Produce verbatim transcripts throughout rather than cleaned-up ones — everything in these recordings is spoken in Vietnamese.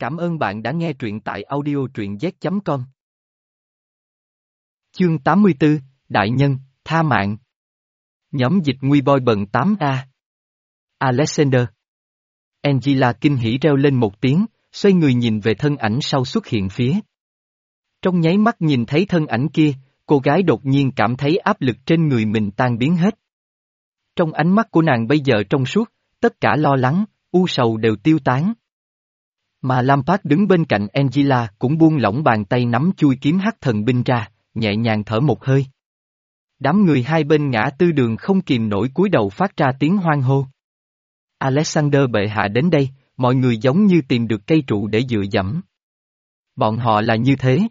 Cảm ơn bạn đã nghe truyện tại audio truyện z chấm com. Chương tám mươi tư, Đại Nhân, tha mạng. Nhóm dịch nguy boy bần tám A. Alexander. Angela kinh hỉ reo lên một tiếng, xoay người nhìn về thân ảnh sau xuất hiện phía. Trong nháy mắt nhìn thấy thân ảnh kia, cô gái đột nhiên cảm thấy áp lực trên người mình tan biến hết. Trong ánh mắt của nàng bây giờ trong suốt, tất cả lo lắng, u sầu đều tiêu tán. Mà Lampard đứng bên cạnh Angela cũng buông lỏng bàn tay nắm chui kiếm hắc thần binh ra, nhẹ nhàng thở một hơi. Đám người hai bên ngã tư đường không kìm nổi cúi đầu phát ra tiếng hoan hô. Alexander bệ hạ đến đây, mọi người giống như tìm được cây trụ để dựa dẫm. Bọn họ là như thế.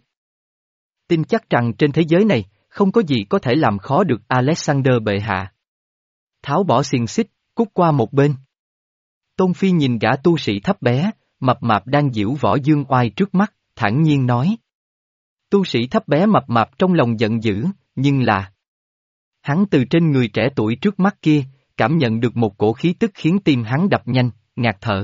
Tin chắc rằng trên thế giới này, không có gì có thể làm khó được Alexander bệ hạ. Tháo bỏ xiềng xích, cút qua một bên. Tôn Phi nhìn gã tu sĩ thấp bé, mập mạp đang giễu võ dương oai trước mắt, thản nhiên nói. Tu sĩ thấp bé mập mạp trong lòng giận dữ, nhưng là... Hắn từ trên người trẻ tuổi trước mắt kia, cảm nhận được một cổ khí tức khiến tim hắn đập nhanh, ngạt thở.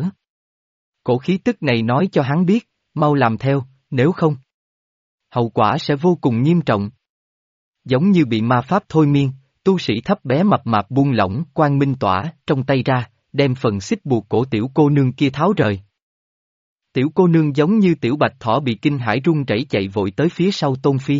Cổ khí tức này nói cho hắn biết, mau làm theo, nếu không, hậu quả sẽ vô cùng nghiêm trọng. Giống như bị ma pháp thôi miên, tu sĩ thấp bé mập mạp buông lỏng quang minh tỏa trong tay ra, đem phần xích buộc cổ tiểu cô nương kia tháo rời. Tiểu cô nương giống như tiểu bạch thỏ bị kinh hãi run rẩy chạy vội tới phía sau Tôn Phi.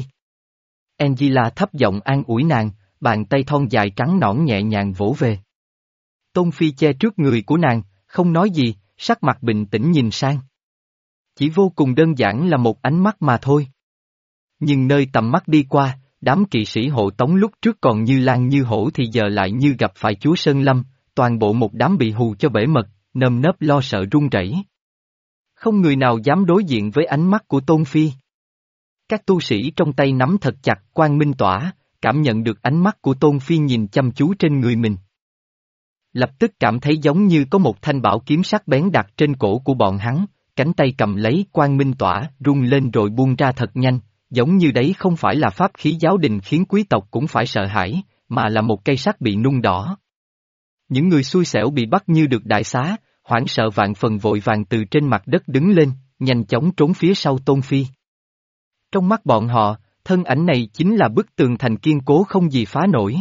Angela thấp giọng an ủi nàng, bàn tay thon dài trắng nõn nhẹ nhàng vỗ về. Tôn Phi che trước người của nàng, không nói gì, sắc mặt bình tĩnh nhìn sang. Chỉ vô cùng đơn giản là một ánh mắt mà thôi. Nhưng nơi tầm mắt đi qua, đám kỵ sĩ hộ tống lúc trước còn như lan như hổ thì giờ lại như gặp phải chúa Sơn Lâm, toàn bộ một đám bị hù cho bể mật, nơm nớp lo sợ run rẩy. Không người nào dám đối diện với ánh mắt của Tôn Phi. Các tu sĩ trong tay nắm thật chặt quang minh tỏa, cảm nhận được ánh mắt của Tôn Phi nhìn chăm chú trên người mình. Lập tức cảm thấy giống như có một thanh bảo kiếm sắc bén đặt trên cổ của bọn hắn, cánh tay cầm lấy quang minh tỏa rung lên rồi buông ra thật nhanh, giống như đấy không phải là pháp khí giáo đình khiến quý tộc cũng phải sợ hãi, mà là một cây sắt bị nung đỏ. Những người xui xẻo bị bắt như được đại xá, hoảng sợ vạn phần vội vàng từ trên mặt đất đứng lên, nhanh chóng trốn phía sau Tôn Phi. Trong mắt bọn họ, thân ảnh này chính là bức tường thành kiên cố không gì phá nổi.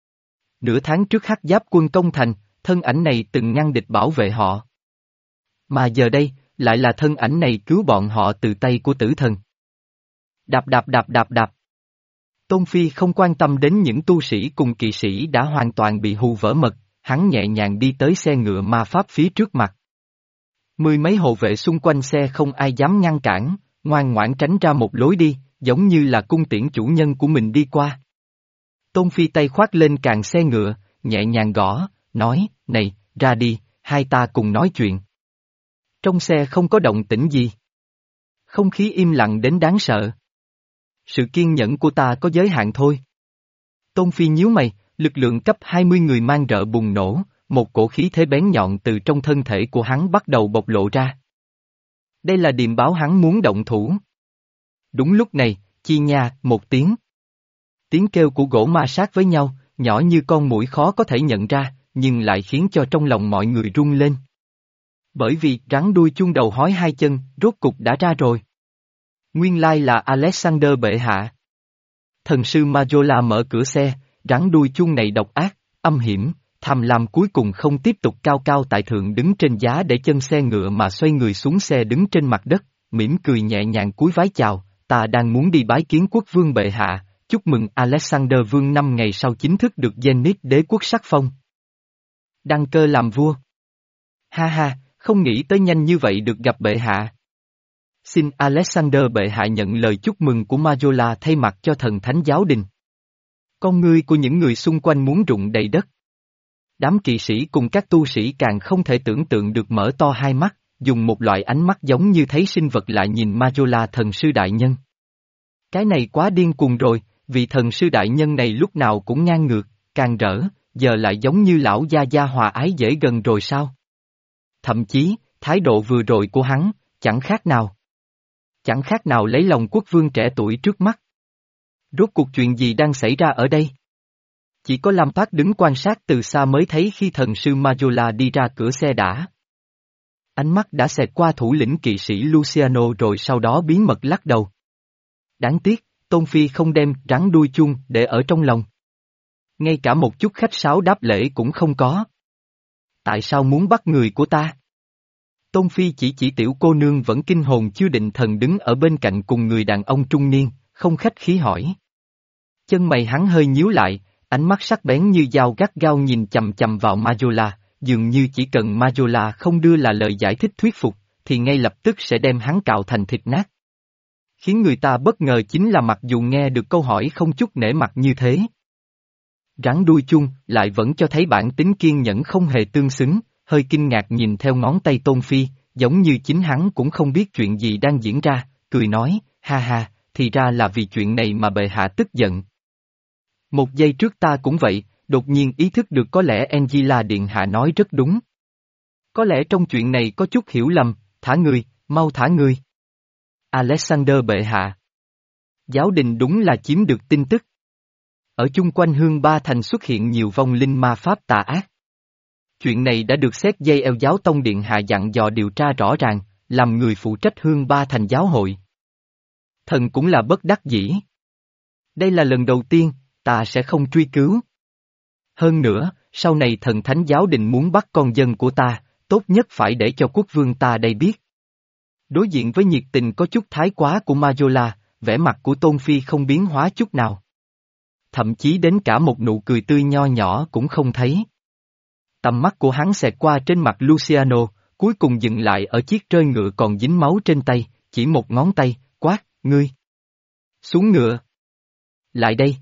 Nửa tháng trước Hắc Giáp quân công thành, thân ảnh này từng ngăn địch bảo vệ họ. Mà giờ đây, lại là thân ảnh này cứu bọn họ từ tay của tử thần. Đạp đạp đạp đạp đạp. Tôn Phi không quan tâm đến những tu sĩ cùng kỵ sĩ đã hoàn toàn bị hù vỡ mật, hắn nhẹ nhàng đi tới xe ngựa ma pháp phía trước mặt. Mười mấy hộ vệ xung quanh xe không ai dám ngăn cản, ngoan ngoãn tránh ra một lối đi, giống như là cung tiễn chủ nhân của mình đi qua. Tôn Phi tay khoác lên càng xe ngựa, nhẹ nhàng gõ, nói, này, ra đi, hai ta cùng nói chuyện. Trong xe không có động tĩnh gì. Không khí im lặng đến đáng sợ. Sự kiên nhẫn của ta có giới hạn thôi. Tôn Phi nhíu mày, lực lượng cấp hai mươi người mang rợ bùng nổ, một cổ khí thế bén nhọn từ trong thân thể của hắn bắt đầu bộc lộ ra. Đây là điềm báo hắn muốn động thủ. Đúng lúc này, chi nha, một tiếng. Tiếng kêu của gỗ ma sát với nhau, nhỏ như con muỗi khó có thể nhận ra, nhưng lại khiến cho trong lòng mọi người rung lên. Bởi vì rắn đuôi chuông đầu hói hai chân, rốt cục đã ra rồi. Nguyên lai là Alexander bệ hạ. Thần sư Majola mở cửa xe, rắn đuôi chuông này độc ác, âm hiểm, tham lam cuối cùng không tiếp tục cao cao tại thượng đứng trên giá để chân xe ngựa mà xoay người xuống xe đứng trên mặt đất, mỉm cười nhẹ nhàng cúi vái chào, ta đang muốn đi bái kiến quốc vương bệ hạ, chúc mừng Alexander vương năm ngày sau chính thức được Zenith đế quốc sắc phong. Đăng cơ làm vua. Ha ha, không nghĩ tới nhanh như vậy được gặp bệ hạ. Xin Alexander bệ hạ nhận lời chúc mừng của Majola thay mặt cho thần thánh giáo đình. Con ngươi của những người xung quanh muốn rụng đầy đất. Đám kỵ sĩ cùng các tu sĩ càng không thể tưởng tượng được mở to hai mắt, dùng một loại ánh mắt giống như thấy sinh vật lạ nhìn Majola thần sư đại nhân. Cái này quá điên cuồng rồi, vì thần sư đại nhân này lúc nào cũng ngang ngược, càng rỡ, giờ lại giống như lão gia gia hòa ái dễ gần rồi sao? Thậm chí, thái độ vừa rồi của hắn, chẳng khác nào. Chẳng khác nào lấy lòng quốc vương trẻ tuổi trước mắt. Rốt cuộc chuyện gì đang xảy ra ở đây? Chỉ có Lampard đứng quan sát từ xa mới thấy khi thần sư Majola đi ra cửa xe đã. Ánh mắt đã xẹt qua thủ lĩnh kỵ sĩ Luciano rồi sau đó bí mật lắc đầu. Đáng tiếc, Tôn Phi không đem rắn đuôi chuông để ở trong lòng. Ngay cả một chút khách sáo đáp lễ cũng không có. Tại sao muốn bắt người của ta? Tôn Phi chỉ chỉ tiểu cô nương vẫn kinh hồn chưa định thần đứng ở bên cạnh cùng người đàn ông trung niên, không khách khí hỏi. Chân mày hắn hơi nhíu lại, ánh mắt sắc bén như dao gắt gao nhìn chầm chầm vào Majola, dường như chỉ cần Majola không đưa là lời giải thích thuyết phục, thì ngay lập tức sẽ đem hắn cạo thành thịt nát. Khiến người ta bất ngờ chính là mặc dù nghe được câu hỏi không chút nể mặt như thế. Rắn đuôi chuông lại vẫn cho thấy bản tính kiên nhẫn không hề tương xứng, hơi kinh ngạc nhìn theo ngón tay Tôn Phi, giống như chính hắn cũng không biết chuyện gì đang diễn ra, cười nói, ha ha, thì ra là vì chuyện này mà bệ hạ tức giận. Một giây trước ta cũng vậy, đột nhiên ý thức được có lẽ Angela điện hạ nói rất đúng. Có lẽ trong chuyện này có chút hiểu lầm, thả người, mau thả người. Alexander bệ hạ. Giáo đình đúng là chiếm được tin tức. Ở chung quanh Hương Ba Thành xuất hiện nhiều vong linh ma pháp tà ác. Chuyện này đã được xét dây eo giáo tông điện hạ dặn dò điều tra rõ ràng, làm người phụ trách Hương Ba Thành giáo hội. Thần cũng là bất đắc dĩ. Đây là lần đầu tiên, ta sẽ không truy cứu. Hơn nữa, sau này thần thánh giáo đình muốn bắt con dân của ta, tốt nhất phải để cho quốc vương ta đây biết. Đối diện với nhiệt tình có chút thái quá của Majola, vẻ mặt của Tôn Phi không biến hóa chút nào. Thậm chí đến cả một nụ cười tươi nho nhỏ cũng không thấy. Tầm mắt của hắn xẹt qua trên mặt Luciano, cuối cùng dừng lại ở chiếc rơi ngựa còn dính máu trên tay, chỉ một ngón tay, quát, ngươi. Xuống ngựa. Lại đây.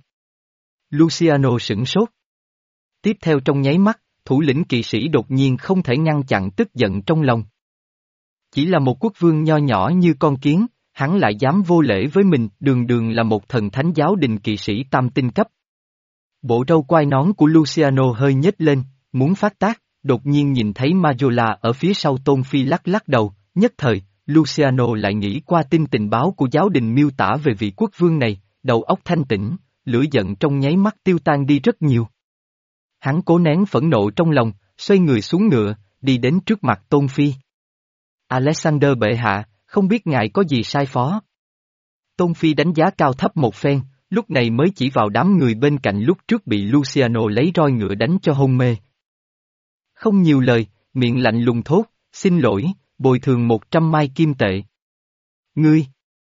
Luciano sửng sốt. Tiếp theo trong nháy mắt, thủ lĩnh kỵ sĩ đột nhiên không thể ngăn chặn tức giận trong lòng. Chỉ là một quốc vương nho nhỏ như con kiến, hắn lại dám vô lễ với mình, đường đường là một thần thánh giáo đình kỵ sĩ tam tinh cấp. Bộ râu quai nón của Luciano hơi nhếch lên, muốn phát tác, đột nhiên nhìn thấy Majola ở phía sau Tôn Phi lắc lắc đầu, nhất thời, Luciano lại nghĩ qua tin tình báo của giáo đình miêu tả về vị quốc vương này, đầu óc thanh tĩnh, lửa giận trong nháy mắt tiêu tan đi rất nhiều. Hắn cố nén phẫn nộ trong lòng, xoay người xuống ngựa, đi đến trước mặt Tôn Phi. Alexander bệ hạ, không biết ngài có gì sai phó. Tôn Phi đánh giá cao thấp một phen, lúc này mới chỉ vào đám người bên cạnh lúc trước bị Luciano lấy roi ngựa đánh cho hôn mê. Không nhiều lời, miệng lạnh lùng thốt, xin lỗi, bồi thường một trăm mai kim tệ. Ngươi!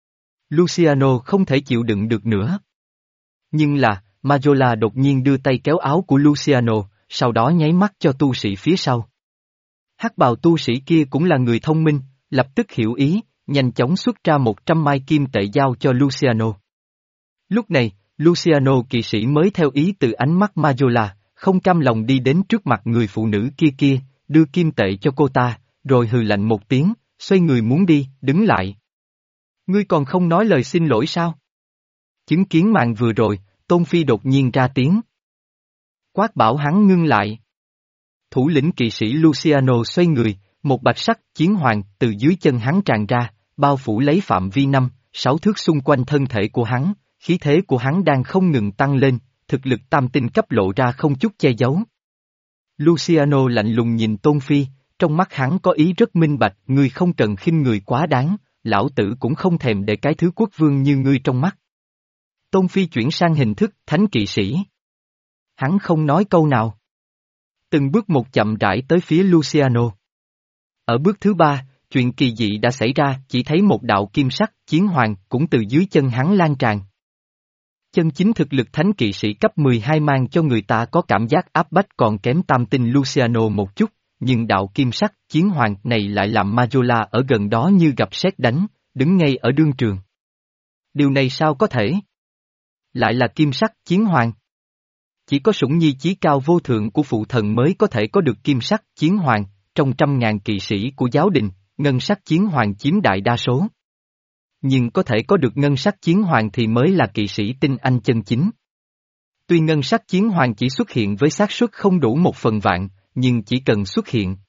Luciano không thể chịu đựng được nữa. Nhưng là, Majola đột nhiên đưa tay kéo áo của Luciano, sau đó nháy mắt cho tu sĩ phía sau. Hắc bào tu sĩ kia cũng là người thông minh, lập tức hiểu ý, nhanh chóng xuất ra một trăm mai kim tệ giao cho Luciano. Lúc này, Luciano kỵ sĩ mới theo ý từ ánh mắt Majola, không cam lòng đi đến trước mặt người phụ nữ kia kia, đưa kim tệ cho cô ta, rồi hừ lạnh một tiếng, xoay người muốn đi, đứng lại. Ngươi còn không nói lời xin lỗi sao? Chứng kiến màn vừa rồi, Tôn Phi đột nhiên ra tiếng. Quát bảo hắn ngưng lại. Thủ lĩnh kỵ sĩ Luciano xoay người, một bạch sắc chiến hoàng từ dưới chân hắn tràn ra, bao phủ lấy phạm vi năm, sáu thước xung quanh thân thể của hắn, khí thế của hắn đang không ngừng tăng lên, thực lực tam tinh cấp lộ ra không chút che giấu. Luciano lạnh lùng nhìn Tôn Phi, trong mắt hắn có ý rất minh bạch, ngươi không cần khinh người quá đáng, lão tử cũng không thèm để cái thứ quốc vương như ngươi trong mắt. Tôn Phi chuyển sang hình thức thánh kỵ sĩ. Hắn không nói câu nào. Từng bước một chậm rãi tới phía Luciano. Ở bước thứ ba, chuyện kỳ dị đã xảy ra, chỉ thấy một đạo kim sắc chiến hoàng cũng từ dưới chân hắn lan tràn. Chân chính thực lực thánh kỵ sĩ cấp mười hai mang cho người ta có cảm giác áp bách còn kém tam tinh Luciano một chút, nhưng đạo kim sắc chiến hoàng này lại làm Majola ở gần đó như gặp sét đánh, đứng ngay ở đương trường. Điều này sao có thể? Lại là kim sắc chiến hoàng. Chỉ có sủng nhi chí cao vô thượng của phụ thần mới có thể có được kim sắc chiến hoàng, trong trăm ngàn kỵ sĩ của giáo đình, ngân sắc chiến hoàng chiếm đại đa số. Nhưng có thể có được ngân sắc chiến hoàng thì mới là kỵ sĩ tinh anh chân chính. Tuy ngân sắc chiến hoàng chỉ xuất hiện với xác suất không đủ một phần vạn, nhưng chỉ cần xuất hiện.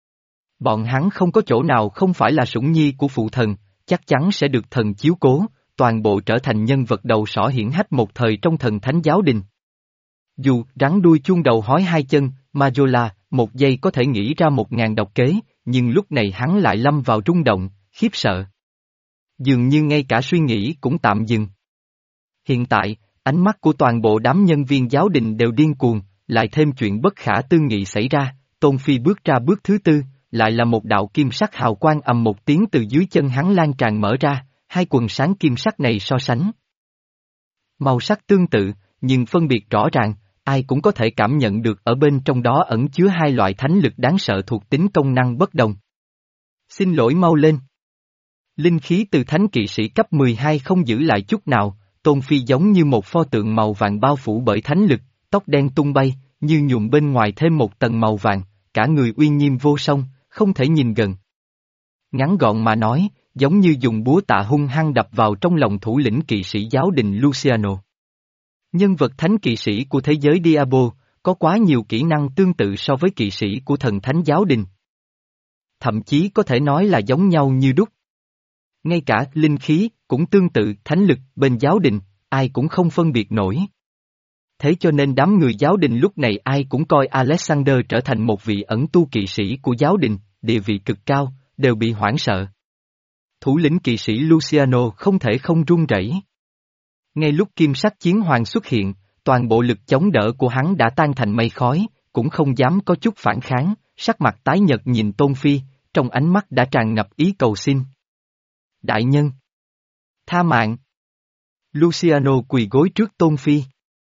Bọn hắn không có chỗ nào không phải là sủng nhi của phụ thần, chắc chắn sẽ được thần chiếu cố, toàn bộ trở thành nhân vật đầu sỏ hiển hách một thời trong thần thánh giáo đình. Dù rắn đuôi chuông đầu hói hai chân, Majola, một giây có thể nghĩ ra một ngàn độc kế, nhưng lúc này hắn lại lâm vào rung động, khiếp sợ. Dường như ngay cả suy nghĩ cũng tạm dừng. Hiện tại, ánh mắt của toàn bộ đám nhân viên giáo đình đều điên cuồng, lại thêm chuyện bất khả tư nghị xảy ra, Tôn Phi bước ra bước thứ tư, lại là một đạo kim sắc hào quang ầm một tiếng từ dưới chân hắn lan tràn mở ra, hai quần sáng kim sắc này so sánh. Màu sắc tương tự, nhưng phân biệt rõ ràng, ai cũng có thể cảm nhận được ở bên trong đó ẩn chứa hai loại thánh lực đáng sợ thuộc tính công năng bất đồng. Xin lỗi mau lên. Linh khí từ thánh kỵ sĩ cấp mười hai không giữ lại chút nào, Tôn Phi giống như một pho tượng màu vàng bao phủ bởi thánh lực, tóc đen tung bay, như nhuộm bên ngoài thêm một tầng màu vàng, cả người uy nghiêm vô song, không thể nhìn gần. Ngắn gọn mà nói, giống như dùng búa tạ hung hăng đập vào trong lòng thủ lĩnh kỵ sĩ giáo đình Luciano. Nhân vật thánh kỵ sĩ của thế giới Diablo, có quá nhiều kỹ năng tương tự so với kỵ sĩ của thần thánh giáo đình. Thậm chí có thể nói là giống nhau như đúc. Ngay cả linh khí cũng tương tự thánh lực bên giáo đình, ai cũng không phân biệt nổi. Thế cho nên đám người giáo đình lúc này ai cũng coi Alexander trở thành một vị ẩn tu kỵ sĩ của giáo đình, địa vị cực cao, đều bị hoảng sợ. Thủ lĩnh kỵ sĩ Luciano không thể không run rẩy. Ngay lúc kim sắc chiến hoàng xuất hiện, toàn bộ lực chống đỡ của hắn đã tan thành mây khói, cũng không dám có chút phản kháng, sắc mặt tái nhợt nhìn Tôn Phi, trong ánh mắt đã tràn ngập ý cầu xin. Đại nhân! Tha mạng! Luciano quỳ gối trước Tôn Phi.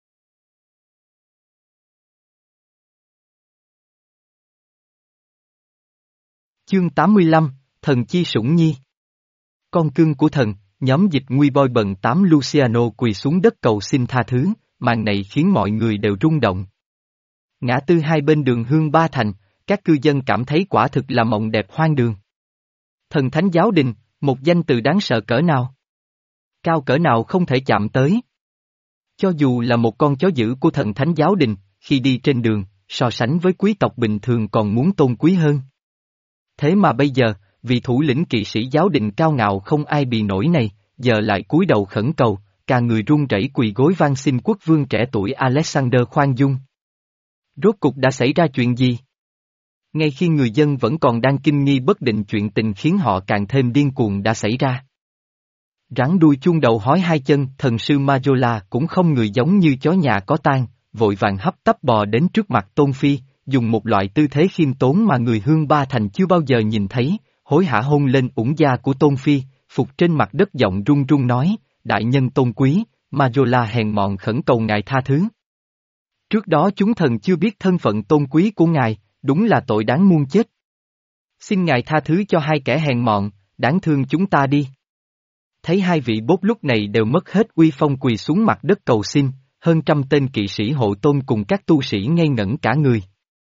Chương tám mươi lăm, Thần Chi Sủng Nhi. Con cưng của thần, nhóm dịch nguy boi bần tám Luciano quỳ xuống đất cầu xin tha thứ, màn này khiến mọi người đều rung động. Ngã tư hai bên đường Hương Ba Thành, các cư dân cảm thấy quả thực là mộng đẹp hoang đường. Thần Thánh Giáo Đình, một danh từ đáng sợ cỡ nào? Cao cỡ nào không thể chạm tới? Cho dù là một con chó dữ của Thần Thánh Giáo Đình, khi đi trên đường, so sánh với quý tộc bình thường còn muốn tôn quý hơn. Thế mà bây giờ, vị thủ lĩnh kỵ sĩ giáo đình cao ngạo không ai bì nổi này, giờ lại cúi đầu khẩn cầu, cả người run rẩy quỳ gối van xin quốc vương trẻ tuổi Alexander khoan dung. Rốt cục đã xảy ra chuyện gì? Ngay khi người dân vẫn còn đang kinh nghi bất định, chuyện tình khiến họ càng thêm điên cuồng đã xảy ra. Rắn đuôi chuông đầu hói hai chân, thần sư Majola cũng không người giống như chó nhà có tang, vội vàng hấp tấp bò đến trước mặt Tôn Phi, dùng một loại tư thế khiêm tốn mà người Hương Ba Thành chưa bao giờ nhìn thấy, hối hả hôn lên ủng da của Tôn Phi, phục trên mặt đất giọng run run nói, đại nhân tôn quý, Majola hèn mọn khẩn cầu ngài tha thứ. Trước đó chúng thần chưa biết thân phận tôn quý của ngài, đúng là tội đáng muôn chết. Xin ngài tha thứ cho hai kẻ hèn mọn, đáng thương chúng ta đi. Thấy hai vị bốt lúc này đều mất hết uy phong quỳ xuống mặt đất cầu xin, hơn trăm tên kỵ sĩ hộ tôn cùng các tu sĩ ngây ngẩn cả người.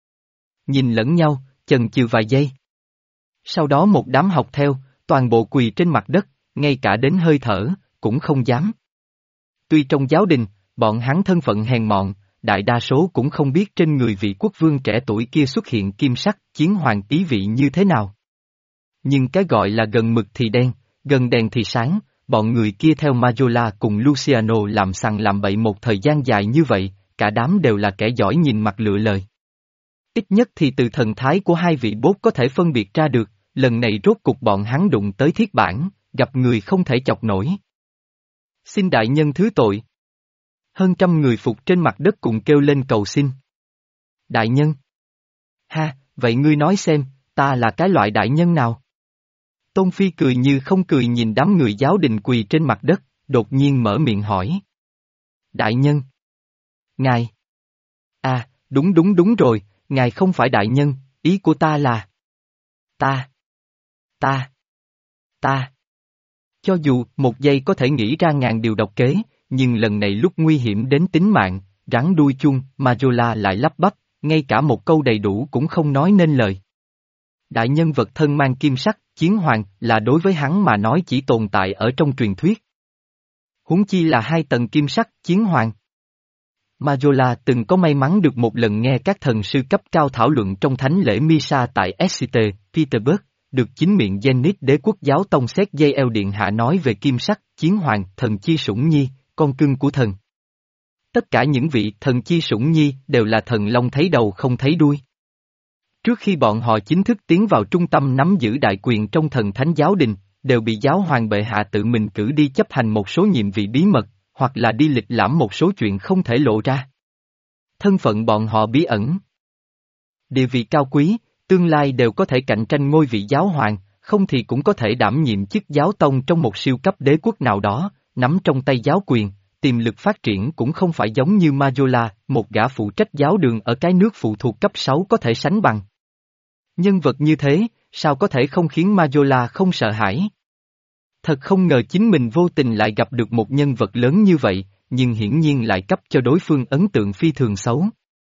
Nhìn lẫn nhau, chần chừ vài giây. Sau đó một đám học theo, toàn bộ quỳ trên mặt đất, ngay cả đến hơi thở, cũng không dám. Tuy trong giáo đình, bọn hắn thân phận hèn mọn, đại đa số cũng không biết trên người vị quốc vương trẻ tuổi kia xuất hiện kim sắc, chiến hoàng ý vị như thế nào. Nhưng cái gọi là gần mực thì đen, gần đèn thì sáng, bọn người kia theo Majola cùng Luciano làm sằng làm bậy một thời gian dài như vậy, cả đám đều là kẻ giỏi nhìn mặt lựa lời. Ít nhất thì từ thần thái của hai vị bốt có thể phân biệt ra được, lần này rốt cục bọn hắn đụng tới thiết bản, gặp người không thể chọc nổi. Xin đại nhân thứ tội. Hơn trăm người phục trên mặt đất cùng kêu lên cầu xin. Đại nhân. Ha, vậy ngươi nói xem, ta là cái loại đại nhân nào? Tôn Phi cười như không cười nhìn đám người giáo đình quỳ trên mặt đất, đột nhiên mở miệng hỏi. Đại nhân. Ngài. À, đúng đúng đúng rồi, ngài không phải đại nhân, ý của ta là. Ta. Ta. Ta. Cho dù một giây có thể nghĩ ra ngàn điều độc kế, nhưng lần này lúc nguy hiểm đến tính mạng, rắn đuôi chuông, Majola lại lắp bắp, ngay cả một câu đầy đủ cũng không nói nên lời. Đại nhân vật thân mang kim sắc, chiến hoàng, là đối với hắn mà nói chỉ tồn tại ở trong truyền thuyết. Huống chi là hai tầng kim sắc, chiến hoàng. Majola từng có may mắn được một lần nghe các thần sư cấp cao thảo luận trong thánh lễ Misa tại Exeter, Petersburg, được chính miệng Zenith đế quốc giáo tông xét dây eo điện hạ nói về kim sắc, chiến hoàng, thần chi sủng nhi, con cưng của thần. Tất cả những vị thần chi sủng nhi đều là thần long thấy đầu không thấy đuôi. Trước khi bọn họ chính thức tiến vào trung tâm nắm giữ đại quyền trong thần thánh giáo đình, đều bị giáo hoàng bệ hạ tự mình cử đi chấp hành một số nhiệm vụ bí mật, hoặc là đi lịch lãm một số chuyện không thể lộ ra. Thân phận bọn họ bí ẩn. Địa vị cao quý, tương lai đều có thể cạnh tranh ngôi vị giáo hoàng, không thì cũng có thể đảm nhiệm chức giáo tông trong một siêu cấp đế quốc nào đó, nắm trong tay giáo quyền, tiềm lực phát triển cũng không phải giống như Majola, một gã phụ trách giáo đường ở cái nước phụ thuộc cấp sáu có thể sánh bằng. Nhân vật như thế, sao có thể không khiến Majola không sợ hãi? Thật không ngờ chính mình vô tình lại gặp được một nhân vật lớn như vậy, nhưng hiển nhiên lại cấp cho đối phương ấn tượng phi thường xấu.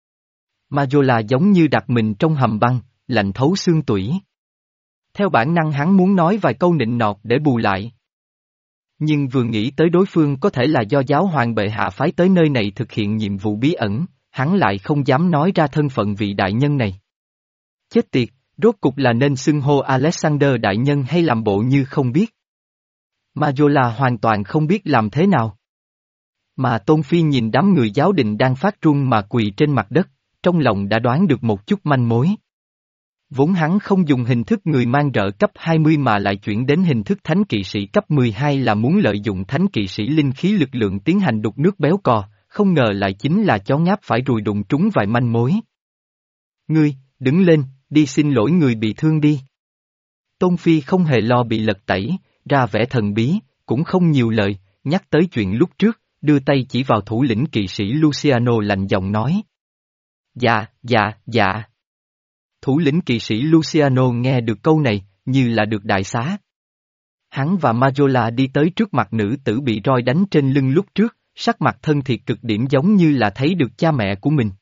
Majola giống như đặt mình trong hầm băng, lạnh thấu xương tủy. Theo bản năng hắn muốn nói vài câu nịnh nọt để bù lại. Nhưng vừa nghĩ tới đối phương có thể là do giáo hoàng bệ hạ phái tới nơi này thực hiện nhiệm vụ bí ẩn, hắn lại không dám nói ra thân phận vị đại nhân này. Chết tiệt, rốt cục là nên xưng hô Alexander đại nhân hay làm bộ như không biết. Majola hoàn toàn không biết làm thế nào. Mà Tôn Phi nhìn đám người giáo đình đang phát run mà quỳ trên mặt đất, trong lòng đã đoán được một chút manh mối. Vốn hắn không dùng hình thức người mang rợ cấp hai mươi mà lại chuyển đến hình thức thánh kỵ sĩ cấp mười hai là muốn lợi dụng thánh kỵ sĩ linh khí lực lượng tiến hành đục nước béo cò, không ngờ lại chính là chó ngáp phải ruồi đụng trúng vài manh mối. Ngươi, đứng lên, đi xin lỗi người bị thương đi. Tôn Phi không hề lo bị lật tẩy, ra vẻ thần bí, cũng không nhiều lời, nhắc tới chuyện lúc trước, đưa tay chỉ vào thủ lĩnh kỵ sĩ Luciano lạnh giọng nói. Dạ, dạ, dạ. Thủ lĩnh kỵ sĩ Luciano nghe được câu này, như là được đại xá. Hắn và Majola đi tới trước mặt nữ tử bị roi đánh trên lưng lúc trước, sắc mặt thân thiệt cực điểm giống như là thấy được cha mẹ của mình.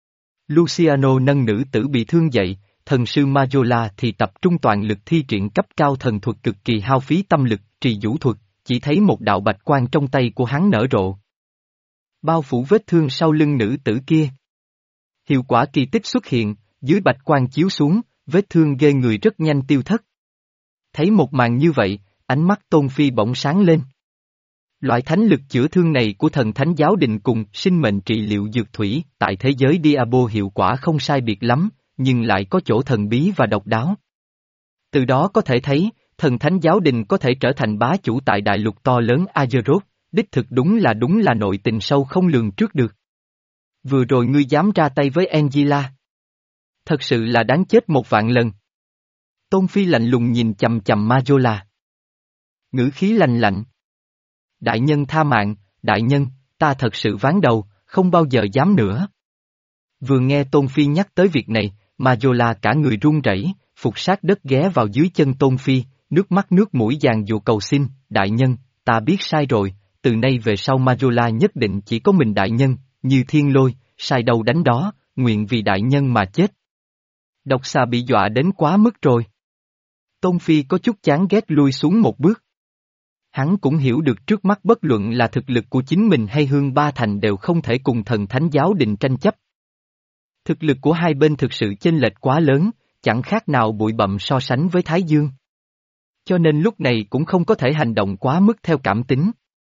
Luciano nâng nữ tử bị thương dậy, thần sư Majola thì tập trung toàn lực thi triển cấp cao thần thuật cực kỳ hao phí tâm lực, trì vũ thuật, chỉ thấy một đạo bạch quang trong tay của hắn nở rộ. Bao phủ vết thương sau lưng nữ tử kia. Hiệu quả kỳ tích xuất hiện, dưới bạch quang chiếu xuống, vết thương ghê người rất nhanh tiêu thất. Thấy một màn như vậy, ánh mắt Tôn Phi bỗng sáng lên. Loại thánh lực chữa thương này của thần thánh giáo đình cùng sinh mệnh trị liệu dược thủy tại thế giới Diabo hiệu quả không sai biệt lắm, nhưng lại có chỗ thần bí và độc đáo. Từ đó có thể thấy, thần thánh giáo đình có thể trở thành bá chủ tại đại lục to lớn Azeroth, đích thực đúng là đúng là nội tình sâu không lường trước được. Vừa rồi ngươi dám ra tay với Angela. Thật sự là đáng chết một vạn lần. Tôn Phi lạnh lùng nhìn chầm chầm Majola. Ngữ khí lạnh lạnh. Đại nhân tha mạng, đại nhân, ta thật sự ván đầu, không bao giờ dám nữa. Vừa nghe Tôn Phi nhắc tới việc này, Majola cả người run rẩy, phục sát đất ghé vào dưới chân Tôn Phi, nước mắt nước mũi giàn giụa cầu xin, đại nhân, ta biết sai rồi, từ nay về sau Majola nhất định chỉ có mình đại nhân, như thiên lôi, sai đâu đánh đó, nguyện vì đại nhân mà chết. Độc xà bị dọa đến quá mức rồi. Tôn Phi có chút chán ghét lui xuống một bước. Hắn cũng hiểu được trước mắt bất luận là thực lực của chính mình hay Hương Ba Thành đều không thể cùng thần thánh giáo đình tranh chấp. Thực lực của hai bên thực sự chênh lệch quá lớn, chẳng khác nào bụi bặm so sánh với Thái Dương. Cho nên lúc này cũng không có thể hành động quá mức theo cảm tính.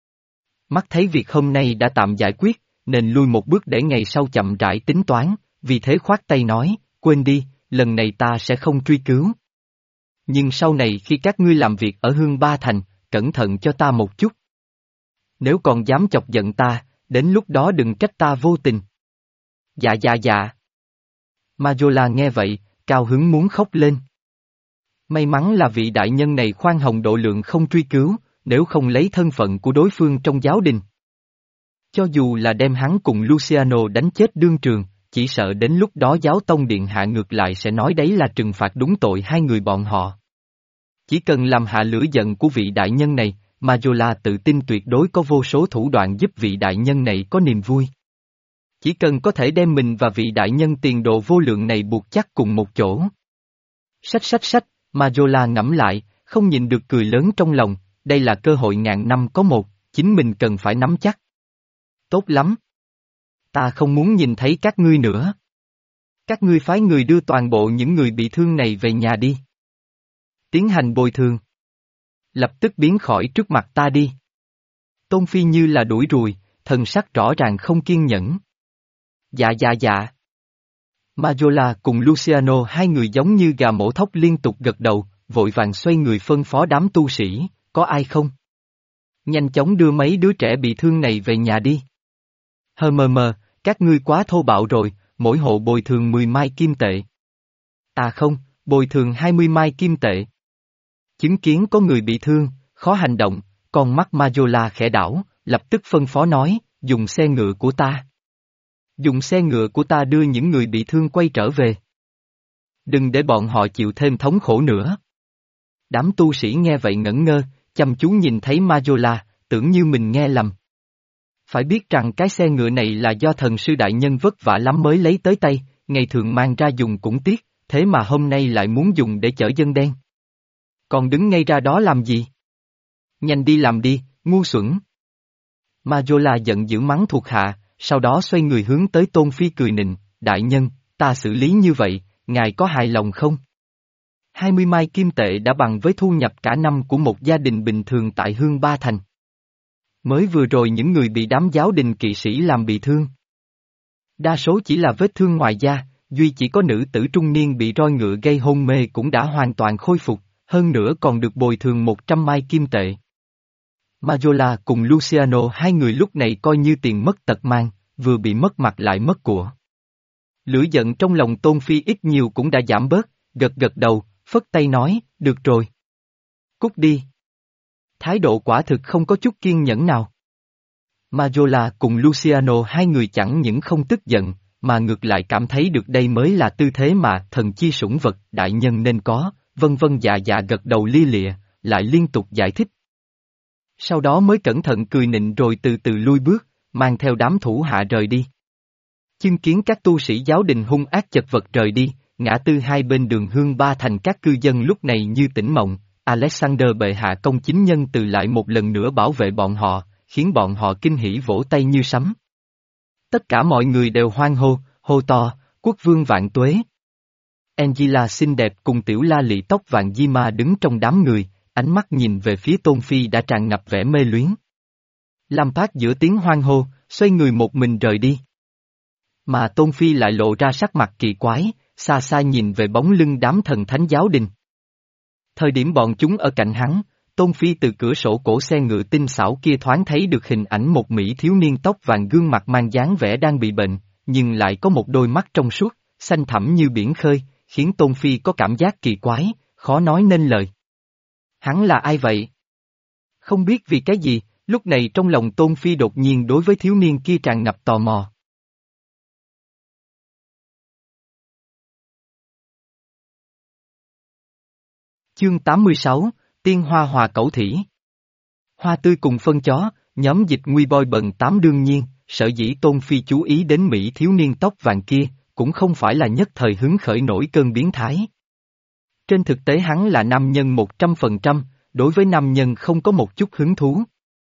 Mắt thấy việc hôm nay đã tạm giải quyết, nên lui một bước để ngày sau chậm rãi tính toán, vì thế khoát tay nói, quên đi, lần này ta sẽ không truy cứu. Nhưng sau này khi các ngươi làm việc ở Hương Ba Thành, cẩn thận cho ta một chút. Nếu còn dám chọc giận ta, đến lúc đó đừng trách ta vô tình. Dạ dạ dạ. Majola nghe vậy, cao hứng muốn khóc lên. May mắn là vị đại nhân này khoan hồng độ lượng không truy cứu, nếu không lấy thân phận của đối phương trong giáo đình. Cho dù là đem hắn cùng Luciano đánh chết đương trường, chỉ sợ đến lúc đó giáo tông điện hạ ngược lại sẽ nói đấy là trừng phạt đúng tội hai người bọn họ. Chỉ cần làm hạ lửa giận của vị đại nhân này, Majola tự tin tuyệt đối có vô số thủ đoạn giúp vị đại nhân này có niềm vui. Chỉ cần có thể đem mình và vị đại nhân tiền đồ vô lượng này buộc chắc cùng một chỗ. Sách sách sách, Majola ngẫm lại, không nhìn được cười lớn trong lòng, đây là cơ hội ngàn năm có một, chính mình cần phải nắm chắc. Tốt lắm. Ta không muốn nhìn thấy các ngươi nữa. Các ngươi phái người đưa toàn bộ những người bị thương này về nhà đi. Tiến hành bồi thường. Lập tức biến khỏi trước mặt ta đi. Tôn Phi như là đuổi ruồi, thần sắc rõ ràng không kiên nhẫn. Dạ dạ dạ. Majola cùng Luciano hai người giống như gà mổ thóc liên tục gật đầu, vội vàng xoay người phân phó đám tu sĩ, có ai không? Nhanh chóng đưa mấy đứa trẻ bị thương này về nhà đi. Hờ mờ mờ, các ngươi quá thô bạo rồi, mỗi hộ bồi thường mười mai kim tệ. À không, bồi thường hai mươi mai kim tệ. Chứng kiến có người bị thương, khó hành động, con mắt Majola khẽ đảo, lập tức phân phó nói, dùng xe ngựa của ta. Dùng xe ngựa của ta đưa những người bị thương quay trở về. Đừng để bọn họ chịu thêm thống khổ nữa. Đám tu sĩ nghe vậy ngẩn ngơ, chăm chú nhìn thấy Majola, tưởng như mình nghe lầm. Phải biết rằng cái xe ngựa này là do thần sư đại nhân vất vả lắm mới lấy tới tay, ngày thường mang ra dùng cũng tiếc, thế mà hôm nay lại muốn dùng để chở dân đen. Còn đứng ngay ra đó làm gì? Nhanh đi làm đi, ngu xuẩn. Majola giận dữ mắng thuộc hạ, sau đó xoay người hướng tới Tôn Phi cười nịnh, đại nhân, ta xử lý như vậy, ngài có hài lòng không? Hai mươi mai kim tệ đã bằng với thu nhập cả năm của một gia đình bình thường tại Hương Ba Thành. Mới vừa rồi những người bị đám giáo đình kỵ sĩ làm bị thương. Đa số chỉ là vết thương ngoài da, duy chỉ có nữ tử trung niên bị roi ngựa gây hôn mê cũng đã hoàn toàn khôi phục, hơn nữa còn được bồi thường một trăm mai kim tệ. Majola cùng Luciano hai người lúc này coi như tiền mất tật mang, vừa bị mất mặt lại mất của. Lửa giận trong lòng Tôn Phi ít nhiều cũng đã giảm bớt, gật gật đầu, phất tay nói, được rồi. Cút đi. Thái độ quả thực không có chút kiên nhẫn nào. Majola cùng Luciano hai người chẳng những không tức giận, mà ngược lại cảm thấy được đây mới là tư thế mà thần chi sủng vật đại nhân nên có, vân vân dạ dạ gật đầu lia lịa, lại liên tục giải thích. Sau đó mới cẩn thận cười nịnh rồi từ từ lui bước, mang theo đám thủ hạ rời đi. Chứng kiến các tu sĩ giáo đình hung ác chật vật rời đi, ngã tư hai bên đường Hương Ba Thành các cư dân lúc này như tỉnh mộng, Alexander bệ hạ công chính nhân từ lại một lần nữa bảo vệ bọn họ, khiến bọn họ kinh hỉ vỗ tay như sấm. Tất cả mọi người đều hoan hô, hô to, quốc vương vạn tuế. Angela xinh đẹp cùng tiểu la lị tóc vàng Di-ma đứng trong đám người, ánh mắt nhìn về phía Tôn Phi đã tràn ngập vẻ mê luyến. Lam Phát giữa tiếng hoan hô, xoay người một mình rời đi. Mà Tôn Phi lại lộ ra sắc mặt kỳ quái, xa xa nhìn về bóng lưng đám thần thánh giáo đình. Thời điểm bọn chúng ở cạnh hắn, Tôn Phi từ cửa sổ cổ xe ngựa tinh xảo kia thoáng thấy được hình ảnh một mỹ thiếu niên tóc vàng gương mặt mang dáng vẻ đang bị bệnh, nhưng lại có một đôi mắt trong suốt, xanh thẳm như biển khơi, khiến Tôn Phi có cảm giác kỳ quái, khó nói nên lời. Hắn là ai vậy? Không biết vì cái gì, lúc này trong lòng Tôn Phi đột nhiên đối với thiếu niên kia tràn ngập tò mò. Chương tám mươi sáu, Tiên Hoa Hòa Cẩu Thỉ. Hoa Tươi cùng phân chó, nhóm dịch nguy boi bận tám đương nhiên, sở dĩ Tôn Phi chú ý đến Mỹ thiếu niên tóc vàng kia, cũng không phải là nhất thời hứng khởi nổi cơn biến thái. Trên thực tế hắn là nam nhân một trăm phần trăm, đối với nam nhân không có một chút hứng thú.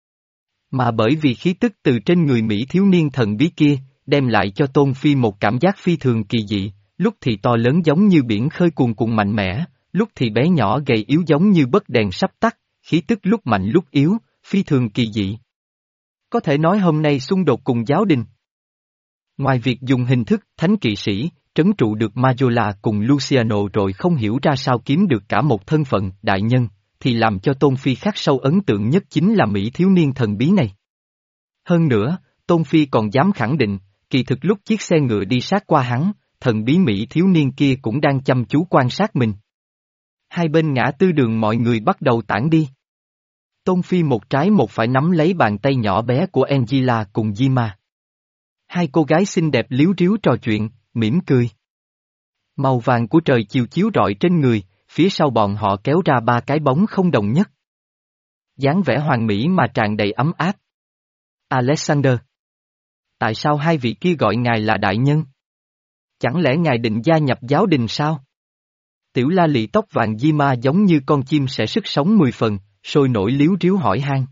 Mà bởi vì khí tức từ trên người Mỹ thiếu niên thần bí kia, đem lại cho Tôn Phi một cảm giác phi thường kỳ dị, lúc thì to lớn giống như biển khơi cuồn cuộn mạnh mẽ, lúc thì bé nhỏ gầy yếu giống như bấc đèn sắp tắt, khí tức lúc mạnh lúc yếu, phi thường kỳ dị. Có thể nói hôm nay xung đột cùng giáo đình. Ngoài việc dùng hình thức thánh kỵ sĩ, trấn trụ được Majola cùng Luciano rồi không hiểu ra sao kiếm được cả một thân phận đại nhân, thì làm cho Tôn Phi khắc sâu ấn tượng nhất chính là Mỹ thiếu niên thần bí này. Hơn nữa, Tôn Phi còn dám khẳng định, kỳ thực lúc chiếc xe ngựa đi sát qua hắn, thần bí Mỹ thiếu niên kia cũng đang chăm chú quan sát mình. Hai bên ngã tư đường mọi người bắt đầu tản đi. Tôn Phi một trái một phải nắm lấy bàn tay nhỏ bé của Angela cùng Di-ma. Hai cô gái xinh đẹp líu ríu trò chuyện, mỉm cười. Màu vàng của trời chiều chiếu rọi trên người, phía sau bọn họ kéo ra ba cái bóng không đồng nhất. Dáng vẻ hoàn mỹ mà tràn đầy ấm áp. Alexander. Tại sao hai vị kia gọi ngài là đại nhân? Chẳng lẽ ngài định gia nhập giáo đình sao? Tiểu la lị tóc vàng Di-ma giống như con chim sẽ sức sống mười phần, sôi nổi líu ríu hỏi han.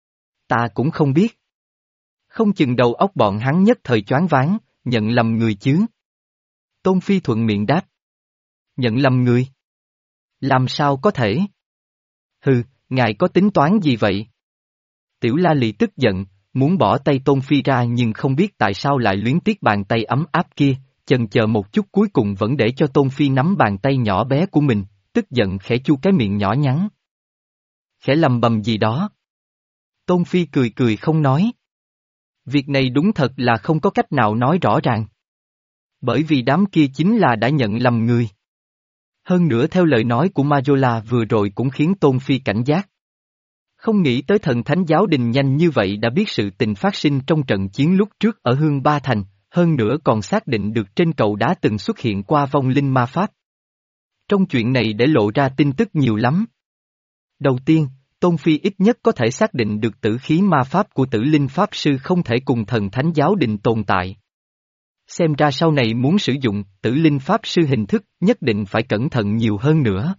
Ta cũng không biết. Không chừng đầu óc bọn hắn nhất thời choáng váng, nhận lầm người chứ. Tôn Phi thuận miệng đáp. Nhận lầm người? Làm sao có thể? Hừ, ngài có tính toán gì vậy? Tiểu la lị tức giận, muốn bỏ tay Tôn Phi ra nhưng không biết tại sao lại luyến tiếc bàn tay ấm áp kia, chần chờ một chút cuối cùng vẫn để cho Tôn Phi nắm bàn tay nhỏ bé của mình, tức giận khẽ chu cái miệng nhỏ nhắn. Khẽ lầm bầm gì đó. Tôn Phi cười cười không nói. Việc này đúng thật là không có cách nào nói rõ ràng. Bởi vì đám kia chính là đã nhận lầm người. Hơn nữa theo lời nói của Majola vừa rồi cũng khiến Tôn Phi cảnh giác. Không nghĩ tới thần thánh giáo đình nhanh như vậy đã biết sự tình phát sinh trong trận chiến lúc trước ở Hương Ba Thành, hơn nữa còn xác định được trên cầu đá từng xuất hiện qua vong linh ma pháp. Trong chuyện này để lộ ra tin tức nhiều lắm. Đầu tiên, Tôn Phi ít nhất có thể xác định được tử khí ma pháp của tử linh pháp sư không thể cùng thần thánh giáo đình tồn tại. Xem ra sau này muốn sử dụng tử linh pháp sư hình thức nhất định phải cẩn thận nhiều hơn nữa.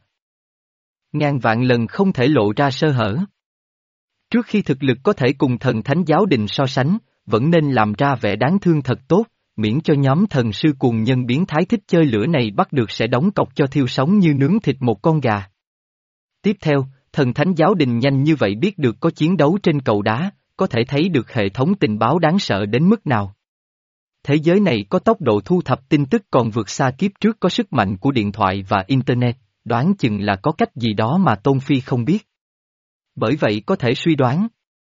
Ngàn vạn lần không thể lộ ra sơ hở. Trước khi thực lực có thể cùng thần thánh giáo đình so sánh, vẫn nên làm ra vẻ đáng thương thật tốt, miễn cho nhóm thần sư cuồng nhân biến thái thích chơi lửa này bắt được sẽ đóng cọc cho thiêu sống như nướng thịt một con gà. Tiếp theo, thần thánh giáo đình nhanh như vậy biết được có chiến đấu trên cầu đá, có thể thấy được hệ thống tình báo đáng sợ đến mức nào. Thế giới này có tốc độ thu thập tin tức còn vượt xa kiếp trước có sức mạnh của điện thoại và Internet, đoán chừng là có cách gì đó mà Tôn Phi không biết. Bởi vậy có thể suy đoán.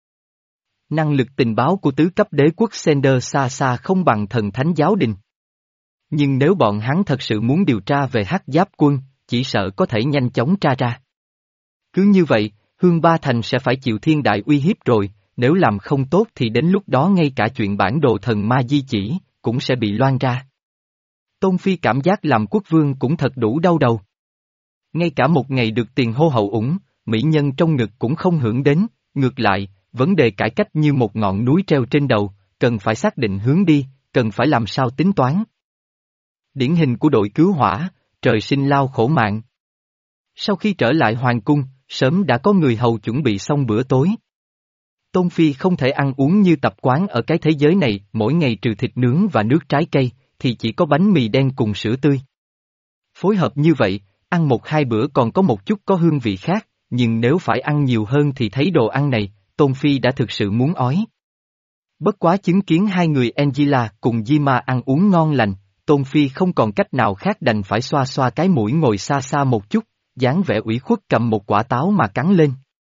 Năng lực tình báo của tứ cấp đế quốc Sender xa xa không bằng thần thánh giáo đình. Nhưng nếu bọn hắn thật sự muốn điều tra về hắc giáp quân, chỉ sợ có thể nhanh chóng tra ra. Cứ như vậy, Hương Ba Thành sẽ phải chịu thiên đại uy hiếp rồi, nếu làm không tốt thì đến lúc đó ngay cả chuyện bản đồ thần ma di chỉ, cũng sẽ bị loan ra. Tôn Phi cảm giác làm quốc vương cũng thật đủ đau đầu. Ngay cả một ngày được tiền hô hậu ủng, mỹ nhân trong ngực cũng không hưởng đến, ngược lại, vấn đề cải cách như một ngọn núi treo trên đầu, cần phải xác định hướng đi, cần phải làm sao tính toán. Điển hình của đội cứu hỏa, trời sinh lao khổ mạng. Sau khi trở lại hoàng cung, sớm đã có người hầu chuẩn bị xong bữa tối. Tôn Phi không thể ăn uống như tập quán ở cái thế giới này, mỗi ngày trừ thịt nướng và nước trái cây, thì chỉ có bánh mì đen cùng sữa tươi. Phối hợp như vậy, ăn một hai bữa còn có một chút có hương vị khác, nhưng nếu phải ăn nhiều hơn thì thấy đồ ăn này, Tôn Phi đã thực sự muốn ói. Bất quá chứng kiến hai người Angela cùng Jima ăn uống ngon lành, Tôn Phi không còn cách nào khác đành phải xoa xoa cái mũi ngồi xa xa một chút, dáng vẻ ủy khuất cầm một quả táo mà cắn lên.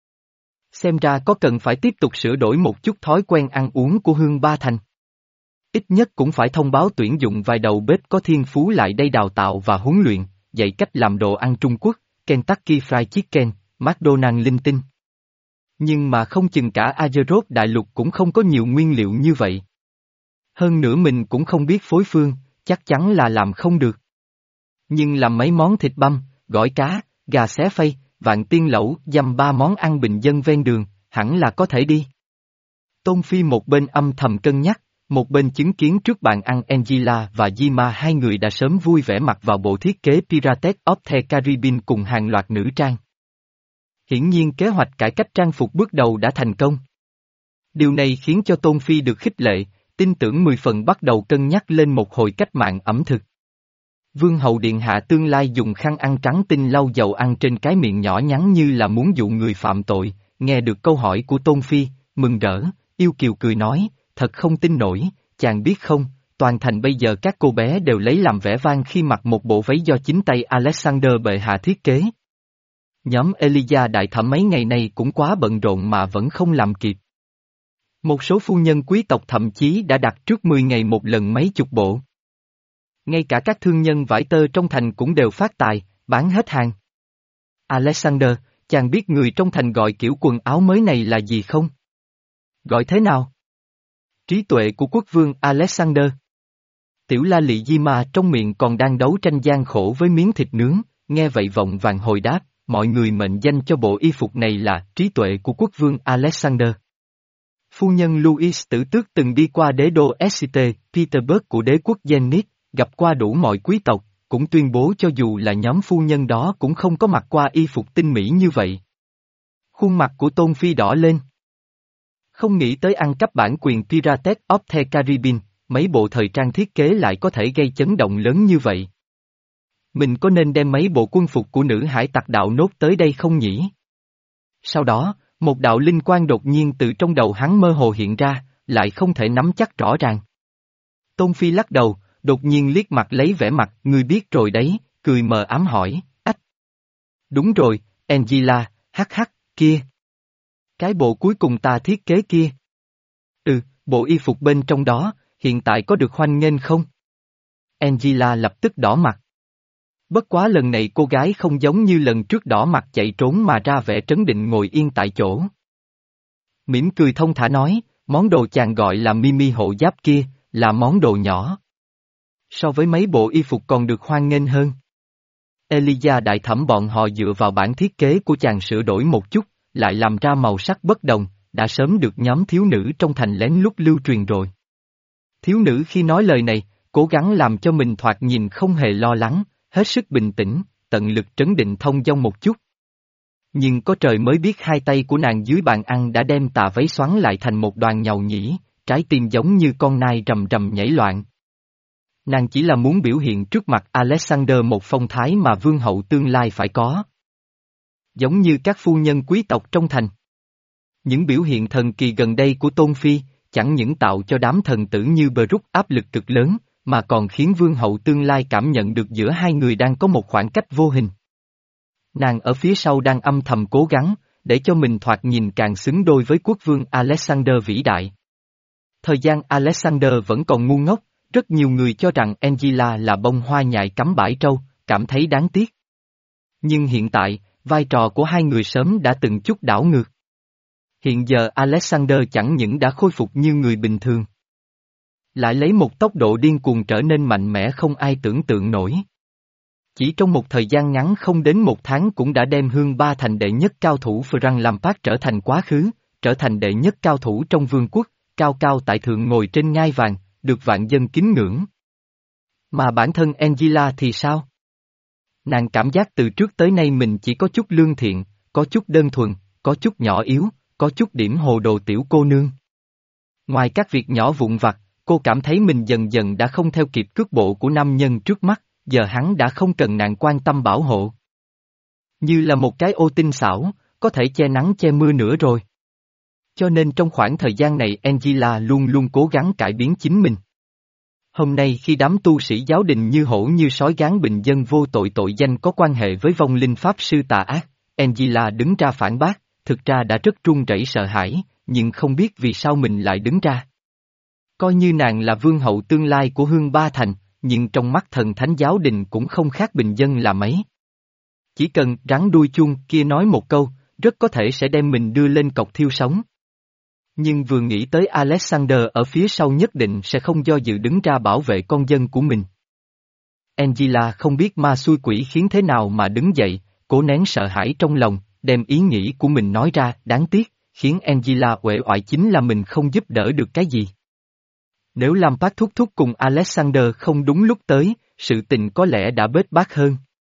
Xem ra có cần phải tiếp tục sửa đổi một chút thói quen ăn uống của Hương Ba Thành. Ít nhất cũng phải thông báo tuyển dụng vài đầu bếp có thiên phú lại đây đào tạo và huấn luyện, dạy cách làm đồ ăn Trung Quốc, Kentucky Fried Chicken, McDonald's linh tinh. Nhưng mà không chừng cả Azeroth đại lục cũng không có nhiều nguyên liệu như vậy. Hơn nữa mình cũng không biết phối phương, chắc chắn là làm không được. Nhưng làm mấy món thịt băm, gỏi cá, gà xé phay, vạn tiên lẩu, dăm ba món ăn bình dân ven đường, hẳn là có thể đi. Tôn Phi một bên âm thầm cân nhắc, một bên chứng kiến trước bàn ăn Angela và Jima hai người đã sớm vui vẻ mặc vào bộ thiết kế Pirates of the Caribbean cùng hàng loạt nữ trang. Hiển nhiên kế hoạch cải cách trang phục bước đầu đã thành công. Điều này khiến cho Tôn Phi được khích lệ, tin tưởng mười phần bắt đầu cân nhắc lên một hồi cách mạng ẩm thực. Vương hậu điện hạ tương lai dùng khăn ăn trắng tinh lau dầu ăn trên cái miệng nhỏ nhắn như là muốn dụ người phạm tội, nghe được câu hỏi của Tôn Phi, mừng rỡ, yêu kiều cười nói, thật không tin nổi, chàng biết không, toàn thành bây giờ các cô bé đều lấy làm vẻ vang khi mặc một bộ váy do chính tay Alexander bệ hạ thiết kế. Nhóm Elijah đại thẩm mấy ngày nay cũng quá bận rộn mà vẫn không làm kịp. Một số phu nhân quý tộc thậm chí đã đặt trước mười ngày một lần mấy chục bộ. Ngay cả các thương nhân vải tơ trong thành cũng đều phát tài, bán hết hàng. Alexander, chàng biết người trong thành gọi kiểu quần áo mới này là gì không? Gọi thế nào? Trí tuệ của quốc vương Alexander. Tiểu la lị Jima trong miệng còn đang đấu tranh gian khổ với miếng thịt nướng, nghe vậy vọng vàng hồi đáp, mọi người mệnh danh cho bộ y phục này là trí tuệ của quốc vương Alexander. Phu nhân Louis Tử Tước từng đi qua đế đô Exeter, Petersburg của đế quốc Zenith, gặp qua đủ mọi quý tộc, cũng tuyên bố cho dù là nhóm phu nhân đó cũng không có mặc qua y phục tinh mỹ như vậy. Khuôn mặt của Tôn Phi đỏ lên. Không nghĩ tới ăn cắp bản quyền Pirates of the Caribbean, mấy bộ thời trang thiết kế lại có thể gây chấn động lớn như vậy. Mình có nên đem mấy bộ quân phục của nữ hải tặc đạo nốt tới đây không nhỉ? Sau đó, một đạo linh quang đột nhiên từ trong đầu hắn mơ hồ hiện ra, lại không thể nắm chắc rõ ràng. Tôn Phi lắc đầu, đột nhiên liếc mặt lấy vẻ mặt, ngươi biết rồi đấy, cười mờ ám hỏi, ách. Đúng rồi, Angela, hắc hắc, kia. Cái bộ cuối cùng ta thiết kế kia. Ừ, bộ y phục bên trong đó, hiện tại có được hoan nghênh không? Angela lập tức đỏ mặt. Bất quá lần này cô gái không giống như lần trước đỏ mặt chạy trốn mà ra vẻ trấn định ngồi yên tại chỗ. Mỉm cười thông thả nói, món đồ chàng gọi là Mimi hộ giáp kia, là món đồ nhỏ. So với mấy bộ y phục còn được hoan nghênh hơn. Elijah đại thẩm bọn họ dựa vào bản thiết kế của chàng sửa đổi một chút, lại làm ra màu sắc bất đồng, đã sớm được nhóm thiếu nữ trong thành lén lút lưu truyền rồi. Thiếu nữ khi nói lời này, cố gắng làm cho mình thoạt nhìn không hề lo lắng, hết sức bình tĩnh, tận lực trấn định thông dong một chút. Nhưng có trời mới biết hai tay của nàng dưới bàn ăn đã đem tà váy xoắn lại thành một đoàn nhầu nhĩ, trái tim giống như con nai rầm rầm nhảy loạn. Nàng chỉ là muốn biểu hiện trước mặt Alexander một phong thái mà vương hậu tương lai phải có. Giống như các phu nhân quý tộc trong thành. Những biểu hiện thần kỳ gần đây của Tôn Phi, chẳng những tạo cho đám thần tử như Brooke áp lực cực lớn, mà còn khiến vương hậu tương lai cảm nhận được giữa hai người đang có một khoảng cách vô hình. Nàng ở phía sau đang âm thầm cố gắng, để cho mình thoạt nhìn càng xứng đôi với quốc vương Alexander vĩ đại. Thời gian Alexander vẫn còn ngu ngốc, rất nhiều người cho rằng Angela là bông hoa nhại cắm bãi trâu, cảm thấy đáng tiếc. Nhưng hiện tại, vai trò của hai người sớm đã từng chút đảo ngược. Hiện giờ Alexander chẳng những đã khôi phục như người bình thường, lại lấy một tốc độ điên cuồng trở nên mạnh mẽ không ai tưởng tượng nổi. Chỉ trong một thời gian ngắn không đến một tháng cũng đã đem Hương Ba thành đệ nhất cao thủ Frank Lampard trở thành quá khứ, trở thành đệ nhất cao thủ trong vương quốc, cao cao tại thượng ngồi trên ngai vàng, được vạn dân kính ngưỡng. Mà bản thân Angela thì sao? Nàng cảm giác từ trước tới nay mình chỉ có chút lương thiện, có chút đơn thuần, có chút nhỏ yếu, có chút điểm hồ đồ tiểu cô nương. Ngoài các việc nhỏ vụn vặt, cô cảm thấy mình dần dần đã không theo kịp cước bộ của nam nhân trước mắt, giờ hắn đã không cần nàng quan tâm bảo hộ. Như là một cái ô tinh xảo, có thể che nắng che mưa nữa rồi. Cho nên trong khoảng thời gian này Angela luôn luôn cố gắng cải biến chính mình. Hôm nay khi đám tu sĩ giáo đình như hổ như sói gán bình dân vô tội tội danh có quan hệ với vong linh pháp sư tà ác, Angela đứng ra phản bác, thực ra đã rất run rẩy sợ hãi, nhưng không biết vì sao mình lại đứng ra. Coi như nàng là vương hậu tương lai của Hương Ba Thành, nhưng trong mắt thần thánh giáo đình cũng không khác bình dân là mấy. Chỉ cần rắn đuôi chuông kia nói một câu, rất có thể sẽ đem mình đưa lên cọc thiêu sống. Nhưng vừa nghĩ tới Alexander ở phía sau nhất định sẽ không do dự đứng ra bảo vệ con dân của mình. Angela không biết ma xui quỷ khiến thế nào mà đứng dậy, cố nén sợ hãi trong lòng, đem ý nghĩ của mình nói ra, đáng tiếc, khiến Angela uể oải chính là mình không giúp đỡ được cái gì. Nếu Lampard thúc thúc cùng Alexander không đúng lúc tới, sự tình có lẽ đã bết bát hơn.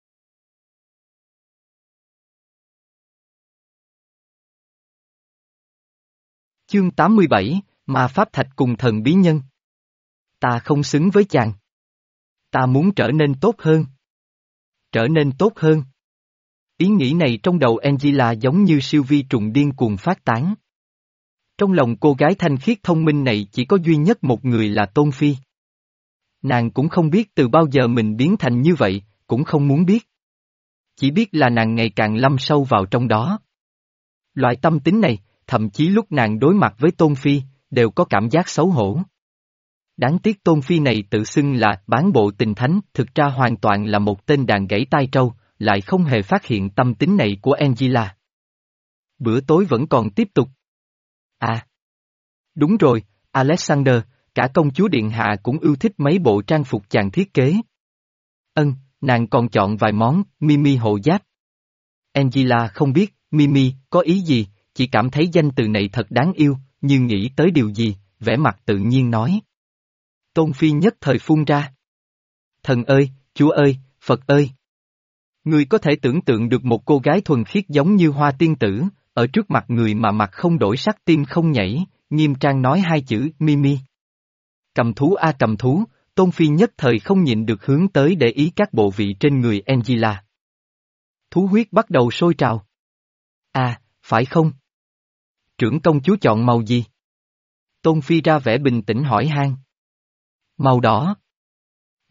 Chương tám mươi bảy, Ma Pháp Thạch cùng thần bí nhân. Ta không xứng với chàng. Ta muốn trở nên tốt hơn. Trở nên tốt hơn. Ý nghĩ này trong đầu Angela giống như siêu vi trùng điên cuồng phát tán. Trong lòng cô gái thanh khiết thông minh này chỉ có duy nhất một người là Tôn Phi. Nàng cũng không biết từ bao giờ mình biến thành như vậy, cũng không muốn biết. Chỉ biết là nàng ngày càng lâm sâu vào trong đó. Loại tâm tính này, thậm chí lúc nàng đối mặt với Tôn Phi, đều có cảm giác xấu hổ. Đáng tiếc Tôn Phi này tự xưng là bán bộ tình thánh, thực ra hoàn toàn là một tên đàn gãy tai trâu, lại không hề phát hiện tâm tính này của Angela. Bữa tối vẫn còn tiếp tục. À! Đúng rồi, Alexander, cả công chúa Điện Hạ cũng yêu thích mấy bộ trang phục chàng thiết kế. Ân, nàng còn chọn vài món, Mimi hộ giáp. Angela không biết, Mimi, có ý gì, chỉ cảm thấy danh từ này thật đáng yêu, nhưng nghĩ tới điều gì, vẻ mặt tự nhiên nói. Tôn Phi nhất thời phun ra. Thần ơi, Chúa ơi, Phật ơi! Người có thể tưởng tượng được một cô gái thuần khiết giống như hoa tiên tử, ở trước mặt người mà mặt không đổi sắc tim không nhảy, nghiêm trang nói hai chữ Mimi. Cầm thú a cầm thú, Tôn Phi nhất thời không nhịn được hướng tới để ý các bộ vị trên người Angela. Thú huyết bắt đầu sôi trào. À, phải không? Trưởng công chúa chọn màu gì? Tôn Phi ra vẻ bình tĩnh hỏi han. Màu đỏ.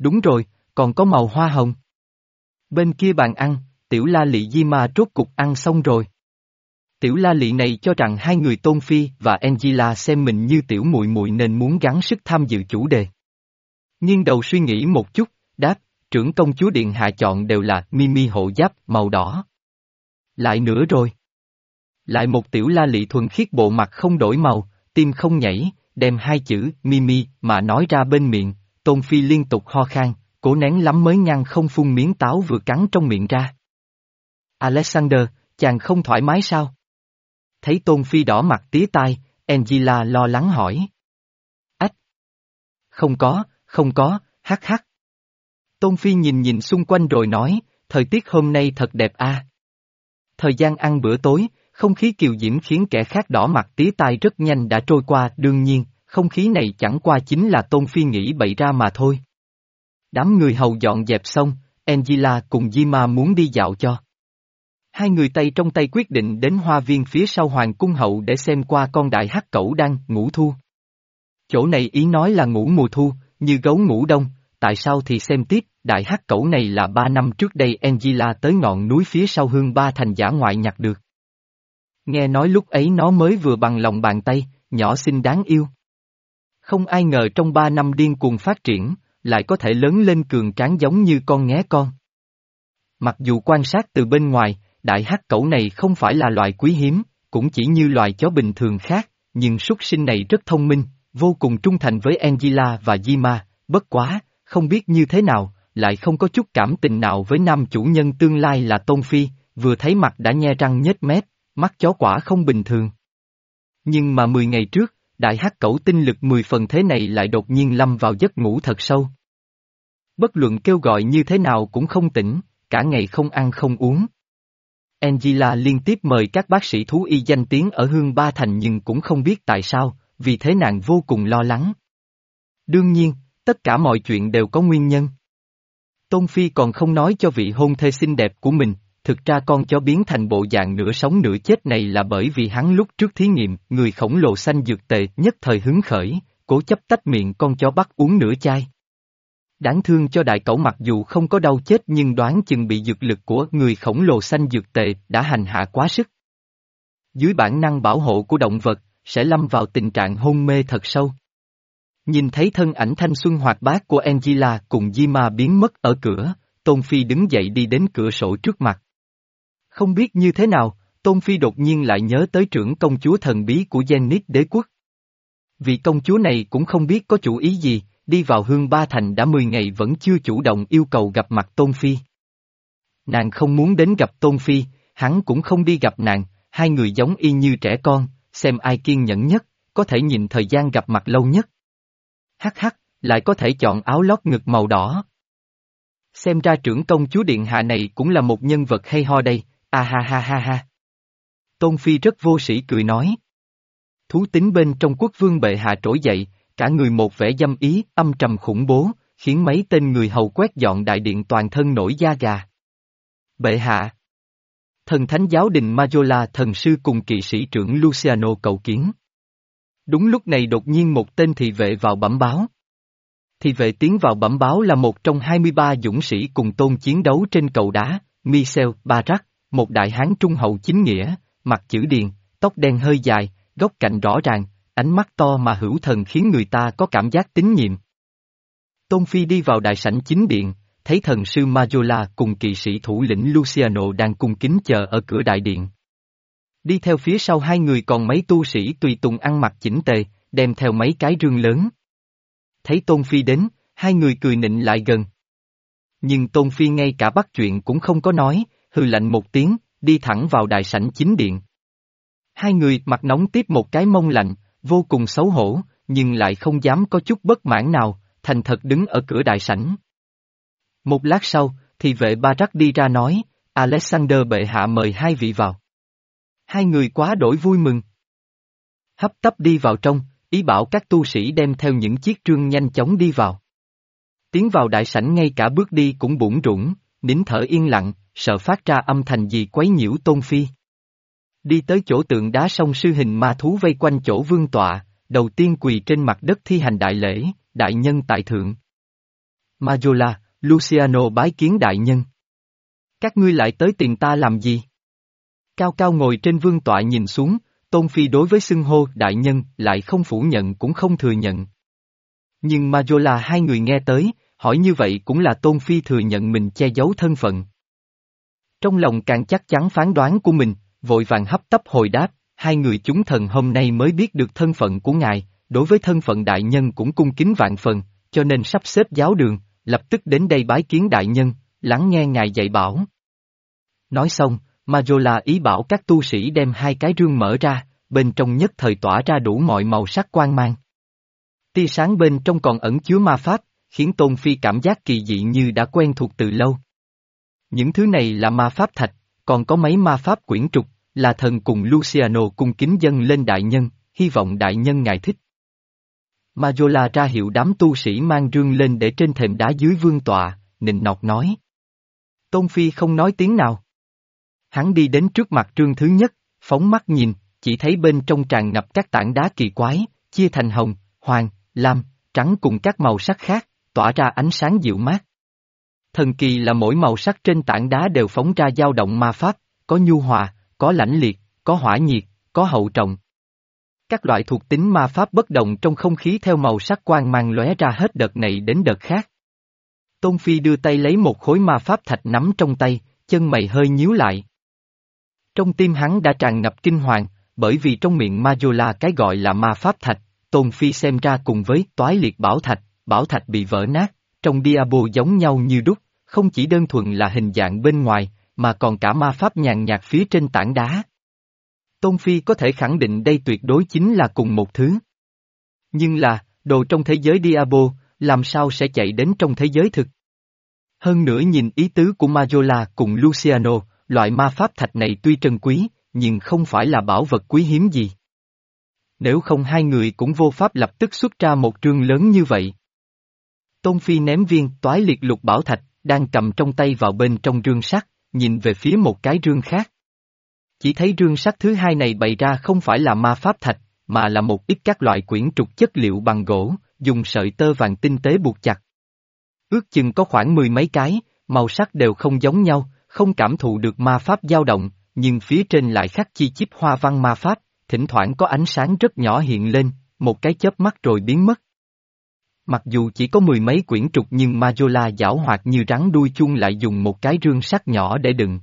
Đúng rồi, còn có màu hoa hồng. Bên kia bàn ăn, tiểu la lị di ma rốt cục ăn xong rồi. Tiểu la lị này cho rằng hai người Tôn Phi và Angela xem mình như tiểu muội muội nên muốn gắng sức tham dự chủ đề. Nghiêng đầu suy nghĩ một chút, đáp, trưởng công chúa điện hạ chọn đều là Mimi hộ giáp màu đỏ. Lại nữa rồi. Lại một tiểu la lị thuần khiết bộ mặt không đổi màu, tim không nhảy, đem hai chữ Mimi mà nói ra bên miệng, Tôn Phi liên tục ho khan, cố nén lắm mới ngăn không phun miếng táo vừa cắn trong miệng ra. Alexander, chàng không thoải mái sao? Thấy Tôn Phi đỏ mặt tía tai, Angela lo lắng hỏi. Ách! Không có, không có, hắc hắc. Tôn Phi nhìn nhìn xung quanh rồi nói, thời tiết hôm nay thật đẹp a. Thời gian ăn bữa tối, không khí kiều diễm khiến kẻ khác đỏ mặt tía tai rất nhanh đã trôi qua, đương nhiên, không khí này chẳng qua chính là Tôn Phi nghĩ bậy ra mà thôi. Đám người hầu dọn dẹp xong, Angela cùng Jima muốn đi dạo cho. Hai người tay trong tay quyết định đến hoa viên phía sau hoàng cung hậu để xem qua con đại hắc cẩu đang ngủ thu. Chỗ này ý nói là ngủ mùa thu, như gấu ngủ đông, tại sao thì xem tiếp, đại hắc cẩu này là ba năm trước đây Angela tới ngọn núi phía sau Hương Ba Thành dã ngoại nhặt được. Nghe nói lúc ấy nó mới vừa bằng lòng bàn tay, nhỏ xinh đáng yêu. Không ai ngờ trong ba năm điên cuồng phát triển, lại có thể lớn lên cường tráng giống như con nghé con. Mặc dù quan sát từ bên ngoài, đại hắc cẩu này không phải là loài quý hiếm, cũng chỉ như loài chó bình thường khác, nhưng súc sinh này rất thông minh, vô cùng trung thành với Angela và Jima, bất quá, không biết như thế nào, lại không có chút cảm tình nào với nam chủ nhân tương lai là Tôn Phi, vừa thấy mặt đã nhe răng nhếch mép, mắt chó quả không bình thường. Nhưng mà mười ngày trước, đại hắc cẩu tinh lực mười phần thế này lại đột nhiên lâm vào giấc ngủ thật sâu. Bất luận kêu gọi như thế nào cũng không tỉnh, cả ngày không ăn không uống. Angela liên tiếp mời các bác sĩ thú y danh tiếng ở Hương Ba Thành nhưng cũng không biết tại sao, vì thế nàng vô cùng lo lắng. Đương nhiên, tất cả mọi chuyện đều có nguyên nhân. Tôn Phi còn không nói cho vị hôn thê xinh đẹp của mình, thực ra con chó biến thành bộ dạng nửa sống nửa chết này là bởi vì hắn lúc trước thí nghiệm, người khổng lồ xanh dược tệ nhất thời hứng khởi, cố chấp tách miệng con chó bắt uống nửa chai. Đáng thương cho đại cẩu mặc dù không có đau chết nhưng đoán chừng bị dược lực của người khổng lồ xanh dược tệ đã hành hạ quá sức. Dưới bản năng bảo hộ của động vật, sẽ lâm vào tình trạng hôn mê thật sâu. Nhìn thấy thân ảnh thanh xuân hoạt bát của Angela cùng Jima biến mất ở cửa, Tôn Phi đứng dậy đi đến cửa sổ trước mặt. Không biết như thế nào, Tôn Phi đột nhiên lại nhớ tới trưởng công chúa thần bí của Zenith đế quốc. Vị công chúa này cũng không biết có chủ ý gì, đi vào Hương Ba Thành đã mười ngày vẫn chưa chủ động yêu cầu gặp mặt Tôn Phi. Nàng không muốn đến gặp Tôn Phi, hắn cũng không đi gặp nàng, hai người giống y như trẻ con, xem ai kiên nhẫn nhất, có thể nhìn thời gian gặp mặt lâu nhất. Hắc hắc, lại có thể chọn áo lót ngực màu đỏ. Xem ra trưởng công chúa điện hạ này cũng là một nhân vật hay ho đây, a ha ha ha ha. Tôn Phi rất vô sĩ cười nói. Thú tính bên trong quốc vương bệ hạ trỗi dậy, cả người một vẻ dâm ý, âm trầm khủng bố, khiến mấy tên người hầu quét dọn đại điện toàn thân nổi da gà. Bệ hạ. Thần thánh giáo đình Majola thần sư cùng kỵ sĩ trưởng Luciano cầu kiến. Đúng lúc này đột nhiên một tên thị vệ vào bẩm báo. Thị vệ tiến vào bẩm báo là một trong hai mươi ba dũng sĩ cùng Tôn chiến đấu trên cầu đá, Michel Barak, một đại hán trung hậu chính nghĩa, mặt chữ điền, tóc đen hơi dài, góc cạnh rõ ràng, ánh mắt to mà hữu thần khiến người ta có cảm giác tín nhiệm. Tôn Phi đi vào đại sảnh chính điện, thấy thần sư Majola cùng kỵ sĩ thủ lĩnh Luciano đang cung kính chờ ở cửa đại điện. Đi theo phía sau hai người còn mấy tu sĩ tùy tùng ăn mặc chỉnh tề, đem theo mấy cái rương lớn. Thấy Tôn Phi đến, hai người cười nịnh lại gần. Nhưng Tôn Phi ngay cả bắt chuyện cũng không có nói, hừ lạnh một tiếng, đi thẳng vào đại sảnh chính điện. Hai người mặt nóng tiếp một cái mông lạnh, vô cùng xấu hổ, nhưng lại không dám có chút bất mãn nào, thành thật đứng ở cửa đại sảnh. Một lát sau, thì vệ Barak đi ra nói, Alexander bệ hạ mời hai vị vào. Hai người quá đổi vui mừng. Hấp tấp đi vào trong, ý bảo các tu sĩ đem theo những chiếc trương nhanh chóng đi vào. Tiến vào đại sảnh ngay cả bước đi cũng bủn rủn, nín thở yên lặng, sợ phát ra âm thanh gì quấy nhiễu Tôn Phi. Đi tới chỗ tượng đá song sư hình ma thú vây quanh chỗ vương tọa, đầu tiên quỳ trên mặt đất thi hành đại lễ, đại nhân tại thượng. Majola, Luciano bái kiến đại nhân. Các ngươi lại tới tiền ta làm gì? Cao cao ngồi trên vương tọa nhìn xuống, Tôn Phi đối với xưng hô đại nhân lại không phủ nhận cũng không thừa nhận. Nhưng Majola hai người nghe tới, hỏi như vậy cũng là Tôn Phi thừa nhận mình che giấu thân phận. Trong lòng càng chắc chắn phán đoán của mình, vội vàng hấp tấp hồi đáp, hai người chúng thần hôm nay mới biết được thân phận của ngài, đối với thân phận đại nhân cũng cung kính vạn phần, cho nên sắp xếp giáo đường, lập tức đến đây bái kiến đại nhân, lắng nghe ngài dạy bảo. Nói xong, Majola ý bảo các tu sĩ đem hai cái rương mở ra, bên trong nhất thời tỏa ra đủ mọi màu sắc quang mang. Tia sáng bên trong còn ẩn chứa ma pháp, khiến Tôn Phi cảm giác kỳ dị như đã quen thuộc từ lâu. Những thứ này là ma pháp thạch, còn có mấy ma pháp quyển trục, là thần cùng Luciano cung kính dâng lên đại nhân, hy vọng đại nhân ngài thích. Majola ra hiệu đám tu sĩ mang rương lên để trên thềm đá dưới vương tọa, nịnh nọt nói. Tôn Phi không nói tiếng nào. Hắn đi đến trước mặt rương thứ nhất, phóng mắt nhìn, chỉ thấy bên trong tràn ngập các tảng đá kỳ quái, chia thành hồng, hoàng, lam, trắng cùng các màu sắc khác, tỏa ra ánh sáng dịu mát. Thần kỳ là mỗi màu sắc trên tảng đá đều phóng ra dao động ma pháp, có nhu hòa, có lãnh liệt, có hỏa nhiệt, có hậu trọng. Các loại thuộc tính ma pháp bất đồng trong không khí theo màu sắc quang mang lóe ra hết đợt này đến đợt khác. Tôn Phi đưa tay lấy một khối ma pháp thạch nắm trong tay, chân mày hơi nhíu lại. Trong tim hắn đã tràn ngập kinh hoàng, bởi vì trong miệng Majola cái gọi là ma pháp thạch, Tôn Phi xem ra cùng với toái liệt bảo thạch, bảo thạch bị vỡ nát, trong Diabo giống nhau như đúc, không chỉ đơn thuần là hình dạng bên ngoài, mà còn cả ma pháp nhàn nhạt phía trên tảng đá. Tôn Phi có thể khẳng định đây tuyệt đối chính là cùng một thứ. Nhưng là, đồ trong thế giới Diabo, làm sao sẽ chạy đến trong thế giới thực? Hơn nữa nhìn ý tứ của Majola cùng Luciano, loại ma pháp thạch này tuy trân quý, nhưng không phải là bảo vật quý hiếm gì. Nếu không hai người cũng vô pháp lập tức xuất ra một trương lớn như vậy. Tôn Phi ném viên toái liệt lục bảo thạch, đang cầm trong tay vào bên trong rương sắt, nhìn về phía một cái rương khác. Chỉ thấy rương sắt thứ hai này bày ra không phải là ma pháp thạch, mà là một ít các loại quyển trục chất liệu bằng gỗ, dùng sợi tơ vàng tinh tế buộc chặt. Ước chừng có khoảng mười mấy cái, màu sắc đều không giống nhau, không cảm thụ được ma pháp dao động, nhưng phía trên lại khắc chi chít hoa văn ma pháp, thỉnh thoảng có ánh sáng rất nhỏ hiện lên, một cái chớp mắt rồi biến mất. Mặc dù chỉ có mười mấy quyển trục nhưng Majola giảo hoạt như rắn đuôi chuông lại dùng một cái rương sắt nhỏ để đựng.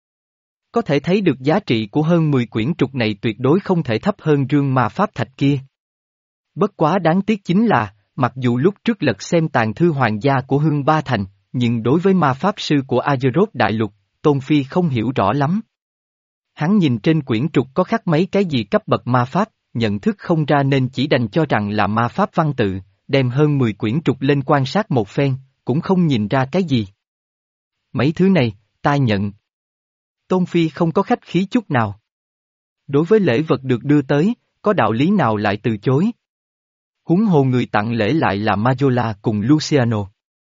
Có thể thấy được giá trị của hơn mười quyển trục này tuyệt đối không thể thấp hơn rương ma pháp thạch kia. Bất quá đáng tiếc chính là, mặc dù lúc trước lật xem tàn thư hoàng gia của Hương Ba Thành, nhưng đối với ma pháp sư của Azeroth Đại Lục, Tôn Phi không hiểu rõ lắm. Hắn nhìn trên quyển trục có khắc mấy cái gì cấp bậc ma pháp, nhận thức không ra nên chỉ đành cho rằng là ma pháp văn tự, đem hơn mười quyển trục lên quan sát một phen, cũng không nhìn ra cái gì. Mấy thứ này, ta nhận. Tôn Phi không có khách khí chút nào. Đối với lễ vật được đưa tới, có đạo lý nào lại từ chối? Huống hồ người tặng lễ lại là Majola cùng Luciano.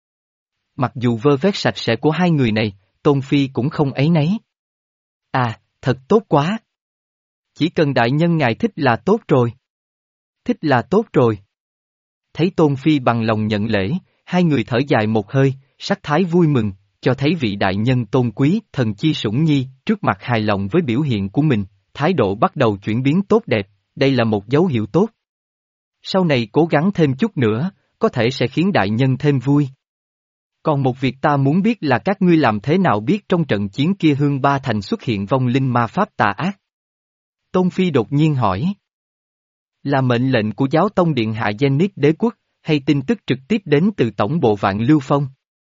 Mặc dù vơ vét sạch sẽ của hai người này, Tôn Phi cũng không áy náy. À, thật tốt quá. Chỉ cần đại nhân ngài thích là tốt rồi. Thích là tốt rồi. Thấy Tôn Phi bằng lòng nhận lễ, hai người thở dài một hơi, sắc thái vui mừng, cho thấy vị đại nhân tôn quý, thần chi sủng nhi, trước mặt hài lòng với biểu hiện của mình, thái độ bắt đầu chuyển biến tốt đẹp, đây là một dấu hiệu tốt. Sau này cố gắng thêm chút nữa, có thể sẽ khiến đại nhân thêm vui. Còn một việc ta muốn biết là các ngươi làm thế nào biết trong trận chiến kia Hương Ba Thành xuất hiện vong linh ma pháp tà ác? Tôn Phi đột nhiên hỏi. Là mệnh lệnh của giáo tông điện hạ Zenith đế quốc, hay tin tức trực tiếp đến từ tổng bộ Vạn Lưu Phong?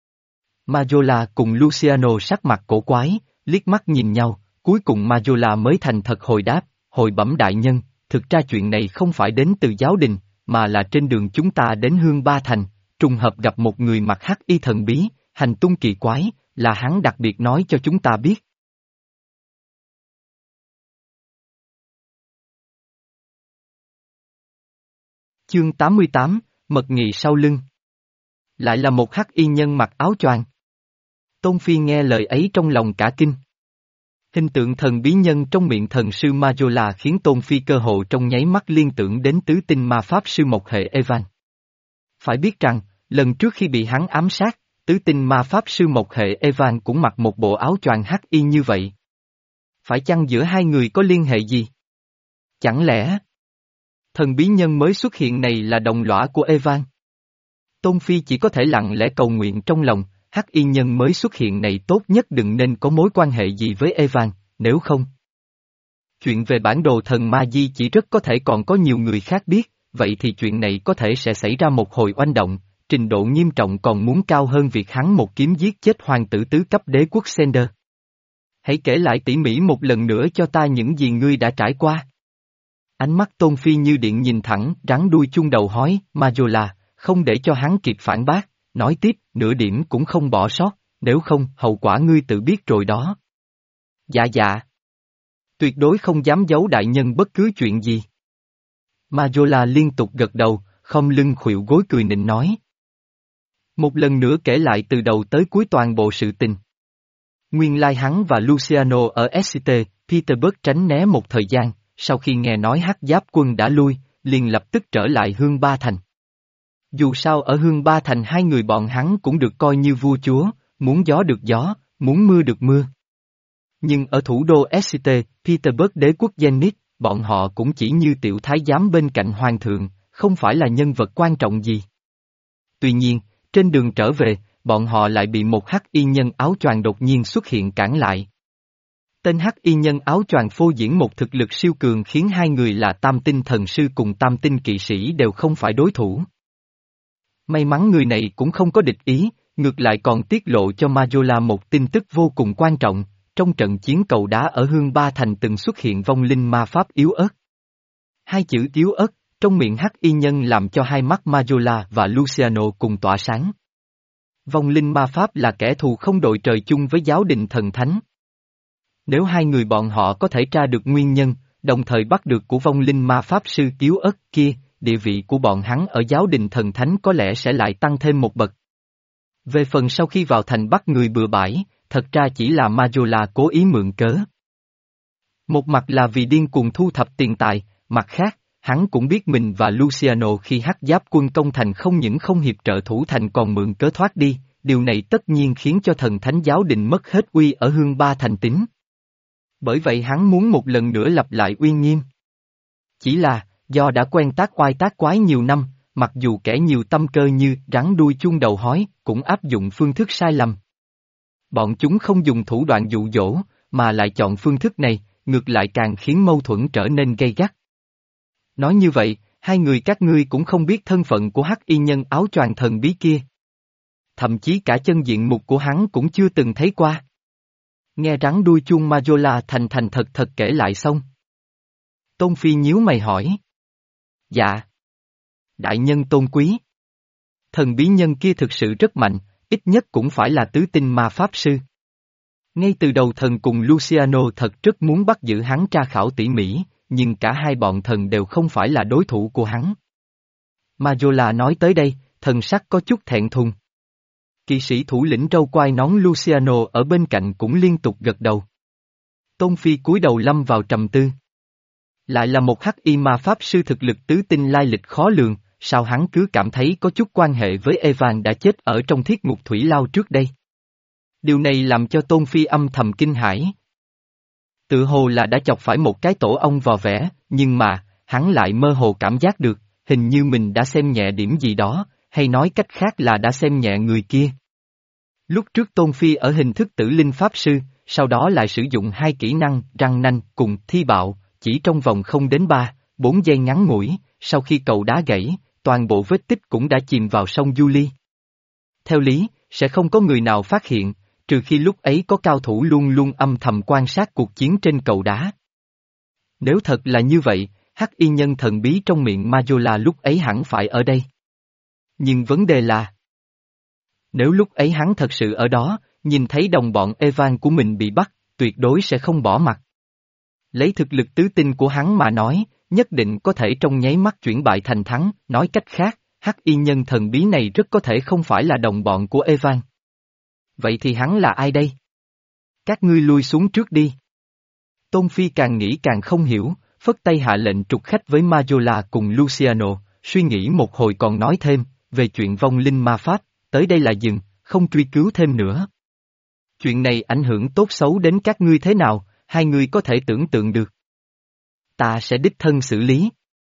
Majola cùng Luciano sắc mặt cổ quái, liếc mắt nhìn nhau, cuối cùng Majola mới thành thật hồi đáp, hồi bẩm đại nhân, thực ra chuyện này không phải đến từ giáo đình, mà là trên đường chúng ta đến Hương Ba Thành, trùng hợp gặp một người mặc hắc y thần bí, hành tung kỳ quái, là hắn đặc biệt nói cho chúng ta biết. Chương tám mươi tám, Mật nghị sau lưng. Lại là một hắc y nhân mặc áo choàng. Tôn Phi nghe lời ấy trong lòng cả kinh. Hình tượng thần bí nhân trong miệng thần sư Majola khiến Tôn Phi cơ hồ trong nháy mắt liên tưởng đến tứ tinh ma pháp sư mộc hệ Evan. Phải biết rằng, lần trước khi bị hắn ám sát, tứ tinh ma pháp sư mộc hệ Evan cũng mặc một bộ áo choàng hắc y như vậy. Phải chăng giữa hai người có liên hệ gì? Chẳng lẽ thần bí nhân mới xuất hiện này là đồng lõa của Evan? Tôn Phi chỉ có thể lặng lẽ cầu nguyện trong lòng, hắc y nhân mới xuất hiện này tốt nhất đừng nên có mối quan hệ gì với Evan, nếu không. Chuyện về bản đồ thần ma di chỉ rất có thể còn có nhiều người khác biết, vậy thì chuyện này có thể sẽ xảy ra một hồi oanh động, trình độ nghiêm trọng còn muốn cao hơn việc hắn một kiếm giết chết hoàng tử tứ cấp đế quốc Sender. Hãy kể lại tỉ mỉ một lần nữa cho ta những gì ngươi đã trải qua. Ánh mắt Tôn Phi như điện nhìn thẳng, rắn đuôi chung đầu hói, Majola, không để cho hắn kịp phản bác, nói tiếp, nửa điểm cũng không bỏ sót, nếu không, hậu quả ngươi tự biết rồi đó. Dạ dạ. Tuyệt đối không dám giấu đại nhân bất cứ chuyện gì. Majola liên tục gật đầu, không lưng khuỵu gối cười nịnh nói. Một lần nữa kể lại từ đầu tới cuối toàn bộ sự tình. Nguyên lai hắn và Luciano ở ét tê, Petersburg tránh né một thời gian, sau khi nghe nói hắc giáp quân đã lui, liền lập tức trở lại Hương Ba Thành. Dù sao ở Hương Ba Thành hai người bọn hắn cũng được coi như vua chúa, muốn gió được gió, muốn mưa được mưa. Nhưng ở thủ đô ét tê, Petersburg đế quốc Zenith, bọn họ cũng chỉ như tiểu thái giám bên cạnh hoàng thượng, không phải là nhân vật quan trọng gì. Tuy nhiên, trên đường trở về, bọn họ lại bị một hắc y nhân áo choàng đột nhiên xuất hiện cản lại. Tên hắc y nhân áo choàng phô diễn một thực lực siêu cường khiến hai người là tam tinh thần sư cùng tam tinh kỵ sĩ đều không phải đối thủ. May mắn người này cũng không có địch ý, ngược lại còn tiết lộ cho Majola một tin tức vô cùng quan trọng, trong trận chiến cầu đá ở Hương Ba Thành từng xuất hiện vong linh ma pháp yếu ớt. Hai chữ yếu ớt, trong miệng hắc y nhân làm cho hai mắt Majola và Luciano cùng tỏa sáng. Vong linh ma pháp là kẻ thù không đội trời chung với giáo đình thần thánh. Nếu hai người bọn họ có thể tra được nguyên nhân, đồng thời bắt được của vong linh ma pháp sư yếu ớt kia, địa vị của bọn hắn ở giáo đình thần thánh có lẽ sẽ lại tăng thêm một bậc. Về phần sau khi vào thành bắt người bừa bãi, thật ra chỉ là Majola cố ý mượn cớ. Một mặt là vì điên cuồng thu thập tiền tài, mặt khác, hắn cũng biết mình và Luciano khi hắc giáp quân công thành không những không hiệp trợ thủ thành còn mượn cớ thoát đi, điều này tất nhiên khiến cho thần thánh giáo đình mất hết uy ở Hương Ba Thành tín. Bởi vậy hắn muốn một lần nữa lập lại uy nghiêm. Chỉ là, do đã quen tác oai tác quái nhiều năm, mặc dù kẻ nhiều tâm cơ như rắn đuôi chuông đầu hói, cũng áp dụng phương thức sai lầm. Bọn chúng không dùng thủ đoạn dụ dỗ, mà lại chọn phương thức này, ngược lại càng khiến mâu thuẫn trở nên gay gắt. Nói như vậy, hai người các ngươi cũng không biết thân phận của hắc y nhân áo choàng thần bí kia. Thậm chí cả chân diện mục của hắn cũng chưa từng thấy qua. Nghe rắn đuôi chuông Majola thành thành thật thật kể lại xong. Tôn Phi nhíu mày hỏi. Dạ. Đại nhân tôn quý. Thần bí nhân kia thực sự rất mạnh, ít nhất cũng phải là tứ tinh ma pháp sư. Ngay từ đầu thần cùng Luciano thật rất muốn bắt giữ hắn tra khảo tỉ mỉ, nhưng cả hai bọn thần đều không phải là đối thủ của hắn. Majola nói tới đây, thần sắc có chút thẹn thùng. Kỵ sĩ thủ lĩnh râu quai nón Luciano ở bên cạnh cũng liên tục gật đầu. Tôn Phi cúi đầu lâm vào trầm tư. Lại là một hắc y ma pháp sư thực lực tứ tinh lai lịch khó lường, sao hắn cứ cảm thấy có chút quan hệ với Evan đã chết ở trong thiết ngục thủy lao trước đây. Điều này làm cho Tôn Phi âm thầm kinh hãi. Tự hồ là đã chọc phải một cái tổ ong vò vẽ, nhưng mà, hắn lại mơ hồ cảm giác được, hình như mình đã xem nhẹ điểm gì đó, hay nói cách khác là đã xem nhẹ người kia. Lúc trước Tôn Phi ở hình thức tử linh pháp sư, sau đó lại sử dụng hai kỹ năng răng nanh cùng thi bạo, chỉ trong vòng không đến ba, bốn giây ngắn ngủi, sau khi cầu đá gãy, toàn bộ vết tích cũng đã chìm vào sông Julie. Theo lý, sẽ không có người nào phát hiện, trừ khi lúc ấy có cao thủ luôn luôn âm thầm quan sát cuộc chiến trên cầu đá. Nếu thật là như vậy, hắc y nhân thần bí trong miệng Majola lúc ấy hẳn phải ở đây. Nhưng vấn đề là, nếu lúc ấy hắn thật sự ở đó, nhìn thấy đồng bọn Evan của mình bị bắt, tuyệt đối sẽ không bỏ mặt. Lấy thực lực tứ tinh của hắn mà nói, nhất định có thể trong nháy mắt chuyển bại thành thắng, nói cách khác, hắc y nhân thần bí này rất có thể không phải là đồng bọn của Evan. Vậy thì hắn là ai đây? Các ngươi lui xuống trước đi. Tôn Phi càng nghĩ càng không hiểu, phất tay hạ lệnh trục khách với Majola cùng Luciano, suy nghĩ một hồi còn nói thêm, về chuyện vong linh ma pháp, tới đây là dừng, không truy cứu thêm nữa. Chuyện này ảnh hưởng tốt xấu đến các ngươi thế nào, hai ngươi có thể tưởng tượng được. Ta sẽ đích thân xử lý.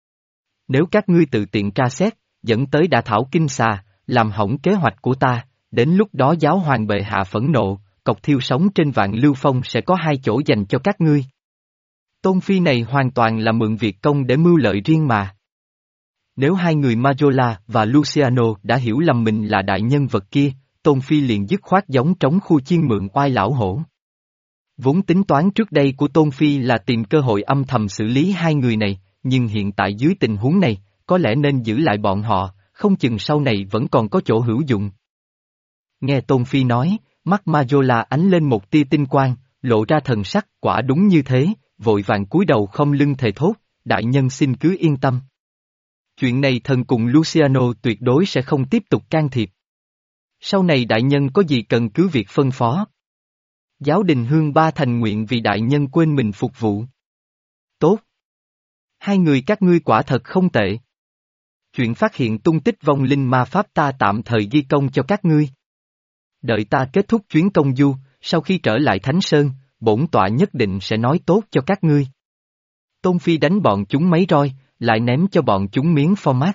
Nếu các ngươi tự tiện tra xét, dẫn tới đả thảo kinh xà, làm hỏng kế hoạch của ta, đến lúc đó giáo hoàng bệ hạ phẫn nộ, cọc thiêu sống trên vạn lưu phong sẽ có hai chỗ dành cho các ngươi. Tôn Phi này hoàn toàn là mượn việc công để mưu lợi riêng mà. Nếu hai người Majola và Luciano đã hiểu lầm mình là đại nhân vật kia, Tôn Phi liền dứt khoát giống trống khu chiên mượn oai lão hổ. Vốn tính toán trước đây của Tôn Phi là tìm cơ hội âm thầm xử lý hai người này, nhưng hiện tại dưới tình huống này, có lẽ nên giữ lại bọn họ, không chừng sau này vẫn còn có chỗ hữu dụng. Nghe Tôn Phi nói, mắt Majola ánh lên một tia tinh quang, lộ ra thần sắc, quả đúng như thế, vội vàng cúi đầu không lưng thề thốt, đại nhân xin cứ yên tâm. Chuyện này thần cùng Luciano tuyệt đối sẽ không tiếp tục can thiệp. Sau này đại nhân có gì cần cứ việc phân phó. Giáo đình Hương Ba thành nguyện vì đại nhân quên mình phục vụ. Tốt. Hai người các ngươi quả thật không tệ. Chuyện phát hiện tung tích vong linh ma pháp ta tạm thời ghi công cho các ngươi. Đợi ta kết thúc chuyến công du, sau khi trở lại Thánh Sơn, bổn tọa nhất định sẽ nói tốt cho các ngươi. Tôn Phi đánh bọn chúng mấy roi, lại ném cho bọn chúng miếng format.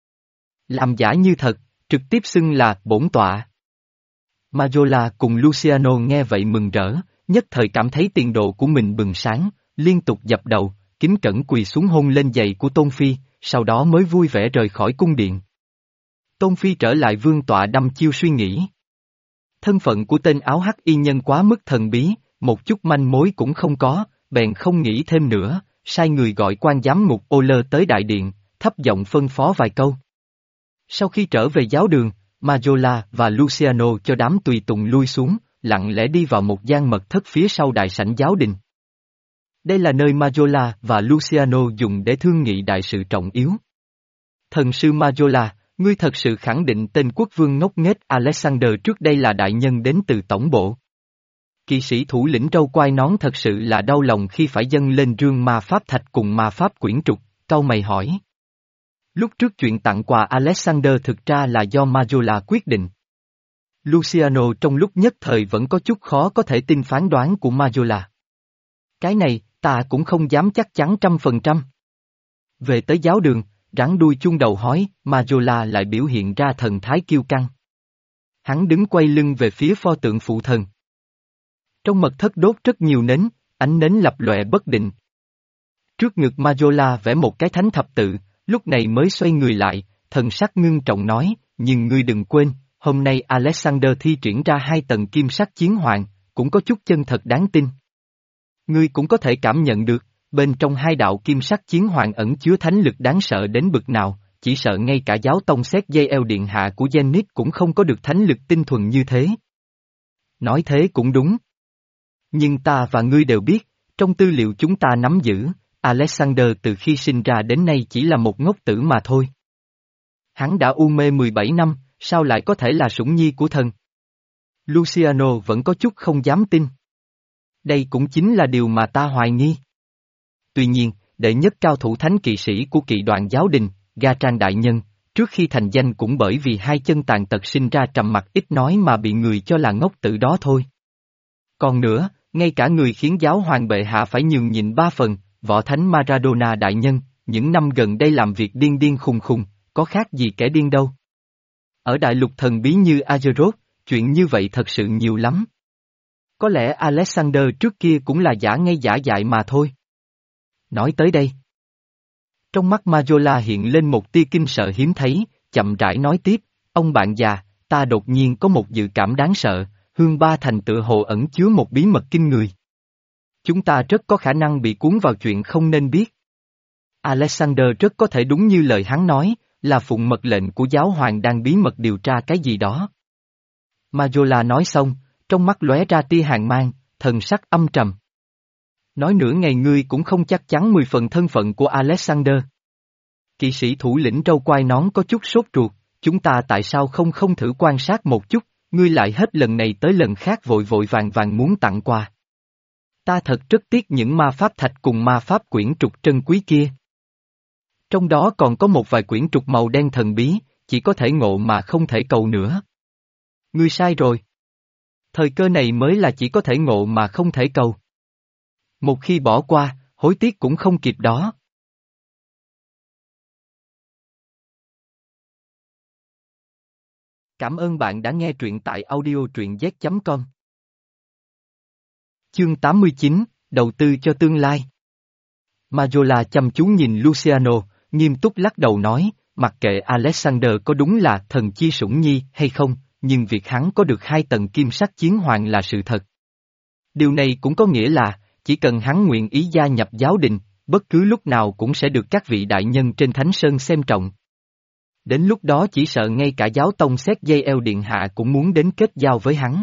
Làm giả như thật, trực tiếp xưng là bổn tọa. Majola cùng Luciano nghe vậy mừng rỡ, nhất thời cảm thấy tiền đồ của mình bừng sáng, liên tục dập đầu, kính cẩn quỳ xuống hôn lên giày của Tôn Phi, sau đó mới vui vẻ rời khỏi cung điện. Tôn Phi trở lại vương tọa đăm chiêu suy nghĩ. Thân phận của tên áo hắc y nhân quá mức thần bí, một chút manh mối cũng không có, bèn không nghĩ thêm nữa, sai người gọi quan giám ngục ô lơ tới đại điện, thấp giọng phân phó vài câu. Sau khi trở về giáo đường, Majola và Luciano cho đám tùy tùng lui xuống, lặng lẽ đi vào một gian mật thất phía sau đại sảnh giáo đình. Đây là nơi Majola và Luciano dùng để thương nghị đại sự trọng yếu. Thần sư Majola, ngươi thật sự khẳng định tên quốc vương ngốc nghếch Alexander trước đây là đại nhân đến từ tổng bộ. Kỵ sĩ thủ lĩnh râu quai nón thật sự là đau lòng khi phải dâng lên rương ma pháp thạch cùng ma pháp quyển trục, cau mày hỏi. Lúc trước chuyện tặng quà Alexander thực ra là do Majola quyết định. Luciano trong lúc nhất thời vẫn có chút khó có thể tin phán đoán của Majola. Cái này, ta cũng không dám chắc chắn trăm phần trăm. Về tới giáo đường, rắn đuôi chuông đầu hói, Majola lại biểu hiện ra thần thái kiêu căng. Hắn đứng quay lưng về phía pho tượng phụ thần. Trong mật thất đốt rất nhiều nến, ánh nến lập lòe bất định. Trước ngực Majola vẽ một cái thánh thập tự, lúc này mới xoay người lại, thần sắc ngưng trọng nói, nhưng ngươi đừng quên, hôm nay Alexander thi triển ra hai tầng kim sắc chiến hoàng, cũng có chút chân thật đáng tin. Ngươi cũng có thể cảm nhận được, bên trong hai đạo kim sắc chiến hoàng ẩn chứa thánh lực đáng sợ đến bực nào, chỉ sợ ngay cả giáo tông xét dây eo điện hạ của Zenith cũng không có được thánh lực tinh thuần như thế. Nói thế cũng đúng. Nhưng ta và ngươi đều biết, trong tư liệu chúng ta nắm giữ, Alexander từ khi sinh ra đến nay chỉ là một ngốc tử mà thôi. Hắn đã u mê mười bảy năm, sao lại có thể là sủng nhi của thần? Luciano vẫn có chút không dám tin. Đây cũng chính là điều mà ta hoài nghi. Tuy nhiên, đệ nhất cao thủ thánh kỵ sĩ của kỵ đoàn giáo đình, Gatran đại nhân, trước khi thành danh cũng bởi vì hai chân tàn tật sinh ra trầm mặc ít nói mà bị người cho là ngốc tử đó thôi. Còn nữa, ngay cả người khiến giáo hoàng bệ hạ phải nhường nhịn ba phần, võ thánh Maradona đại nhân, những năm gần đây làm việc điên điên khùng khùng, có khác gì kẻ điên đâu. Ở đại lục thần bí như Azeroth, chuyện như vậy thật sự nhiều lắm. Có lẽ Alexander trước kia cũng là giả ngây giả dại mà thôi. Nói tới đây. Trong mắt Majola hiện lên một tia kinh sợ hiếm thấy, chậm rãi nói tiếp, ông bạn già, ta đột nhiên có một dự cảm đáng sợ, Hương Ba Thành tựa hồ ẩn chứa một bí mật kinh người. Chúng ta rất có khả năng bị cuốn vào chuyện không nên biết. Alexander rất có thể đúng như lời hắn nói, là phụng mật lệnh của giáo hoàng đang bí mật điều tra cái gì đó. Majola nói xong, trong mắt lóe ra tia hàn mang, thần sắc âm trầm. Nói nửa ngày ngươi cũng không chắc chắn mười phần thân phận của Alexander. Kỵ sĩ thủ lĩnh râu quai nón có chút sốt ruột, chúng ta tại sao không không thử quan sát một chút, ngươi lại hết lần này tới lần khác vội vội vàng vàng muốn tặng quà. Ta thật rất tiếc những ma pháp thạch cùng ma pháp quyển trục trân quý kia. Trong đó còn có một vài quyển trục màu đen thần bí, chỉ có thể ngộ mà không thể cầu nữa. Ngươi sai rồi. Thời cơ này mới là chỉ có thể ngộ mà không thể cầu. Một khi bỏ qua, hối tiếc cũng không kịp đó. Cảm ơn bạn đã nghe truyện tại audio truyện z chấm com. Chương tám mươi chín, Đầu tư cho tương lai. Majola chăm chú nhìn Luciano, nghiêm túc lắc đầu nói, mặc kệ Alexander có đúng là thần chi sủng nhi hay không, nhưng việc hắn có được hai tầng kim sắc chiến hoàng là sự thật. Điều này cũng có nghĩa là, chỉ cần hắn nguyện ý gia nhập giáo đình, bất cứ lúc nào cũng sẽ được các vị đại nhân trên Thánh Sơn xem trọng. Đến lúc đó chỉ sợ ngay cả giáo tông xét dây eo điện hạ cũng muốn đến kết giao với hắn.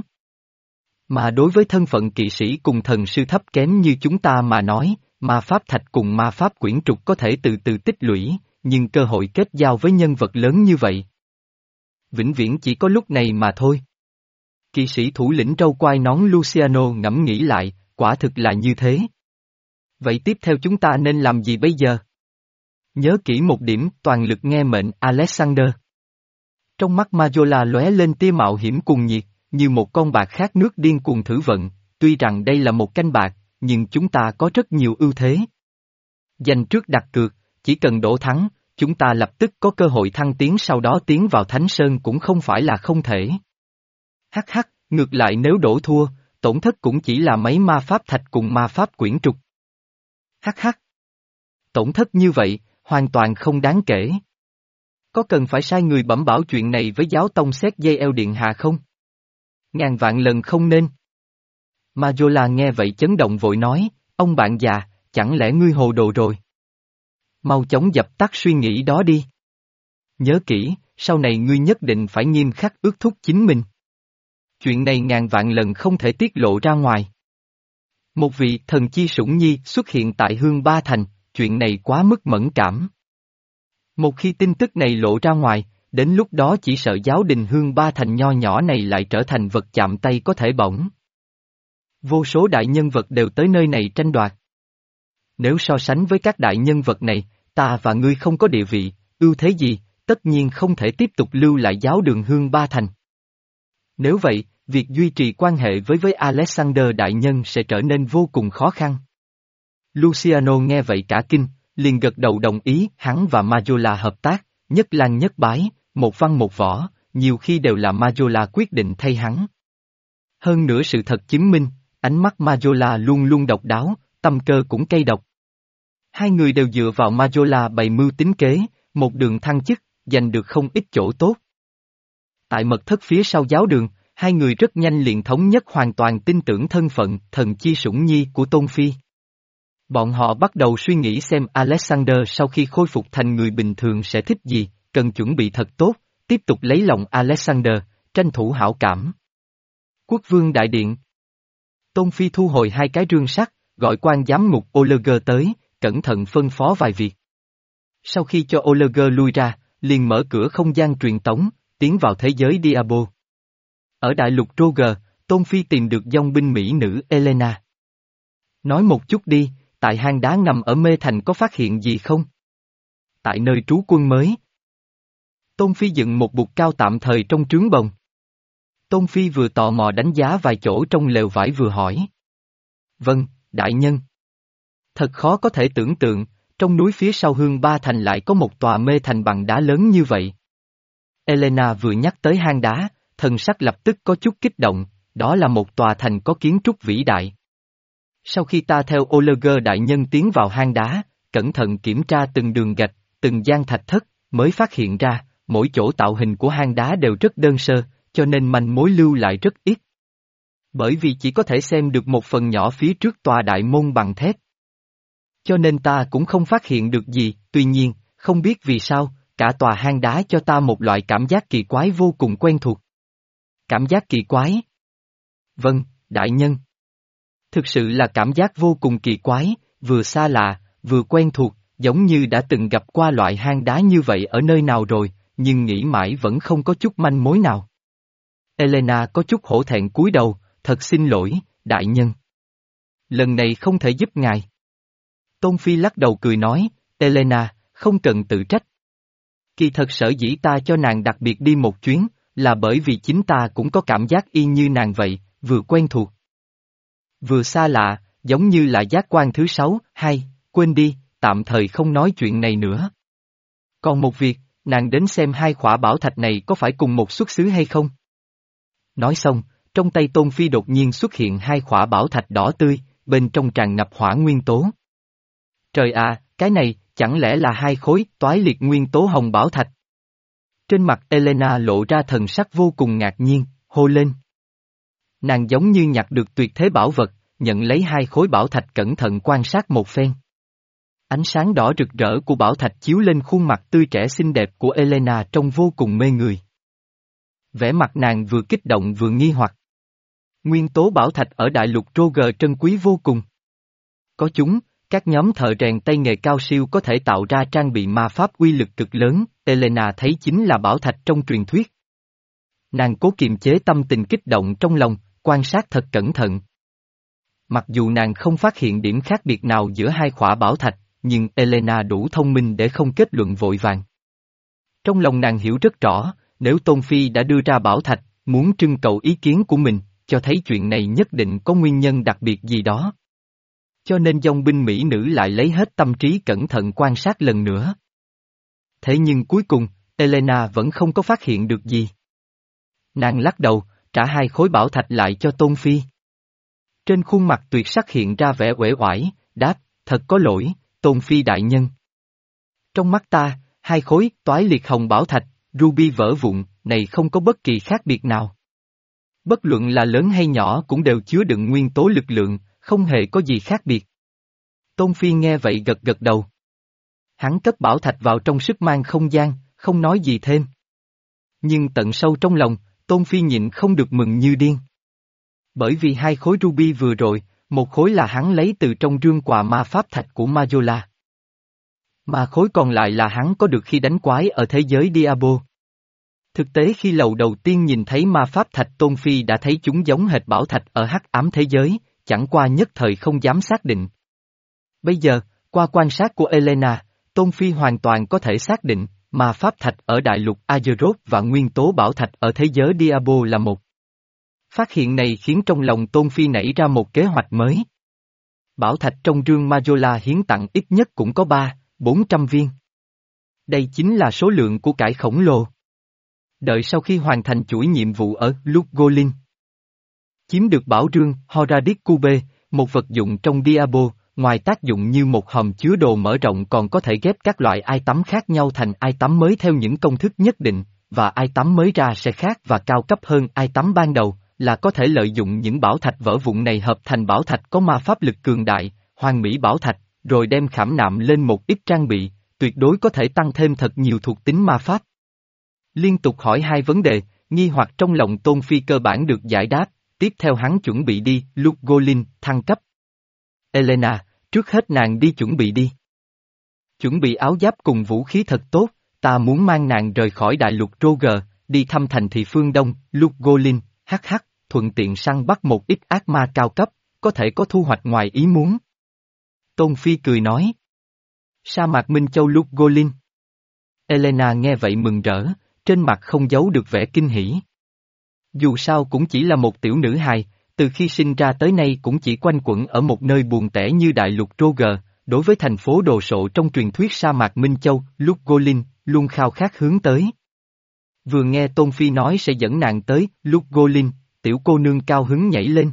Mà đối với thân phận kỵ sĩ cùng thần sư thấp kém như chúng ta mà nói, ma pháp thạch cùng ma pháp quyển trục có thể từ từ tích lũy, nhưng cơ hội kết giao với nhân vật lớn như vậy, vĩnh viễn chỉ có lúc này mà thôi. Kỵ sĩ thủ lĩnh râu quai nón Luciano ngẫm nghĩ lại, quả thực là như thế. Vậy tiếp theo chúng ta nên làm gì bây giờ? Nhớ kỹ một điểm, toàn lực nghe mệnh Alexander. Trong mắt Majola lóe lên tia mạo hiểm cuồng nhiệt, như một con bạc khát nước điên cuồng thử vận, tuy rằng đây là một canh bạc, nhưng chúng ta có rất nhiều ưu thế. Giành trước đặt cược, chỉ cần đổ thắng, chúng ta lập tức có cơ hội thăng tiến, sau đó tiến vào Thánh Sơn cũng không phải là không thể. Hắc hắc, ngược lại nếu đổ thua, tổn thất cũng chỉ là mấy ma pháp thạch cùng ma pháp quyển trục. Hắc hắc. Tổn thất như vậy, hoàn toàn không đáng kể. Có cần phải sai người bẩm bảo chuyện này với giáo tông xét dây eo điện hạ không? Ngàn vạn lần không nên. Majola nghe vậy chấn động vội nói, ông bạn già, chẳng lẽ ngươi hồ đồ rồi? Mau chóng dập tắt suy nghĩ đó đi. Nhớ kỹ, sau này ngươi nhất định phải nghiêm khắc ước thúc chính mình. Chuyện này ngàn vạn lần không thể tiết lộ ra ngoài. Một vị thần chi sủng nhi xuất hiện tại Hương Ba Thành, chuyện này quá mức mẫn cảm. Một khi tin tức này lộ ra ngoài, đến lúc đó chỉ sợ giáo đình Hương Ba Thành nho nhỏ này lại trở thành vật chạm tay có thể bỏng. Vô số đại nhân vật đều tới nơi này tranh đoạt. Nếu so sánh với các đại nhân vật này, ta và ngươi không có địa vị, ưu thế gì, tất nhiên không thể tiếp tục lưu lại giáo đường Hương Ba Thành. Nếu vậy, việc duy trì quan hệ với với Alexander đại nhân sẽ trở nên vô cùng khó khăn. Luciano nghe vậy cả kinh, liền gật đầu đồng ý, hắn và Majola hợp tác, nhất lang nhất bái, một văn một võ, nhiều khi đều là Majola quyết định thay hắn. Hơn nữa sự thật chứng minh, ánh mắt Majola luôn luôn độc đáo, tâm cơ cũng cay độc. Hai người đều dựa vào Majola bày mưu tính kế, một đường thăng chức, giành được không ít chỗ tốt. Tại mật thất phía sau giáo đường, hai người rất nhanh liền thống nhất hoàn toàn tin tưởng thân phận thần chi sủng nhi của Tôn Phi. Bọn họ bắt đầu suy nghĩ xem Alexander sau khi khôi phục thành người bình thường sẽ thích gì, cần chuẩn bị thật tốt, tiếp tục lấy lòng Alexander, tranh thủ hảo cảm. Quốc vương đại điện. Tôn Phi thu hồi hai cái rương sắt, gọi quan giám ngục Oleger tới, cẩn thận phân phó vài việc. Sau khi cho Oleger lui ra, liền mở cửa không gian truyền tống, tiến vào thế giới Diabo. Ở đại lục Roger, Tôn Phi tìm được dòng binh mỹ nữ Elena. Nói một chút đi, tại hang đá nằm ở Mê Thành có phát hiện gì không? Tại nơi trú quân mới. Tôn Phi dựng một bục cao tạm thời trong trướng bồng. Tôn Phi vừa tò mò đánh giá vài chỗ trong lều vải vừa hỏi. Vâng, đại nhân. Thật khó có thể tưởng tượng, trong núi phía sau Hương Ba Thành lại có một tòa Mê Thành bằng đá lớn như vậy. Elena vừa nhắc tới hang đá, thần sắc lập tức có chút kích động, đó là một tòa thành có kiến trúc vĩ đại. Sau khi ta theo Oleger đại nhân tiến vào hang đá, cẩn thận kiểm tra từng đường gạch, từng gian thạch thất, mới phát hiện ra, mỗi chỗ tạo hình của hang đá đều rất đơn sơ, cho nên manh mối lưu lại rất ít. Bởi vì chỉ có thể xem được một phần nhỏ phía trước tòa đại môn bằng thép. Cho nên ta cũng không phát hiện được gì, tuy nhiên, không biết vì sao, cả tòa hang đá cho ta một loại cảm giác kỳ quái vô cùng quen thuộc. Cảm giác kỳ quái? Vâng, đại nhân. Thực sự là cảm giác vô cùng kỳ quái, vừa xa lạ, vừa quen thuộc, giống như đã từng gặp qua loại hang đá như vậy ở nơi nào rồi, nhưng nghĩ mãi vẫn không có chút manh mối nào. Elena có chút hổ thẹn cúi đầu, thật xin lỗi, đại nhân. Lần này không thể giúp ngài. Tôn Phi lắc đầu cười nói, Elena, không cần tự trách. Kỳ thật sở dĩ ta cho nàng đặc biệt đi một chuyến, là bởi vì chính ta cũng có cảm giác y như nàng vậy, vừa quen thuộc. Vừa xa lạ, giống như là giác quan thứ sáu, hay, quên đi, tạm thời không nói chuyện này nữa. Còn một việc, nàng đến xem hai khỏa bảo thạch này có phải cùng một xuất xứ hay không? Nói xong, trong tay Tôn Phi đột nhiên xuất hiện hai khỏa bảo thạch đỏ tươi, bên trong tràn ngập hỏa nguyên tố. Trời ạ, cái này, chẳng lẽ là hai khối toái liệt nguyên tố hồng bảo thạch? Trên mặt Elena lộ ra thần sắc vô cùng ngạc nhiên, hô lên. Nàng giống như nhặt được tuyệt thế bảo vật, nhận lấy hai khối bảo thạch cẩn thận quan sát một phen. Ánh sáng đỏ rực rỡ của bảo thạch chiếu lên khuôn mặt tươi trẻ xinh đẹp của Elena trông vô cùng mê người. Vẻ mặt nàng vừa kích động vừa nghi hoặc. Nguyên tố bảo thạch ở đại lục Roger trân quý vô cùng. Có chúng, các nhóm thợ rèn tay nghề cao siêu có thể tạo ra trang bị ma pháp uy lực cực lớn, Elena thấy chính là bảo thạch trong truyền thuyết. Nàng cố kiềm chế tâm tình kích động trong lòng, quan sát thật cẩn thận. Mặc dù nàng không phát hiện điểm khác biệt nào giữa hai khỏa bảo thạch, nhưng Elena đủ thông minh để không kết luận vội vàng. Trong lòng nàng hiểu rất rõ, nếu Tôn Phi đã đưa ra bảo thạch, muốn trưng cầu ý kiến của mình, cho thấy chuyện này nhất định có nguyên nhân đặc biệt gì đó. Cho nên dòng binh mỹ nữ lại lấy hết tâm trí cẩn thận quan sát lần nữa. Thế nhưng cuối cùng, Elena vẫn không có phát hiện được gì. Nàng lắc đầu, trả hai khối bảo thạch lại cho Tôn Phi. Trên khuôn mặt tuyệt sắc hiện ra vẻ uể oải, đáp, thật có lỗi, Tôn Phi đại nhân. Trong mắt ta, hai khối toái liệt hồng bảo thạch, ruby vỡ vụn, này không có bất kỳ khác biệt nào. Bất luận là lớn hay nhỏ cũng đều chứa đựng nguyên tố lực lượng, không hề có gì khác biệt. Tôn Phi nghe vậy gật gật đầu. Hắn cất bảo thạch vào trong sức mang không gian, không nói gì thêm. Nhưng tận sâu trong lòng, Tôn Phi nhịn không được mừng như điên. Bởi vì hai khối ruby vừa rồi, một khối là hắn lấy từ trong rương quà ma pháp thạch của Majola. Mà khối còn lại là hắn có được khi đánh quái ở thế giới Diablo. Thực tế khi lầu đầu tiên nhìn thấy ma pháp thạch Tôn Phi đã thấy chúng giống hệt bảo thạch ở hắc ám thế giới, chẳng qua nhất thời không dám xác định. Bây giờ, qua quan sát của Elena, Tôn Phi hoàn toàn có thể xác định, ma pháp thạch ở đại lục Azeroth và nguyên tố bảo thạch ở thế giới Diablo là một. Phát hiện này khiến trong lòng Tôn Phi nảy ra một kế hoạch mới. Bảo thạch trong rương Majola hiến tặng ít nhất cũng có ba, bốn trăm viên. Đây chính là số lượng của cải khổng lồ. Đợi sau khi hoàn thành chuỗi nhiệm vụ ở Lugolin, chiếm được bảo rương Horadic Cube, một vật dụng trong Diablo, ngoài tác dụng như một hòm chứa đồ mở rộng còn có thể ghép các loại ai tắm khác nhau thành ai tắm mới theo những công thức nhất định, và ai tắm mới ra sẽ khác và cao cấp hơn ai tắm ban đầu, là có thể lợi dụng những bảo thạch vỡ vụn này hợp thành bảo thạch có ma pháp lực cường đại, hoàn mỹ bảo thạch, rồi đem khảm nạm lên một ít trang bị, tuyệt đối có thể tăng thêm thật nhiều thuộc tính ma pháp. Liên tục hỏi hai vấn đề, nghi hoặc trong lòng Tôn Phi cơ bản được giải đáp, tiếp theo hắn chuẩn bị đi, Lugolin, thăng cấp. Elena, trước hết nàng đi chuẩn bị đi. Chuẩn bị áo giáp cùng vũ khí thật tốt, ta muốn mang nàng rời khỏi đại lục Roger, đi thăm thành thị phương Đông, Lugolin, hắc hắc, thuận tiện săn bắt một ít ác ma cao cấp, có thể có thu hoạch ngoài ý muốn. Tôn Phi cười nói. Sa mạc Minh Châu Lugolin. Elena nghe vậy mừng rỡ, trên mặt không giấu được vẻ kinh hỉ. Dù sao cũng chỉ là một tiểu nữ hài, từ khi sinh ra tới nay cũng chỉ quanh quẩn ở một nơi buồn tẻ như đại lục Roger, đối với thành phố đồ sộ trong truyền thuyết sa mạc Minh Châu, Lugolin, luôn khao khát hướng tới. Vừa nghe Tôn Phi nói sẽ dẫn nàng tới Lugolin, tiểu cô nương cao hứng nhảy lên.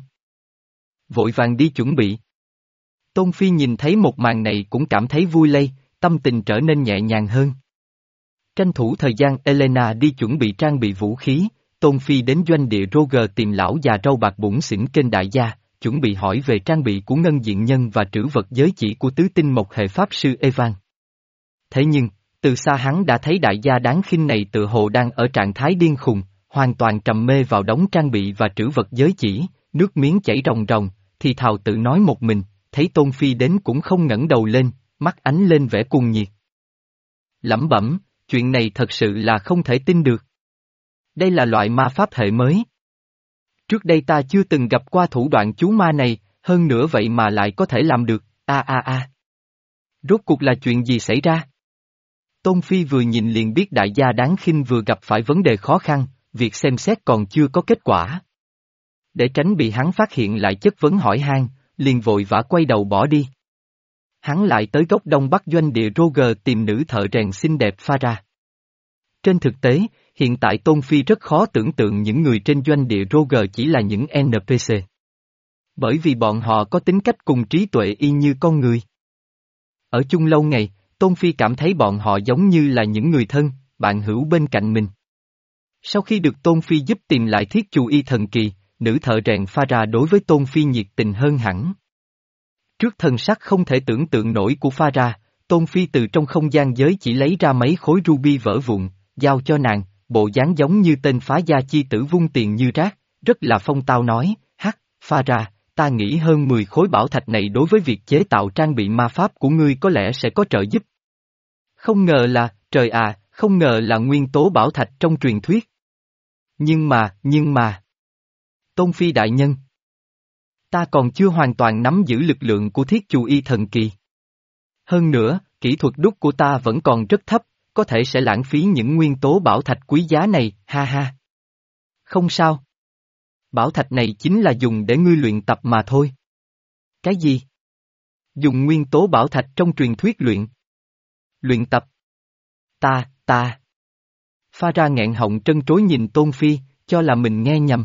Vội vàng đi chuẩn bị. Tôn Phi nhìn thấy một màn này cũng cảm thấy vui lây, tâm tình trở nên nhẹ nhàng hơn. Tranh thủ thời gian Elena đi chuẩn bị trang bị vũ khí, Tôn Phi đến doanh địa Roger tìm lão già râu bạc bủn xỉn kênh đại gia, chuẩn bị hỏi về trang bị của ngân diện nhân và trữ vật giới chỉ của tứ tinh mộc hệ pháp sư Evan. Thế nhưng, từ xa hắn đã thấy đại gia đáng khinh này tự hồ đang ở trạng thái điên khùng, hoàn toàn trầm mê vào đống trang bị và trữ vật giới chỉ, nước miếng chảy ròng ròng, thì thào tự nói một mình, thấy Tôn Phi đến cũng không ngẩng đầu lên, mắt ánh lên vẻ cuồng nhiệt. Lẩm bẩm, chuyện này thật sự là không thể tin được. Đây là loại ma pháp hệ mới. Trước đây ta chưa từng gặp qua thủ đoạn chú ma này, hơn nữa vậy mà lại có thể làm được, a a a. Rốt cuộc là chuyện gì xảy ra? Tôn Phi vừa nhìn liền biết đại gia đáng khinh vừa gặp phải vấn đề khó khăn, việc xem xét còn chưa có kết quả. Để tránh bị hắn phát hiện lại chất vấn hỏi han, liền vội vã quay đầu bỏ đi. Hắn lại tới góc đông bắc doanh địa Roger tìm nữ thợ rèn xinh đẹp Farah. Trên thực tế, hiện tại Tôn Phi rất khó tưởng tượng những người trên doanh địa Roger chỉ là những en pê xê. Bởi vì bọn họ có tính cách cùng trí tuệ y như con người. Ở chung lâu ngày, Tôn Phi cảm thấy bọn họ giống như là những người thân, bạn hữu bên cạnh mình. Sau khi được Tôn Phi giúp tìm lại thiết chù y thần kỳ, nữ thợ rèn Farah đối với Tôn Phi nhiệt tình hơn hẳn. Trước thần sắc không thể tưởng tượng nổi của Farah, Tôn Phi từ trong không gian giới chỉ lấy ra mấy khối ruby vỡ vụn, giao cho nàng, bộ dáng giống như tên phá gia chi tử vung tiền như rác, rất là phong tao nói, hắc, Farah, ta nghĩ hơn mười khối bảo thạch này đối với việc chế tạo trang bị ma pháp của ngươi có lẽ sẽ có trợ giúp. Không ngờ là, trời à, không ngờ là nguyên tố bảo thạch trong truyền thuyết. Nhưng mà, nhưng mà... Tôn Phi đại nhân. Ta còn chưa hoàn toàn nắm giữ lực lượng của thiết chù y thần kỳ. Hơn nữa, kỹ thuật đúc của ta vẫn còn rất thấp, có thể sẽ lãng phí những nguyên tố bảo thạch quý giá này, ha ha. Không sao. Bảo thạch này chính là dùng để ngươi luyện tập mà thôi. Cái gì? Dùng nguyên tố bảo thạch trong truyền thuyết luyện. Luyện tập. Ta, ta. Farah nghẹn họng trân trối nhìn Tôn Phi, cho là mình nghe nhầm.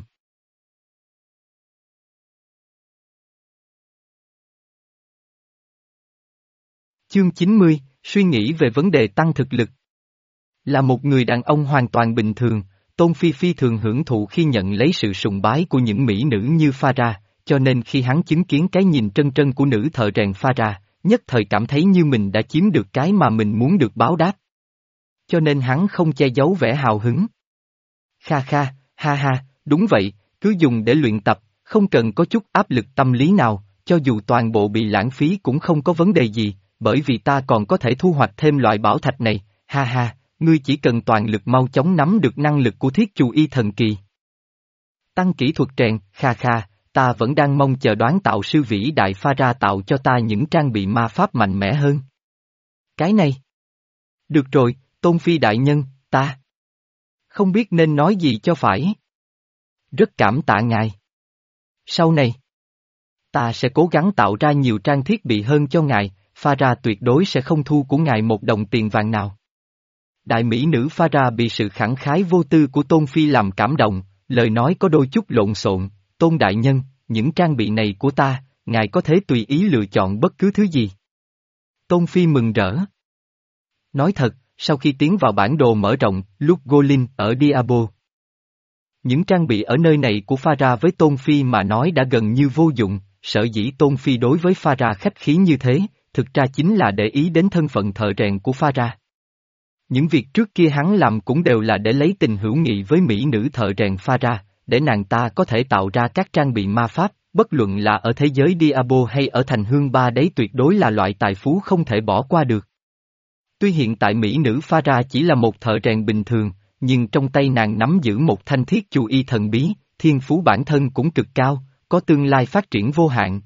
Chương chín mươi, suy nghĩ về vấn đề tăng thực lực. Là một người đàn ông hoàn toàn bình thường, Tôn Phi phi thường hưởng thụ khi nhận lấy sự sùng bái của những mỹ nữ như Farah, cho nên khi hắn chứng kiến cái nhìn trân trân của nữ thợ rèn Farah, nhất thời cảm thấy như mình đã chiếm được cái mà mình muốn được báo đáp. Cho nên hắn không che giấu vẻ hào hứng. Kha kha, ha ha, đúng vậy, cứ dùng để luyện tập, không cần có chút áp lực tâm lý nào, cho dù toàn bộ bị lãng phí cũng không có vấn đề gì, bởi vì ta còn có thể thu hoạch thêm loại bảo thạch này, ha ha, ngươi chỉ cần toàn lực mau chóng nắm được năng lực của thiết chù y thần kỳ. Tăng kỹ thuật rèn, kha kha, ta vẫn đang mong chờ đoán tạo sư vĩ đại Farah tạo cho ta những trang bị ma pháp mạnh mẽ hơn. Cái này. Được rồi, Tôn Phi đại nhân, ta. Không biết nên nói gì cho phải. Rất cảm tạ ngài. Sau này, ta sẽ cố gắng tạo ra nhiều trang thiết bị hơn cho ngài, Farah tuyệt đối sẽ không thu của ngài một đồng tiền vàng nào. Đại mỹ nữ Farah bị sự khẳng khái vô tư của Tôn Phi làm cảm động, lời nói có đôi chút lộn xộn, Tôn đại nhân, những trang bị này của ta, ngài có thể tùy ý lựa chọn bất cứ thứ gì. Tôn Phi mừng rỡ. Nói thật, sau khi tiến vào bản đồ mở rộng, lúc Golin ở Diabo, những trang bị ở nơi này của Farah với Tôn Phi mà nói đã gần như vô dụng, sở dĩ Tôn Phi đối với Farah khách khí như thế, thực ra chính là để ý đến thân phận thợ rèn của Farah. Những việc trước kia hắn làm cũng đều là để lấy tình hữu nghị với mỹ nữ thợ rèn Farah, để nàng ta có thể tạo ra các trang bị ma pháp, bất luận là ở thế giới Diabo hay ở thành Hương Ba đấy tuyệt đối là loại tài phú không thể bỏ qua được. Tuy hiện tại mỹ nữ Farah chỉ là một thợ rèn bình thường, nhưng trong tay nàng nắm giữ một thanh thiết chù y thần bí, thiên phú bản thân cũng cực cao, có tương lai phát triển vô hạn.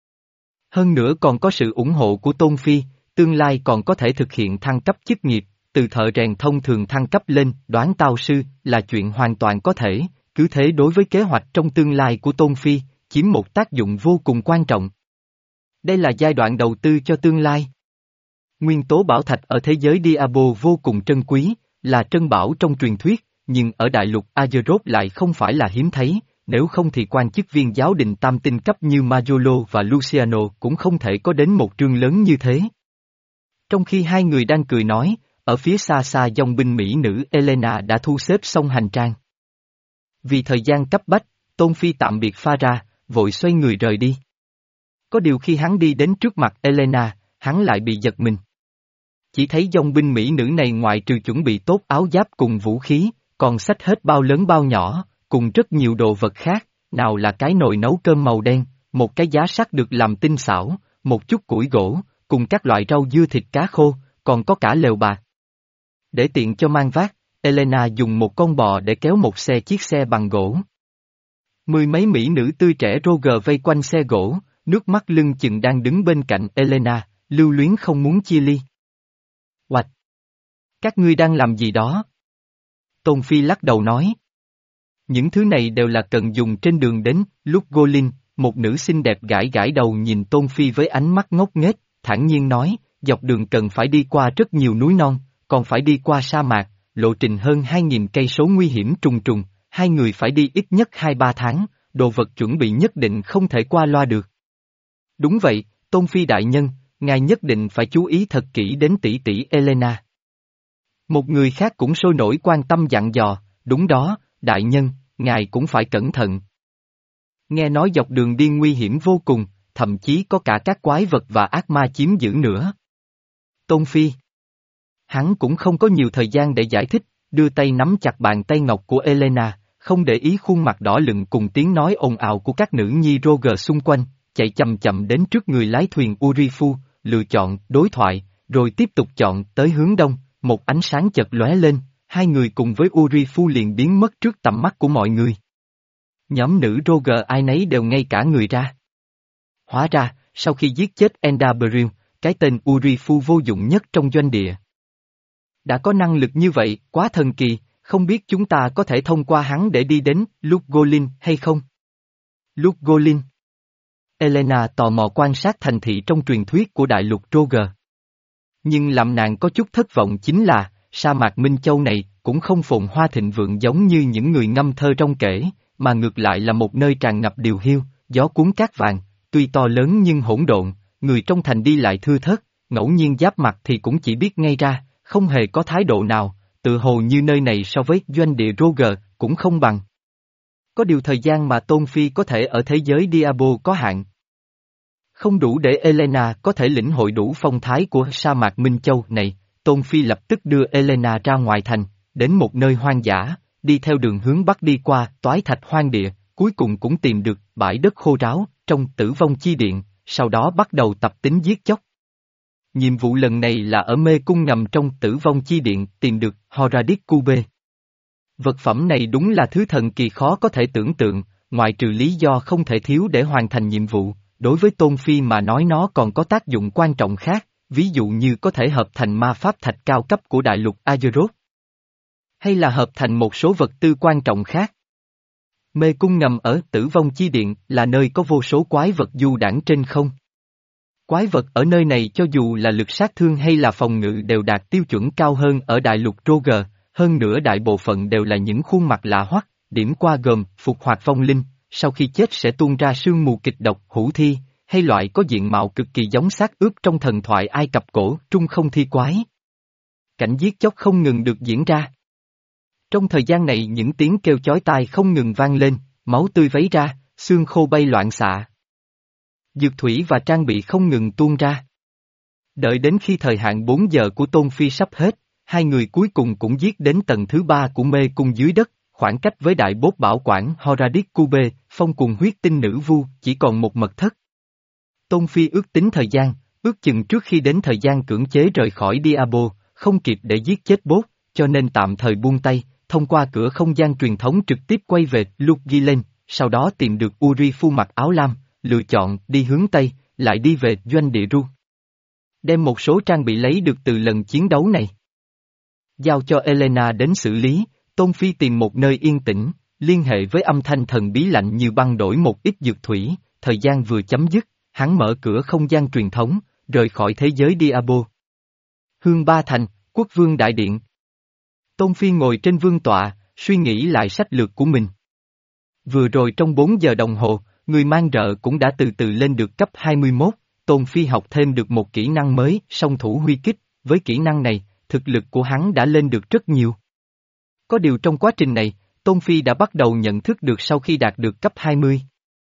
Hơn nữa còn có sự ủng hộ của Tôn Phi, tương lai còn có thể thực hiện thăng cấp chức nghiệp, từ thợ rèn thông thường thăng cấp lên, đoán tao sư, là chuyện hoàn toàn có thể, cứ thế đối với kế hoạch trong tương lai của Tôn Phi, chiếm một tác dụng vô cùng quan trọng. Đây là giai đoạn đầu tư cho tương lai. Nguyên tố bảo thạch ở thế giới Diabo vô cùng trân quý, là trân bảo trong truyền thuyết, nhưng ở đại lục Azeroth lại không phải là hiếm thấy, nếu không thì quan chức viên giáo đình tam tinh cấp như Majolo và Luciano cũng không thể có đến một trương lớn như thế. Trong khi hai người đang cười nói, ở phía xa xa dòng binh mỹ nữ Elena đã thu xếp xong hành trang. Vì thời gian cấp bách, Tôn Phi tạm biệt Farah, vội xoay người rời đi. Có điều khi hắn đi đến trước mặt Elena, hắn lại bị giật mình. Chỉ thấy dòng binh mỹ nữ này ngoại trừ chuẩn bị tốt áo giáp cùng vũ khí, còn xách hết bao lớn bao nhỏ, cùng rất nhiều đồ vật khác, nào là cái nồi nấu cơm màu đen, một cái giá sắt được làm tinh xảo, một chút củi gỗ, cùng các loại rau dưa thịt cá khô, còn có cả lều bạc. Để tiện cho mang vác, Elena dùng một con bò để kéo một xe chiếc xe bằng gỗ. Mười mấy mỹ nữ tươi trẻ Roger vây quanh xe gỗ, nước mắt lưng chừng đang đứng bên cạnh Elena, lưu luyến không muốn chia ly. Oạch! Các ngươi đang làm gì đó? Tôn Phi lắc đầu nói. Những thứ này đều là cần dùng trên đường đến, lúc Golin, một nữ xinh đẹp gãi gãi đầu nhìn Tôn Phi với ánh mắt ngốc nghếch, thản nhiên nói, dọc đường cần phải đi qua rất nhiều núi non, còn phải đi qua sa mạc, lộ trình hơn hai nghìn cây số nguy hiểm trùng trùng, hai người phải đi ít nhất hai ba tháng, đồ vật chuẩn bị nhất định không thể qua loa được. Đúng vậy, Tôn Phi đại nhân, ngài nhất định phải chú ý thật kỹ đến tỷ tỷ Elena. Một người khác cũng sôi nổi quan tâm dặn dò, đúng đó, đại nhân, ngài cũng phải cẩn thận. Nghe nói dọc đường đi nguy hiểm vô cùng, thậm chí có cả các quái vật và ác ma chiếm giữ nữa. Tôn Phi. Hắn cũng không có nhiều thời gian để giải thích, đưa tay nắm chặt bàn tay ngọc của Elena, không để ý khuôn mặt đỏ lựng cùng tiếng nói ồn ào của các nữ nhi Roger xung quanh, chạy chậm chậm đến trước người lái thuyền Urifu, lựa chọn, đối thoại, rồi tiếp tục chọn tới hướng đông, một ánh sáng chợt lóe lên, hai người cùng với Urifu liền biến mất trước tầm mắt của mọi người. Nhóm nữ Roger ai nấy đều ngây cả người ra. Hóa ra, sau khi giết chết Endabril, cái tên Urifu vô dụng nhất trong doanh địa. Đã có năng lực như vậy, quá thần kỳ, không biết chúng ta có thể thông qua hắn để đi đến Lugolin hay không? Lugolin. Elena tò mò quan sát thành thị trong truyền thuyết của đại lục Roger. Nhưng làm nàng có chút thất vọng chính là, sa mạc Minh Châu này cũng không phồn hoa thịnh vượng giống như những người ngâm thơ trong kể, mà ngược lại là một nơi tràn ngập điều hiu, gió cuốn cát vàng, tuy to lớn nhưng hỗn độn, người trong thành đi lại thưa thớt, ngẫu nhiên giáp mặt thì cũng chỉ biết ngay ra, không hề có thái độ nào, tự hồ như nơi này so với doanh địa Roger cũng không bằng. Có điều thời gian mà Tôn Phi có thể ở thế giới Diablo có hạn. Không đủ để Elena có thể lĩnh hội đủ phong thái của sa mạc Minh Châu này, Tôn Phi lập tức đưa Elena ra ngoài thành, đến một nơi hoang dã, đi theo đường hướng bắc đi qua toái thạch hoang địa, cuối cùng cũng tìm được bãi đất khô ráo, trong tử vong chi điện, sau đó bắt đầu tập tính giết chóc. Nhiệm vụ lần này là ở mê cung ngầm trong tử vong chi điện tìm được Horadic Cube. Vật phẩm này đúng là thứ thần kỳ khó có thể tưởng tượng, ngoại trừ lý do không thể thiếu để hoàn thành nhiệm vụ, đối với Tôn Phi mà nói nó còn có tác dụng quan trọng khác, ví dụ như có thể hợp thành ma pháp thạch cao cấp của đại lục Azeroth. Hay là hợp thành một số vật tư quan trọng khác. Mê cung ngầm ở tử vong chi điện là nơi có vô số quái vật du đãng trên không. Quái vật ở nơi này cho dù là lực sát thương hay là phòng ngự đều đạt tiêu chuẩn cao hơn ở đại lục Roger, hơn nữa đại bộ phận đều là những khuôn mặt lạ hoắc, điểm qua gồm phục hoạt vong linh, sau khi chết sẽ tuôn ra sương mù kịch độc, hủ thi, hay loại có diện mạo cực kỳ giống xác ướp trong thần thoại Ai Cập cổ, trung không thi quái. Cảnh giết chóc không ngừng được diễn ra. Trong thời gian này những tiếng kêu chói tai không ngừng vang lên, máu tươi vấy ra, xương khô bay loạn xạ. Dược thủy và trang bị không ngừng tuôn ra. Đợi đến khi thời hạn bốn giờ của Tôn Phi sắp hết, hai người cuối cùng cũng giết đến tầng thứ ba của mê cung dưới đất, khoảng cách với đại bốt bảo quản Horadic Cube, phong cùng huyết tinh nữ vu, chỉ còn một mật thất. Tôn Phi ước tính thời gian, ước chừng trước khi đến thời gian cưỡng chế rời khỏi Diablo, không kịp để giết chết bốt, cho nên tạm thời buông tay, thông qua cửa không gian truyền thống trực tiếp quay về Lugolin, sau đó tìm được Urifu mặc áo lam, lựa chọn đi hướng Tây, lại đi về doanh địa Ru. Đem một số trang bị lấy được từ lần chiến đấu này. Giao cho Elena đến xử lý, Tôn Phi tìm một nơi yên tĩnh, liên hệ với âm thanh thần bí lạnh như băng đổi một ít dược thủy, thời gian vừa chấm dứt, hắn mở cửa không gian truyền thống, rời khỏi thế giới Diablo. Hương Ba Thành, Quốc vương đại điện. Tôn Phi ngồi trên vương tọa, suy nghĩ lại sách lược của mình. Vừa rồi trong bốn giờ đồng hồ, người mang rợ cũng đã từ từ lên được cấp hai mươi mốt, Tôn Phi học thêm được một kỹ năng mới, song thủ huy kích, với kỹ năng này, thực lực của hắn đã lên được rất nhiều. Có điều trong quá trình này, Tôn Phi đã bắt đầu nhận thức được sau khi đạt được cấp hai mươi.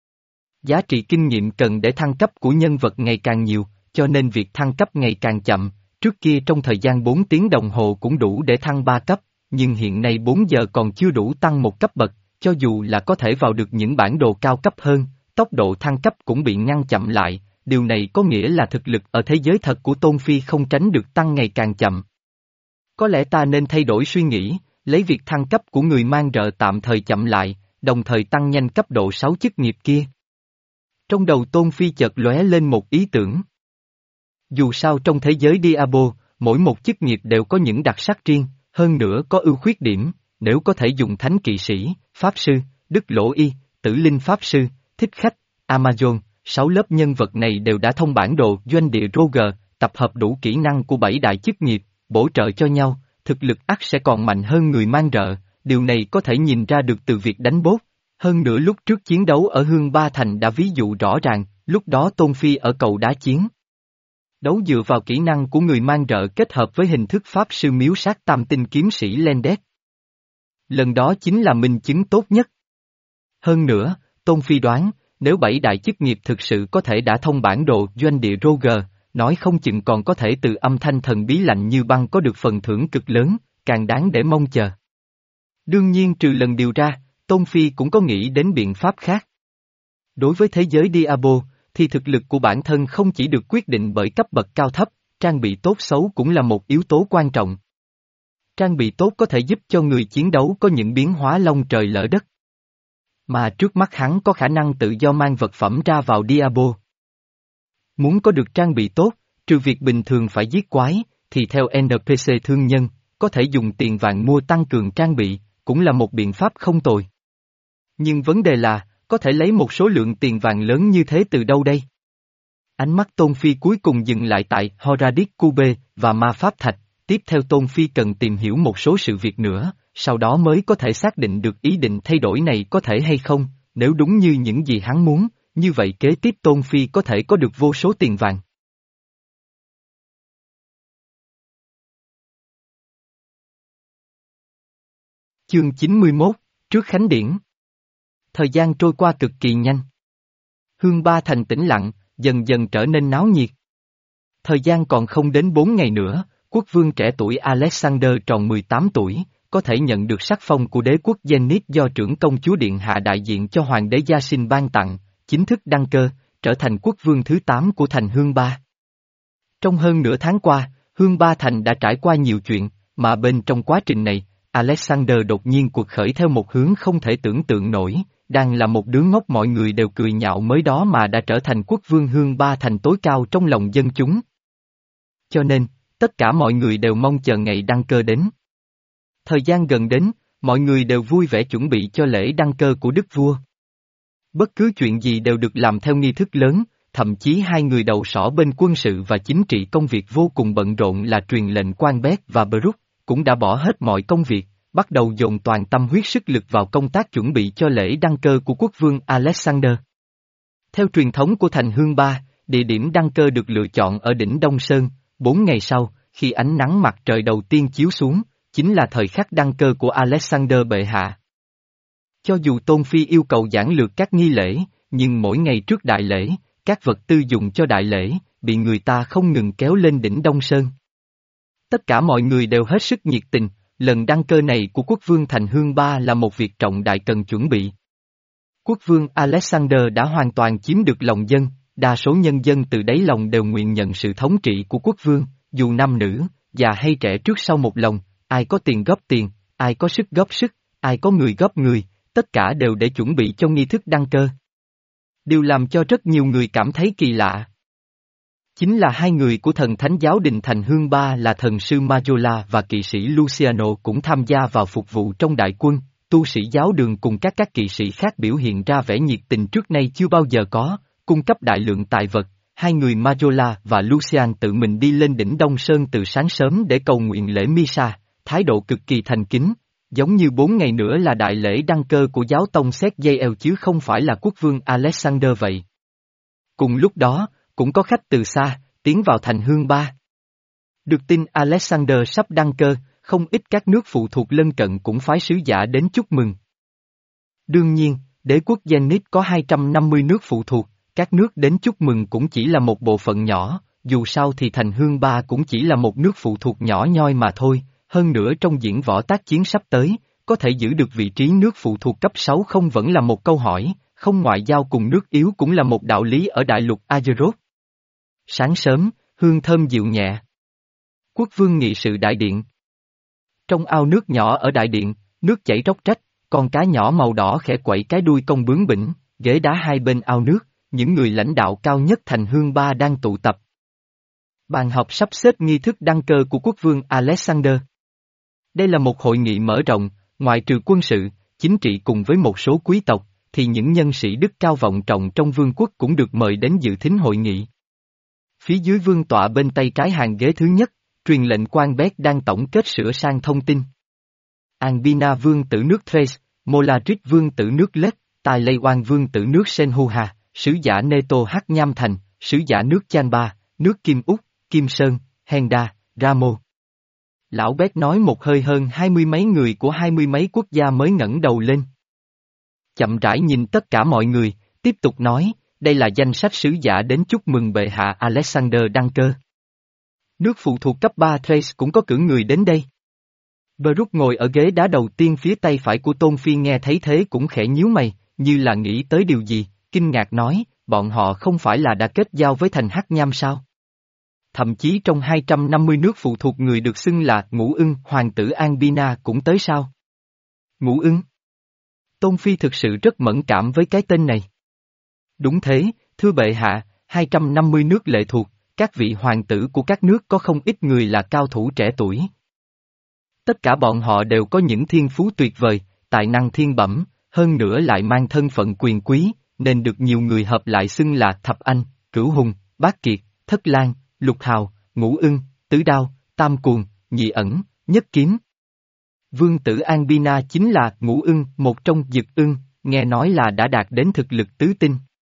Giá trị kinh nghiệm cần để thăng cấp của nhân vật ngày càng nhiều, cho nên việc thăng cấp ngày càng chậm, trước kia trong thời gian bốn tiếng đồng hồ cũng đủ để thăng ba cấp, nhưng hiện nay bốn giờ còn chưa đủ tăng một cấp bậc, cho dù là có thể vào được những bản đồ cao cấp hơn, tốc độ thăng cấp cũng bị ngăn chậm lại, điều này có nghĩa là thực lực ở thế giới thật của Tôn Phi không tránh được tăng ngày càng chậm. Có lẽ ta nên thay đổi suy nghĩ, lấy việc thăng cấp của người mang rợ tạm thời chậm lại, đồng thời tăng nhanh cấp độ sáu chức nghiệp kia. Trong đầu Tôn Phi chợt lóe lên một ý tưởng. Dù sao trong thế giới Diablo, mỗi một chức nghiệp đều có những đặc sắc riêng, hơn nữa có ưu khuyết điểm, nếu có thể dùng thánh kỵ sĩ, pháp sư, đức lỗ y, tử linh pháp sư, thích khách, Amazon, sáu lớp nhân vật này đều đã thông bản đồ doanh địa Roger, tập hợp đủ kỹ năng của bảy đại chức nghiệp, bổ trợ cho nhau, thực lực ắt sẽ còn mạnh hơn người mang rợ, điều này có thể nhìn ra được từ việc đánh bốt. Hơn nữa lúc trước chiến đấu ở Hương Ba Thành đã ví dụ rõ ràng, lúc đó Tôn Phi ở cầu đá chiến. Đấu dựa vào kỹ năng của người mang rợ kết hợp với hình thức pháp sư miếu sát tam tinh kiếm sĩ Lendet. Lần đó chính là minh chứng tốt nhất. Hơn nữa, Tôn Phi đoán, nếu bảy đại chức nghiệp thực sự có thể đã thông bản đồ doanh địa Roger, nói không chừng còn có thể từ âm thanh thần bí lạnh như băng có được phần thưởng cực lớn, càng đáng để mong chờ. Đương nhiên trừ lần điều ra, Tôn Phi cũng có nghĩ đến biện pháp khác. Đối với thế giới Diablo, thì thực lực của bản thân không chỉ được quyết định bởi cấp bậc cao thấp, trang bị tốt xấu cũng là một yếu tố quan trọng. Trang bị tốt có thể giúp cho người chiến đấu có những biến hóa long trời lỡ đất. Mà trước mắt hắn có khả năng tự do mang vật phẩm ra vào Diablo. Muốn có được trang bị tốt, trừ việc bình thường phải giết quái, thì theo en pê xê thương nhân, có thể dùng tiền vàng mua tăng cường trang bị, cũng là một biện pháp không tồi. Nhưng vấn đề là, có thể lấy một số lượng tiền vàng lớn như thế từ đâu đây? Ánh mắt Tôn Phi cuối cùng dừng lại tại Horadic Cube và Ma Pháp Thạch, tiếp theo Tôn Phi cần tìm hiểu một số sự việc nữa, sau đó mới có thể xác định được ý định thay đổi này có thể hay không, nếu đúng như những gì hắn muốn, như vậy kế tiếp Tôn Phi có thể có được vô số tiền vàng. Chương chín mươi mốt, trước Khánh Điển. Thời gian trôi qua cực kỳ nhanh. Hương Ba Thành tĩnh lặng, dần dần trở nên náo nhiệt. Thời gian còn không đến bốn ngày nữa, quốc vương trẻ tuổi Alexander tròn mười tám tuổi, có thể nhận được sắc phong của đế quốc Zenith do trưởng công chúa Điện Hạ đại diện cho hoàng đế Gia Sinh ban tặng, chính thức đăng cơ, trở thành quốc vương thứ tám của thành Hương Ba. Trong hơn nửa tháng qua, Hương Ba Thành đã trải qua nhiều chuyện, mà bên trong quá trình này, Alexander đột nhiên cuộc khởi theo một hướng không thể tưởng tượng nổi, đang là một đứa ngốc mọi người đều cười nhạo mới đó mà đã trở thành quốc vương Hương Ba Thành tối cao trong lòng dân chúng. Cho nên, tất cả mọi người đều mong chờ ngày đăng cơ đến. Thời gian gần đến, mọi người đều vui vẻ chuẩn bị cho lễ đăng cơ của đức vua. Bất cứ chuyện gì đều được làm theo nghi thức lớn, thậm chí hai người đầu sỏ bên quân sự và chính trị công việc vô cùng bận rộn là truyền lệnh Quan Bét và Brook, cũng đã bỏ hết mọi công việc, bắt đầu dồn toàn tâm huyết sức lực vào công tác chuẩn bị cho lễ đăng cơ của quốc vương Alexander. Theo truyền thống của thành Hương Ba, địa điểm đăng cơ được lựa chọn ở đỉnh Đông Sơn, bốn ngày sau, khi ánh nắng mặt trời đầu tiên chiếu xuống, chính là thời khắc đăng cơ của Alexander bệ hạ. Cho dù Tôn Phi yêu cầu giản lược các nghi lễ, nhưng mỗi ngày trước đại lễ, các vật tư dùng cho đại lễ, bị người ta không ngừng kéo lên đỉnh Đông Sơn. Tất cả mọi người đều hết sức nhiệt tình, lần đăng cơ này của quốc vương thành Hương Ba là một việc trọng đại cần chuẩn bị. Quốc vương Alexander đã hoàn toàn chiếm được lòng dân, đa số nhân dân từ đáy lòng đều nguyện nhận sự thống trị của quốc vương, dù nam nữ, già hay trẻ trước sau một lòng, ai có tiền góp tiền, ai có sức góp sức, ai có người góp người, tất cả đều để chuẩn bị cho nghi thức đăng cơ. Điều làm cho rất nhiều người cảm thấy kỳ lạ. Chính là hai người của thần thánh giáo đình thành Hương Ba là thần sư Majola và kỵ sĩ Luciano cũng tham gia vào phục vụ trong đại quân, tu sĩ giáo đường cùng các các kỵ sĩ khác biểu hiện ra vẻ nhiệt tình trước nay chưa bao giờ có, cung cấp đại lượng tài vật. Hai người Majola và Lucian tự mình đi lên đỉnh Đông Sơn từ sáng sớm để cầu nguyện lễ Misa, thái độ cực kỳ thành kính, giống như bốn ngày nữa là đại lễ đăng cơ của giáo tông Seth chứ không phải là quốc vương Alexander vậy. Cùng lúc đó, cũng có khách từ xa, tiến vào thành Hương Ba. Được tin Alexander sắp đăng cơ, không ít các nước phụ thuộc lân cận cũng phái sứ giả đến chúc mừng. Đương nhiên, đế quốc Zenith có hai trăm năm mươi nước phụ thuộc, các nước đến chúc mừng cũng chỉ là một bộ phận nhỏ, dù sao thì thành Hương Ba cũng chỉ là một nước phụ thuộc nhỏ nhoi mà thôi, hơn nữa trong diễn võ tác chiến sắp tới, có thể giữ được vị trí nước phụ thuộc cấp sáu không vẫn là một câu hỏi, không ngoại giao cùng nước yếu cũng là một đạo lý ở đại lục Azeroth. Sáng sớm, hương thơm dịu nhẹ. Quốc vương nghị sự đại điện. Trong ao nước nhỏ ở đại điện, nước chảy róc rách, con cá nhỏ màu đỏ khẽ quậy cái đuôi cong bướng bỉnh, ghế đá hai bên ao nước, những người lãnh đạo cao nhất thành Hương Ba đang tụ tập. Bàn họp sắp xếp nghi thức đăng cơ của quốc vương Alexander. Đây là một hội nghị mở rộng, ngoại trừ quân sự, chính trị cùng với một số quý tộc, thì những nhân sĩ đức cao vọng trọng trong vương quốc cũng được mời đến dự thính hội nghị. Phía dưới vương tọa bên tay trái hàng ghế thứ nhất, truyền lệnh quan Bét đang tổng kết sửa sang thông tin. Albina vương tử nước Thrace, Molarit vương tử nước Lết, Tài Lây Oan vương tử nước Senhuha, sứ giả Neto Hắc Nham Thành, sứ giả nước Chanba, nước Kim Úc, Kim Sơn, Henda, Ramo. Lão Bét nói một hơi hơn hai mươi mấy người của hai mươi mấy quốc gia mới ngẩng đầu lên. Chậm rãi nhìn tất cả mọi người, tiếp tục nói, đây là danh sách sứ giả đến chúc mừng bệ hạ Alexander đăng cơ. Nước phụ thuộc cấp ba Thrace cũng có cử người đến đây. Baruch ngồi ở ghế đá đầu tiên phía tay phải của Tôn Phi nghe thấy thế cũng khẽ nhíu mày, như là nghĩ tới điều gì, kinh ngạc nói, bọn họ không phải là đã kết giao với thành Hắc Nham sao? Thậm chí trong hai trăm năm mươi nước phụ thuộc người được xưng là Ngũ Ưng, hoàng tử Albina cũng tới sao? Ngũ Ưng? Tôn Phi thực sự rất mẫn cảm với cái tên này. Đúng thế, thưa bệ hạ, hai trăm năm mươi nước lệ thuộc, các vị hoàng tử của các nước có không ít người là cao thủ trẻ tuổi. Tất cả bọn họ đều có những thiên phú tuyệt vời, tài năng thiên bẩm, hơn nữa lại mang thân phận quyền quý, nên được nhiều người hợp lại xưng là Thập Anh, Cửu Hùng, Bát Kiệt, Thất Lang, Lục Hào, Ngũ Ưng, Tứ Đao, Tam Cuồng, Nhị Ẩn, Nhất Kiếm. Vương tử Albina chính là Ngũ Ưng, một trong Dực Ưng, nghe nói là đã đạt đến thực lực tứ tinh.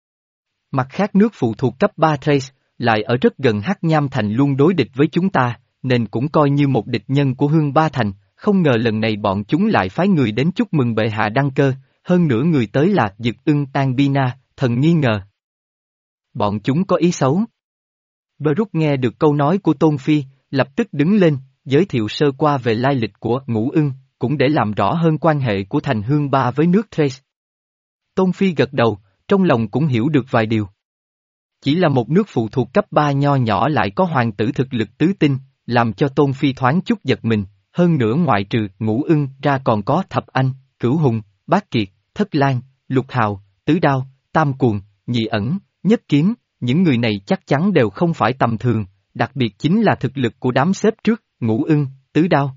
Mặt khác nước phụ thuộc cấp ba Thrace, lại ở rất gần Hắc Nham Thành luôn đối địch với chúng ta, nên cũng coi như một địch nhân của Hương Ba Thành, không ngờ lần này bọn chúng lại phái người đến chúc mừng bệ hạ đăng cơ, hơn nữa người tới là Dực Ưng Albina, thần nghi ngờ. Bọn chúng có ý xấu. Baruch nghe được câu nói của Tôn Phi, lập tức đứng lên, giới thiệu sơ qua về lai lịch của Ngũ Ưng, cũng để làm rõ hơn quan hệ của thành Hương Ba với nước Thrace. Tôn Phi gật đầu, trong lòng cũng hiểu được vài điều. Chỉ là một nước phụ thuộc cấp ba nho nhỏ lại có hoàng tử thực lực tứ tinh, làm cho Tôn Phi thoáng chút giật mình, hơn nữa ngoại trừ Ngũ Ưng ra còn có Thập Anh, Cửu Hùng, Bát Kiệt, Thất Lang, Lục Hào, Tứ Đao, Tam Cuồng, Nhị Ẩn, Nhất Kiếm, những người này chắc chắn đều không phải tầm thường, đặc biệt chính là thực lực của đám xếp trước, Ngũ Ưng, Tứ Đao,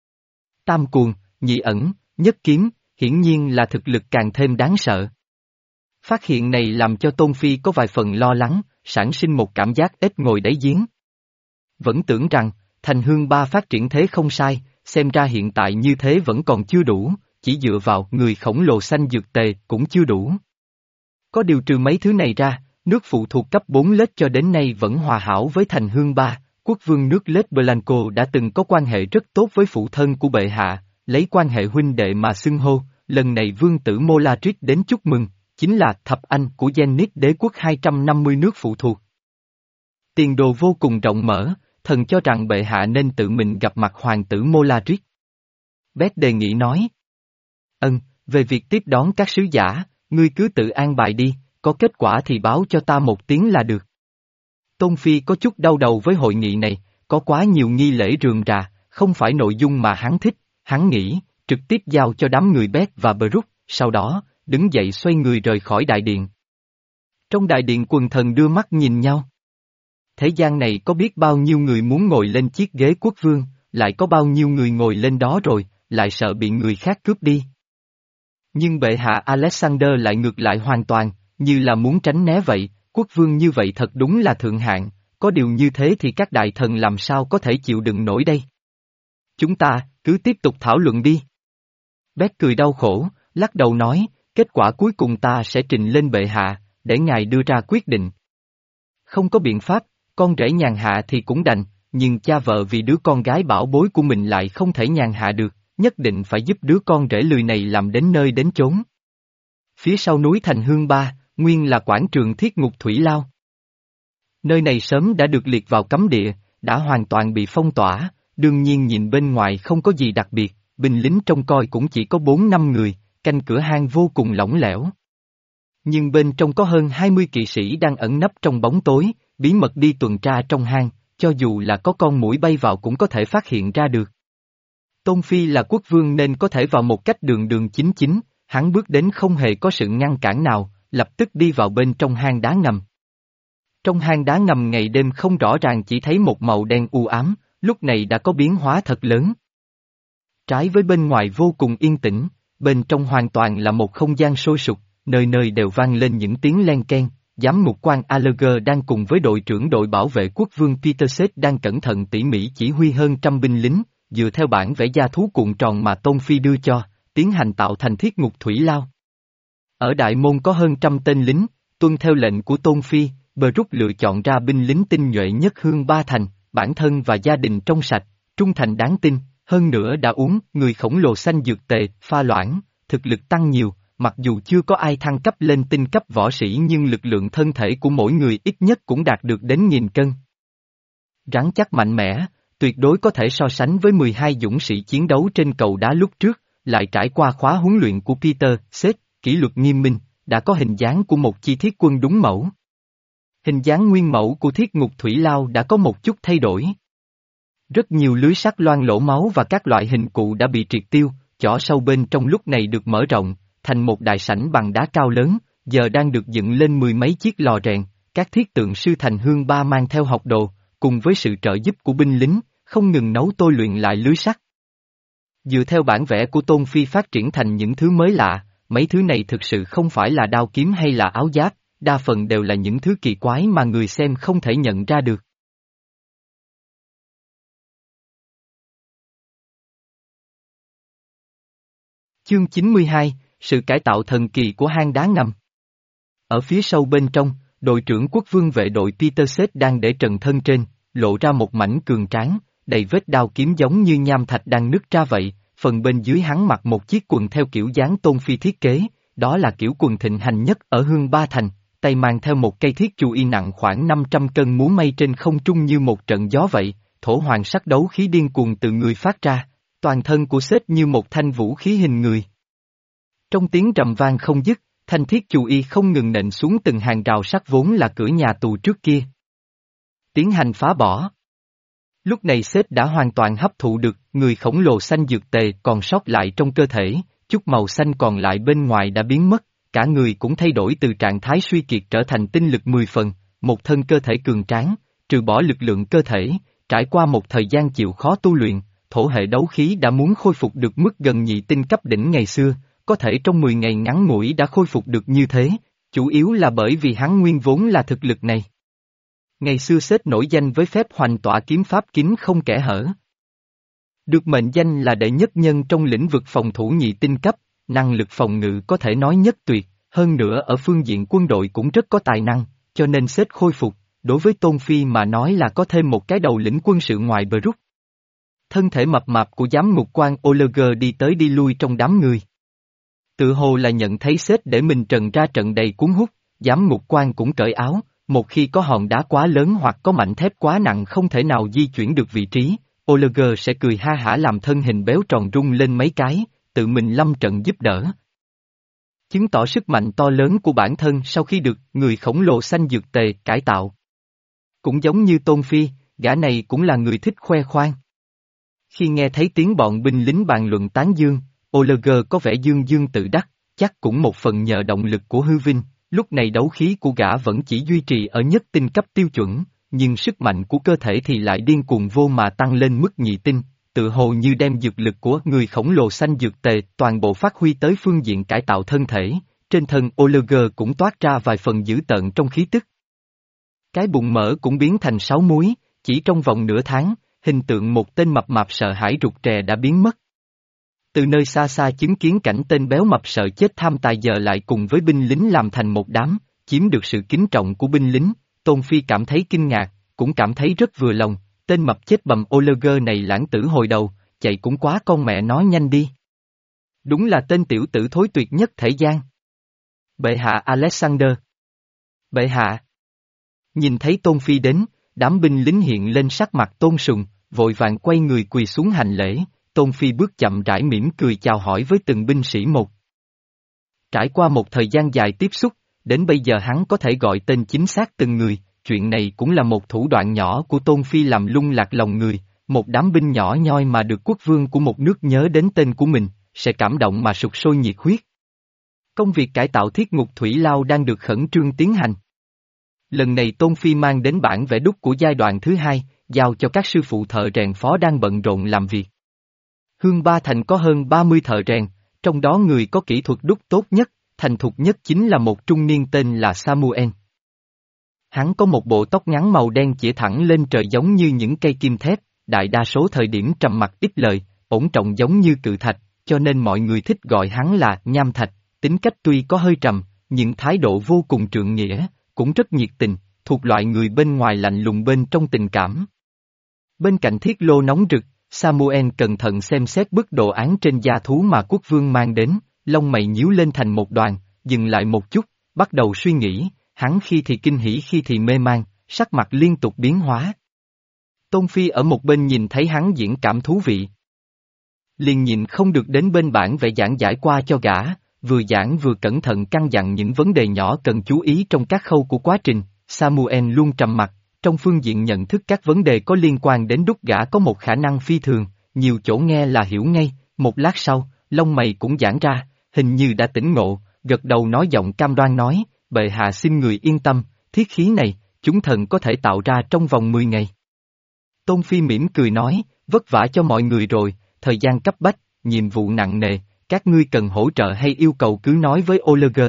Tam Cuồng, Nhị Ẩn, Nhất Kiếm, hiển nhiên là thực lực càng thêm đáng sợ. Phát hiện này làm cho Tôn Phi có vài phần lo lắng, sản sinh một cảm giác ếch ngồi đáy giếng. Vẫn tưởng rằng, thành Hương Ba phát triển thế không sai, xem ra hiện tại như thế vẫn còn chưa đủ, chỉ dựa vào người khổng lồ xanh dược tề cũng chưa đủ. Có điều trừ mấy thứ này ra, nước phụ thuộc cấp bốn Lết cho đến nay vẫn hòa hảo với thành Hương Ba, quốc vương nước Lết Blanco đã từng có quan hệ rất tốt với phụ thân của bệ hạ, lấy quan hệ huynh đệ mà xưng hô, lần này vương tử Molarit đến chúc mừng, chính là Thập Anh của Zenith đế quốc hai trăm năm mươi nước phụ thuộc. Tiền đồ vô cùng rộng mở, thần cho rằng bệ hạ nên tự mình gặp mặt hoàng tử Molarit. Bét đề nghị nói. Ân, về việc tiếp đón các sứ giả, ngươi cứ tự an bài đi, có kết quả thì báo cho ta một tiếng là được. Tôn Phi có chút đau đầu với hội nghị này, có quá nhiều nghi lễ rườm rà, không phải nội dung mà hắn thích, hắn nghĩ, trực tiếp giao cho đám người Bét và Baruch, sau đó, đứng dậy xoay người rời khỏi đại điện. Trong đại điện quần thần đưa mắt nhìn nhau. Thế gian này có biết bao nhiêu người muốn ngồi lên chiếc ghế quốc vương, lại có bao nhiêu người ngồi lên đó rồi, lại sợ bị người khác cướp đi. Nhưng bệ hạ Alexander lại ngược lại hoàn toàn, như là muốn tránh né vậy, quốc vương như vậy thật đúng là thượng hạng, có điều như thế thì các đại thần làm sao có thể chịu đựng nổi đây. Chúng ta, cứ tiếp tục thảo luận đi. Bét cười đau khổ, lắc đầu nói, kết quả cuối cùng ta sẽ trình lên bệ hạ, để ngài đưa ra quyết định. Không có biện pháp, con rể nhàn hạ thì cũng đành, nhưng cha vợ vì đứa con gái bảo bối của mình lại không thể nhàn hạ được, nhất định phải giúp đứa con rể lười này làm đến nơi đến chốn. Phía sau núi Thành Hương Ba, nguyên là quảng trường Thiết Ngục Thủy Lao. Nơi này sớm đã được liệt vào cấm địa, đã hoàn toàn bị phong tỏa, đương nhiên nhìn bên ngoài không có gì đặc biệt, binh lính trông coi cũng chỉ có bốn năm người, canh cửa hang vô cùng lỏng lẻo. Nhưng bên trong có hơn hai mươi kỵ sĩ đang ẩn nấp trong bóng tối, bí mật đi tuần tra trong hang, cho dù là có con muỗi bay vào cũng có thể phát hiện ra được. Tôn Phi là quốc vương nên có thể vào một cách đường đường chính chính, hắn bước đến không hề có sự ngăn cản nào, lập tức đi vào bên trong hang đá ngầm. Trong hang đá ngầm ngày đêm không rõ ràng chỉ thấy một màu đen u ám, lúc này đã có biến hóa thật lớn. Trái với bên ngoài vô cùng yên tĩnh, bên trong hoàn toàn là một không gian sôi sục, nơi nơi đều vang lên những tiếng len keng. Giám mục quan Allerger đang cùng với đội trưởng đội bảo vệ quốc vương Peterset đang cẩn thận tỉ mỉ chỉ huy hơn trăm binh lính, dựa theo bản vẽ gia thú cuộn tròn mà Tôn Phi đưa cho, tiến hành tạo thành thiết ngục thủy lao. Ở đại môn có hơn trăm tên lính, tuân theo lệnh của Tôn Phi, Brook lựa chọn ra binh lính tinh nhuệ nhất Hương Ba Thành, bản thân và gia đình trong sạch, trung thành đáng tin, hơn nữa đã uống người khổng lồ xanh dược tề, pha loãng, thực lực tăng nhiều. Mặc dù chưa có ai thăng cấp lên tinh cấp võ sĩ nhưng lực lượng thân thể của mỗi người ít nhất cũng đạt được đến nghìn cân. Rắn chắc mạnh mẽ, tuyệt đối có thể so sánh với mười hai dũng sĩ chiến đấu trên cầu đá lúc trước, lại trải qua khóa huấn luyện của Peter, Seth, kỷ luật nghiêm minh, đã có hình dáng của một chi thiết quân đúng mẫu. Hình dáng nguyên mẫu của thiết ngục thủy lao đã có một chút thay đổi. Rất nhiều lưới sắt loang lỗ máu và các loại hình cụ đã bị triệt tiêu, chỏ sâu bên trong lúc này được mở rộng, thành một đại sảnh bằng đá cao lớn, giờ đang được dựng lên mười mấy chiếc lò rèn, các thiết tượng sư thành Hương Ba mang theo học đồ, cùng với sự trợ giúp của binh lính, không ngừng nấu tôi luyện lại lưới sắt. Dựa theo bản vẽ của Tôn Phi phát triển thành những thứ mới lạ, mấy thứ này thực sự không phải là đao kiếm hay là áo giáp, đa phần đều là những thứ kỳ quái mà người xem không thể nhận ra được. Chương chín mươi hai, sự cải tạo thần kỳ của hang đá ngầm. Ở phía sâu bên trong, đội trưởng quốc vương vệ đội Peterset đang để trần thân trên, lộ ra một mảnh cường tráng, đầy vết đao kiếm giống như nham thạch đang nứt ra vậy, phần bên dưới hắn mặc một chiếc quần theo kiểu dáng Tôn Phi thiết kế, đó là kiểu quần thịnh hành nhất ở Hương Ba Thành, tay mang theo một cây thiết chu y nặng khoảng năm trăm cân múa may trên không trung như một trận gió vậy, thổ hoàng sắc đấu khí điên cuồng từ người phát ra, toàn thân của Seth như một thanh vũ khí hình người. Trong tiếng rầm vang không dứt, thanh thiết chù y không ngừng nện xuống từng hàng rào sắt vốn là cửa nhà tù trước kia. Tiến hành phá bỏ. Lúc này Seth đã hoàn toàn hấp thụ được người khổng lồ xanh dược tề còn sót lại trong cơ thể, chút màu xanh còn lại bên ngoài đã biến mất, cả người cũng thay đổi từ trạng thái suy kiệt trở thành tinh lực mười phần, một thân cơ thể cường tráng, trừ bỏ lực lượng cơ thể, trải qua một thời gian chịu khó tu luyện, thổ hệ đấu khí đã muốn khôi phục được mức gần nhị tinh cấp đỉnh ngày xưa. Có thể trong mười ngày ngắn ngủi đã khôi phục được như thế, chủ yếu là bởi vì hắn nguyên vốn là thực lực này. Ngày xưa Seth nổi danh với phép hoành tỏa kiếm pháp kín không kẽ hở. Được mệnh danh là đệ nhất nhân trong lĩnh vực phòng thủ nhị tinh cấp, năng lực phòng ngự có thể nói nhất tuyệt, hơn nữa ở phương diện quân đội cũng rất có tài năng, cho nên Seth khôi phục, đối với Tôn Phi mà nói là có thêm một cái đầu lĩnh quân sự ngoài Brook. Thân thể mập mạp của giám ngục quan Oleger đi tới đi lui trong đám người. Tự hồ là nhận thấy Seth để mình trần ra trận đầy cuốn hút, giám ngục quan cũng cởi áo, một khi có hòn đá quá lớn hoặc có mảnh thép quá nặng không thể nào di chuyển được vị trí, Oleger sẽ cười ha hả làm thân hình béo tròn rung lên mấy cái, tự mình lâm trận giúp đỡ. Chứng tỏ sức mạnh to lớn của bản thân sau khi được người khổng lồ xanh dược tề cải tạo. Cũng giống như Tôn Phi, gã này cũng là người thích khoe khoang. Khi nghe thấy tiếng bọn binh lính bàn luận tán dương, Oleger có vẻ dương dương tự đắc, chắc cũng một phần nhờ động lực của hư vinh, lúc này đấu khí của gã vẫn chỉ duy trì ở nhất tinh cấp tiêu chuẩn, nhưng sức mạnh của cơ thể thì lại điên cuồng vô mà tăng lên mức nhị tinh, tự hồ như đem dược lực của người khổng lồ xanh dược tề toàn bộ phát huy tới phương diện cải tạo thân thể, trên thân Oleger cũng toát ra vài phần dữ tợn trong khí tức. Cái bụng mỡ cũng biến thành sáu múi, chỉ trong vòng nửa tháng, hình tượng một tên mập mạp sợ hãi rụt rè đã biến mất. Từ nơi xa xa chứng kiến cảnh tên béo mập sợ chết tham tài giờ lại cùng với binh lính làm thành một đám, chiếm được sự kính trọng của binh lính, Tôn Phi cảm thấy kinh ngạc, cũng cảm thấy rất vừa lòng, tên mập chết bầm Oleger này lãng tử hồi đầu, chạy cũng quá con mẹ nói nhanh đi. Đúng là tên tiểu tử thối tuyệt nhất thể gian. Bệ hạ Alexander. Bệ hạ. Nhìn thấy Tôn Phi đến, đám binh lính hiện lên sắc mặt tôn sùng, vội vàng quay người quỳ xuống hành lễ. Tôn Phi bước chậm rãi mỉm cười chào hỏi với từng binh sĩ một. Trải qua một thời gian dài tiếp xúc, đến bây giờ hắn có thể gọi tên chính xác từng người, chuyện này cũng là một thủ đoạn nhỏ của Tôn Phi làm lung lạc lòng người, một đám binh nhỏ nhoi mà được quốc vương của một nước nhớ đến tên của mình, sẽ cảm động mà sục sôi nhiệt huyết. Công việc cải tạo thiết ngục thủy lao đang được khẩn trương tiến hành. Lần này Tôn Phi mang đến bản vẽ đúc của giai đoạn thứ hai, giao cho các sư phụ thợ rèn phó đang bận rộn làm việc. Hương Ba Thành có hơn ba mươi thợ rèn, trong đó người có kỹ thuật đúc tốt nhất, thành thục nhất chính là một trung niên tên là Samuel. Hắn có một bộ tóc ngắn màu đen chĩa thẳng lên trời giống như những cây kim thép, đại đa số thời điểm trầm mặc ít lời, ổn trọng giống như cự thạch, cho nên mọi người thích gọi hắn là Nham Thạch, tính cách tuy có hơi trầm, nhưng thái độ vô cùng trượng nghĩa, cũng rất nhiệt tình, thuộc loại người bên ngoài lạnh lùng bên trong tình cảm. Bên cạnh thiết lô nóng rực, Samuel cẩn thận xem xét bức đồ án trên da thú mà quốc vương mang đến, lông mày nhíu lên thành một đoàn, dừng lại một chút, bắt đầu suy nghĩ, hắn khi thì kinh hỉ khi thì mê man, sắc mặt liên tục biến hóa. Tôn Phi ở một bên nhìn thấy hắn diễn cảm thú vị. Liền nhìn không được đến bên bản vẽ giảng giải qua cho gã, vừa giảng vừa cẩn thận căn dặn những vấn đề nhỏ cần chú ý trong các khâu của quá trình. Samuel luôn trầm mặc, trong phương diện nhận thức các vấn đề có liên quan đến đúc gã có một khả năng phi thường, nhiều chỗ nghe là hiểu ngay, một lát sau, lông mày cũng giãn ra, hình như đã tỉnh ngộ, gật đầu nói giọng cam đoan nói, bệ hạ xin người yên tâm, thiết khí này, chúng thần có thể tạo ra trong vòng mười ngày. Tôn Phi mỉm cười nói, vất vả cho mọi người rồi, thời gian cấp bách, nhiệm vụ nặng nề, các ngươi cần hỗ trợ hay yêu cầu cứ nói với Oleger.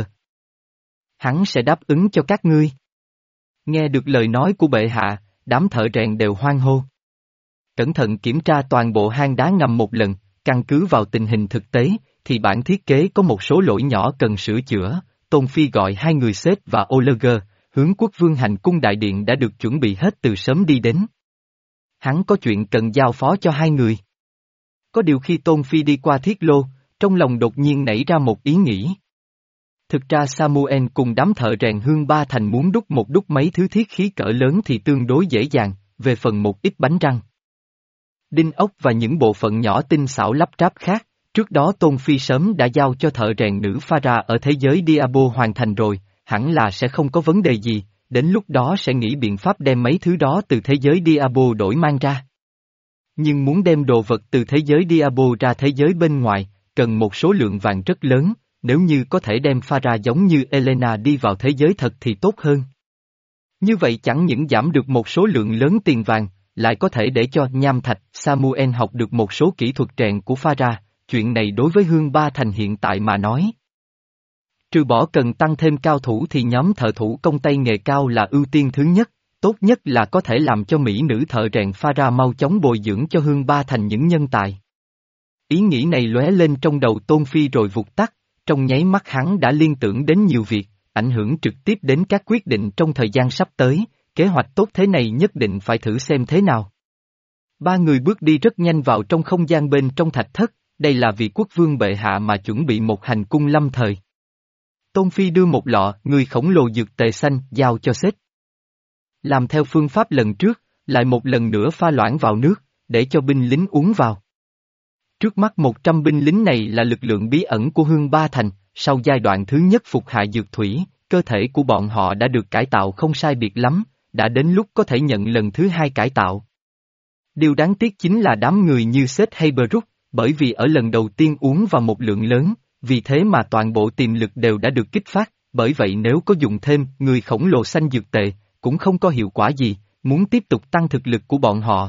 Hắn sẽ đáp ứng cho các ngươi. Nghe được lời nói của bệ hạ, đám thợ rèn đều hoan hô. Cẩn thận kiểm tra toàn bộ hang đá ngầm một lần, căn cứ vào tình hình thực tế, thì bản thiết kế có một số lỗi nhỏ cần sửa chữa. Tôn Phi gọi hai người sếp và Oleger, hướng quốc vương hành cung đại điện đã được chuẩn bị hết từ sớm đi đến. Hắn có chuyện cần giao phó cho hai người. Có điều khi Tôn Phi đi qua thiết lô, trong lòng đột nhiên nảy ra một ý nghĩ. Thực ra Samuel cùng đám thợ rèn Hương Ba Thành muốn đúc một đúc mấy thứ thiết khí cỡ lớn thì tương đối dễ dàng, về phần một ít bánh răng, đinh ốc và những bộ phận nhỏ tinh xảo lắp ráp khác, trước đó Tôn Phi sớm đã giao cho thợ rèn nữ Phara ở thế giới Diabo hoàn thành rồi, hẳn là sẽ không có vấn đề gì, đến lúc đó sẽ nghĩ biện pháp đem mấy thứ đó từ thế giới Diabo đổi mang ra. Nhưng muốn đem đồ vật từ thế giới Diabo ra thế giới bên ngoài, cần một số lượng vàng rất lớn, nếu như có thể đem Phara giống như Elena đi vào thế giới thật thì tốt hơn. Như vậy chẳng những giảm được một số lượng lớn tiền vàng, lại có thể để cho Nham Thạch, Samuel học được một số kỹ thuật rèn của Phara, chuyện này đối với Hương Ba Thành hiện tại mà nói. Trừ bỏ cần tăng thêm cao thủ thì nhóm thợ thủ công tay nghề cao là ưu tiên thứ nhất, tốt nhất là có thể làm cho mỹ nữ thợ rèn Phara mau chóng bồi dưỡng cho Hương Ba Thành những nhân tài. Ý nghĩ này lóe lên trong đầu Tôn Phi rồi vụt tắt, trong nháy mắt hắn đã liên tưởng đến nhiều việc, ảnh hưởng trực tiếp đến các quyết định trong thời gian sắp tới, kế hoạch tốt thế này nhất định phải thử xem thế nào. Ba người bước đi rất nhanh vào trong không gian bên trong thạch thất, đây là vì quốc vương bệ hạ mà chuẩn bị một hành cung lâm thời. Tôn Phi đưa một lọ người khổng lồ dược tề xanh giao cho sếp. Làm theo phương pháp lần trước, lại một lần nữa pha loãng vào nước, để cho binh lính uống vào. Trước mắt một trăm binh lính này là lực lượng bí ẩn của Hương Ba Thành, sau giai đoạn thứ nhất phục hạ dược thủy, cơ thể của bọn họ đã được cải tạo không sai biệt lắm, đã đến lúc có thể nhận lần thứ hai cải tạo. Điều đáng tiếc chính là đám người như Seth hay Brook, bởi vì ở lần đầu tiên uống vào một lượng lớn, vì thế mà toàn bộ tiềm lực đều đã được kích phát, bởi vậy nếu có dùng thêm người khổng lồ xanh dược tệ, cũng không có hiệu quả gì, muốn tiếp tục tăng thực lực của bọn họ.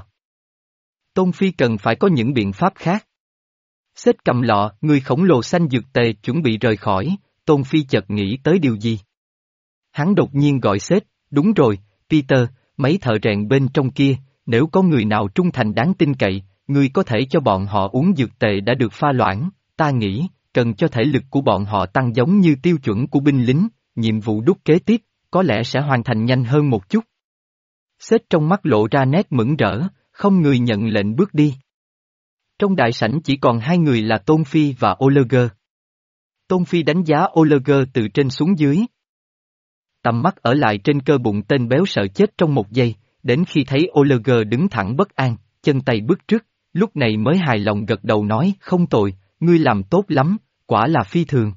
Tôn Phi cần phải có những biện pháp khác. Seth cầm lọ, người khổng lồ xanh dược tề chuẩn bị rời khỏi, Tôn Phi chợt nghĩ tới điều gì. Hắn đột nhiên gọi Seth, đúng rồi, Peter, mấy thợ rèn bên trong kia, nếu có người nào trung thành đáng tin cậy, ngươi có thể cho bọn họ uống dược tề đã được pha loãng, ta nghĩ, cần cho thể lực của bọn họ tăng giống như tiêu chuẩn của binh lính, nhiệm vụ đúc kế tiếp, có lẽ sẽ hoàn thành nhanh hơn một chút. Seth trong mắt lộ ra nét mừng rỡ, không người nhận lệnh bước đi. Trong đại sảnh chỉ còn hai người là Tôn Phi và Oleger. Tôn Phi đánh giá Oleger từ trên xuống dưới. Tầm mắt ở lại trên cơ bụng tên béo sợ chết trong một giây, đến khi thấy Oleger đứng thẳng bất an, chân tay bước trước, lúc này mới hài lòng gật đầu nói không tồi, ngươi làm tốt lắm, quả là phi thường.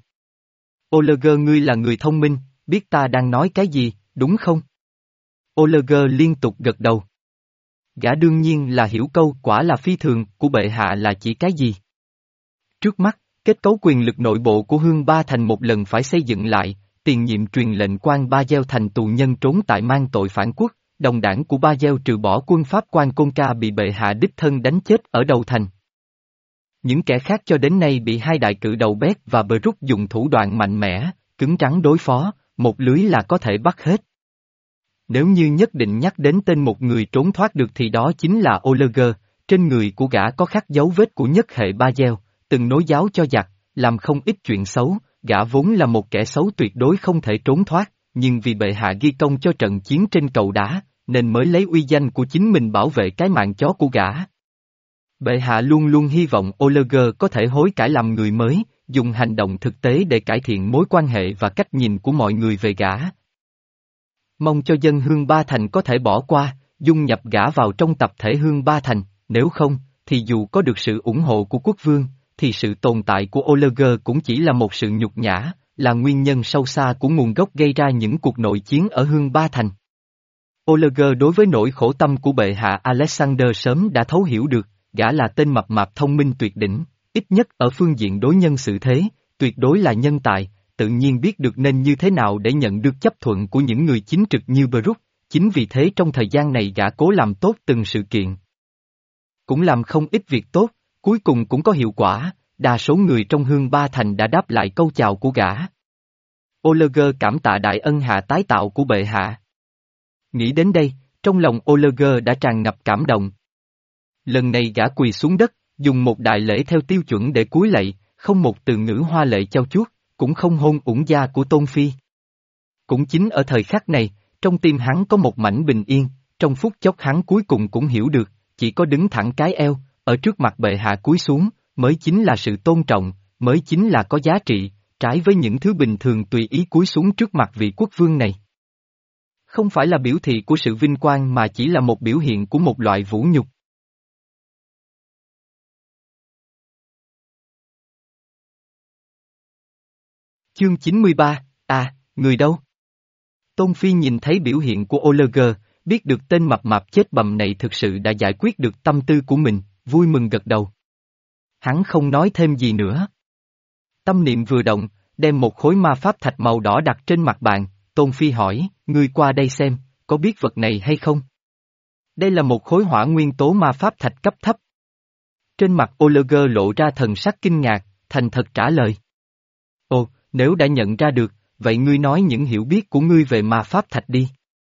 Oleger ngươi là người thông minh, biết ta đang nói cái gì, đúng không? Oleger liên tục gật đầu. Gã đương nhiên là hiểu câu quả là phi thường của bệ hạ là chỉ cái gì. Trước mắt, kết cấu quyền lực nội bộ của Hương Ba Thành một lần phải xây dựng lại, tiền nhiệm truyền lệnh quan Ba Gieo thành tù nhân trốn tại mang tội phản quốc, đồng đảng của Ba Gieo trừ bỏ quân Pháp quan Côn Ca bị bệ hạ đích thân đánh chết ở đầu thành. Những kẻ khác cho đến nay bị hai đại cự đầu Bét và Bờ Rút dùng thủ đoạn mạnh mẽ, cứng rắn đối phó, một lưới là có thể bắt hết. Nếu như nhất định nhắc đến tên một người trốn thoát được thì đó chính là Oleger, trên người của gã có khắc dấu vết của nhất hệ Ba Gieo, từng nối giáo cho giặc, làm không ít chuyện xấu, gã vốn là một kẻ xấu tuyệt đối không thể trốn thoát, nhưng vì bệ hạ ghi công cho trận chiến trên cầu đá, nên mới lấy uy danh của chính mình bảo vệ cái mạng chó của gã. Bệ hạ luôn luôn hy vọng Oleger có thể hối cải làm người mới, dùng hành động thực tế để cải thiện mối quan hệ và cách nhìn của mọi người về gã. Mong cho dân Hương Ba Thành có thể bỏ qua, dung nhập gã vào trong tập thể Hương Ba Thành, nếu không, thì dù có được sự ủng hộ của quốc vương, thì sự tồn tại của Oleger cũng chỉ là một sự nhục nhã, là nguyên nhân sâu xa của nguồn gốc gây ra những cuộc nội chiến ở Hương Ba Thành. Oleger đối với nỗi khổ tâm của bệ hạ Alexander sớm đã thấu hiểu được, gã là tên mập mạp thông minh tuyệt đỉnh, ít nhất ở phương diện đối nhân xử thế, tuyệt đối là nhân tài, tự nhiên biết được nên như thế nào để nhận được chấp thuận của những người chính trực như Brooke, chính vì thế trong thời gian này gã cố làm tốt từng sự kiện. Cũng làm không ít việc tốt, cuối cùng cũng có hiệu quả, đa số người trong Hương Ba Thành đã đáp lại câu chào của gã. Oleger cảm tạ đại ân hạ tái tạo của bệ hạ. Nghĩ đến đây, trong lòng Oleger đã tràn ngập cảm động. Lần này gã quỳ xuống đất, dùng một đại lễ theo tiêu chuẩn để cúi lạy, không một từ ngữ hoa lệ trao chuốt, cũng không hôn ủng da của Tôn Phi. Cũng chính ở thời khắc này, trong tim hắn có một mảnh bình yên, trong phút chốc hắn cuối cùng cũng hiểu được, chỉ có đứng thẳng cái eo, ở trước mặt bệ hạ cúi xuống, mới chính là sự tôn trọng, mới chính là có giá trị, trái với những thứ bình thường tùy ý cúi xuống trước mặt vị quốc vương này. Không phải là biểu thị của sự vinh quang mà chỉ là một biểu hiện của một loại vũ nhục. Chương chín mươi ba, à, người đâu? Tôn Phi nhìn thấy biểu hiện của Oleger, biết được tên mập mạp chết bầm này thực sự đã giải quyết được tâm tư của mình, vui mừng gật đầu. Hắn không nói thêm gì nữa. Tâm niệm vừa động, đem một khối ma pháp thạch màu đỏ đặt trên mặt bàn, Tôn Phi hỏi, ngươi qua đây xem, có biết vật này hay không? Đây là một khối hỏa nguyên tố ma pháp thạch cấp thấp. Trên mặt Oleger lộ ra thần sắc kinh ngạc, thành thật trả lời. Ồ, nếu đã nhận ra được, vậy ngươi nói những hiểu biết của ngươi về ma pháp thạch đi.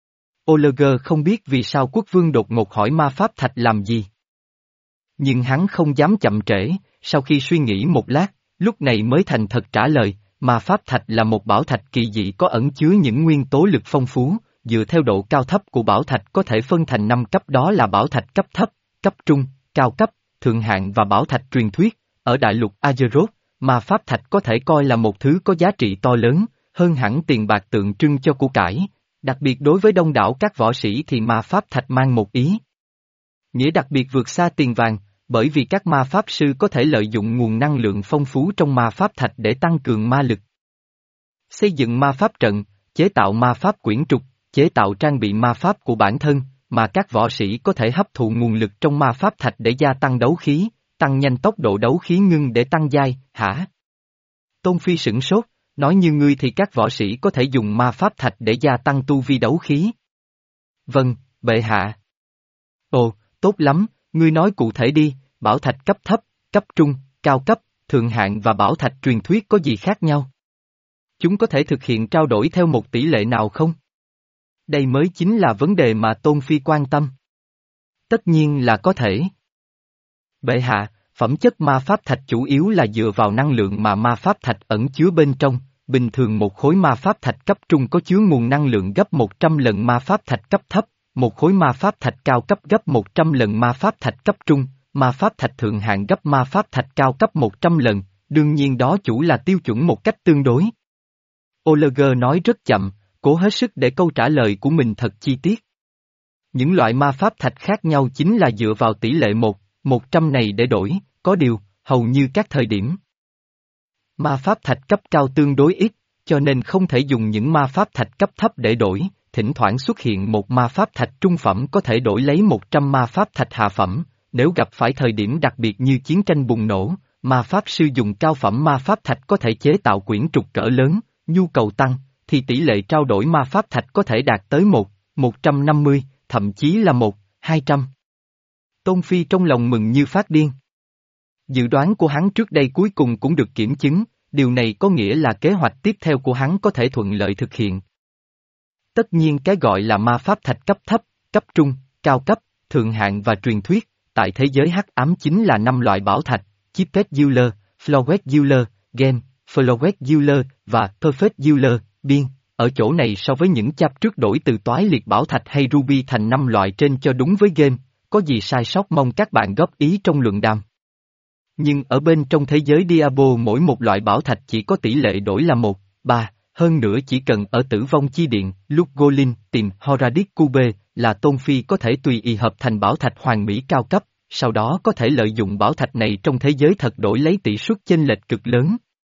Oleger không biết vì sao quốc vương đột ngột hỏi ma pháp thạch làm gì. Nhưng hắn không dám chậm trễ, sau khi suy nghĩ một lát, lúc này mới thành thật trả lời, ma pháp thạch là một bảo thạch kỳ dị có ẩn chứa những nguyên tố lực phong phú, dựa theo độ cao thấp của bảo thạch có thể phân thành năm cấp, đó là bảo thạch cấp thấp, cấp trung, cao cấp, thượng hạng và bảo thạch truyền thuyết. Ở đại lục Azeroth, ma pháp thạch có thể coi là một thứ có giá trị to lớn, hơn hẳn tiền bạc tượng trưng cho của cải, đặc biệt đối với đông đảo các võ sĩ thì ma pháp thạch mang một ý nghĩa đặc biệt vượt xa tiền vàng, bởi vì các ma pháp sư có thể lợi dụng nguồn năng lượng phong phú trong ma pháp thạch để tăng cường ma lực. Xây dựng ma pháp trận, chế tạo ma pháp quyển trục, chế tạo trang bị ma pháp của bản thân, mà các võ sĩ có thể hấp thụ nguồn lực trong ma pháp thạch để gia tăng đấu khí, tăng nhanh tốc độ đấu khí ngưng để tăng giai, hả? Tôn Phi sửng sốt, nói như ngươi thì các võ sĩ có thể dùng ma pháp thạch để gia tăng tu vi đấu khí. Vâng, bệ hạ. Ồ, tốt lắm, ngươi nói cụ thể đi, bảo thạch cấp thấp, cấp trung, cao cấp, thượng hạng và bảo thạch truyền thuyết có gì khác nhau? Chúng có thể thực hiện trao đổi theo một tỷ lệ nào không? Đây mới chính là vấn đề mà Tôn Phi quan tâm. Tất nhiên là có thể. Bệ hạ, phẩm chất ma pháp thạch chủ yếu là dựa vào năng lượng mà ma pháp thạch ẩn chứa bên trong, bình thường một khối ma pháp thạch cấp trung có chứa nguồn năng lượng gấp một trăm lần ma pháp thạch cấp thấp, một khối ma pháp thạch cao cấp gấp một trăm lần ma pháp thạch cấp trung, ma pháp thạch thượng hạng gấp ma pháp thạch cao cấp một trăm lần, đương nhiên đó chủ là tiêu chuẩn một cách tương đối. Oleger nói rất chậm, cố hết sức để câu trả lời của mình thật chi tiết. Những loại ma pháp thạch khác nhau chính là dựa vào tỷ lệ một, một trăm này để đổi, có điều, hầu như các thời điểm. Ma pháp thạch cấp cao tương đối ít, cho nên không thể dùng những ma pháp thạch cấp thấp để đổi, thỉnh thoảng xuất hiện một ma pháp thạch trung phẩm có thể đổi lấy một trăm ma pháp thạch hạ phẩm, nếu gặp phải thời điểm đặc biệt như chiến tranh bùng nổ, ma pháp sư dùng cao phẩm ma pháp thạch có thể chế tạo quyển trục cỡ lớn, nhu cầu tăng, thì tỷ lệ trao đổi ma pháp thạch có thể đạt tới một, một trăm năm mươi, thậm chí là một, hai trăm. Tôn Phi trong lòng mừng như phát điên. Dự đoán của hắn trước đây cuối cùng cũng được kiểm chứng, điều này có nghĩa là kế hoạch tiếp theo của hắn có thể thuận lợi thực hiện. Tất nhiên cái gọi là ma pháp thạch cấp thấp, cấp trung, cao cấp, thượng hạng và truyền thuyết, tại thế giới hắc ám chính là năm loại bảo thạch, Chipped Jeweler, Flowet Jeweler, Gem, Flowet Jeweler và Perfect Jeweler, biên. Ở chỗ này so với những chap trước đổi từ toái liệt bảo thạch hay ruby thành năm loại trên cho đúng với game, có gì sai sót mong các bạn góp ý trong luận đàm. Nhưng ở bên trong thế giới Diablo mỗi một loại bảo thạch chỉ có tỷ lệ đổi là một, ba, hơn nữa chỉ cần ở tử vong chi điện, lúc Golin tìm Horadic Cube là Tôn Phi có thể tùy ý hợp thành bảo thạch hoàn mỹ cao cấp, sau đó có thể lợi dụng bảo thạch này trong thế giới thật đổi lấy tỷ suất chênh lệch cực lớn.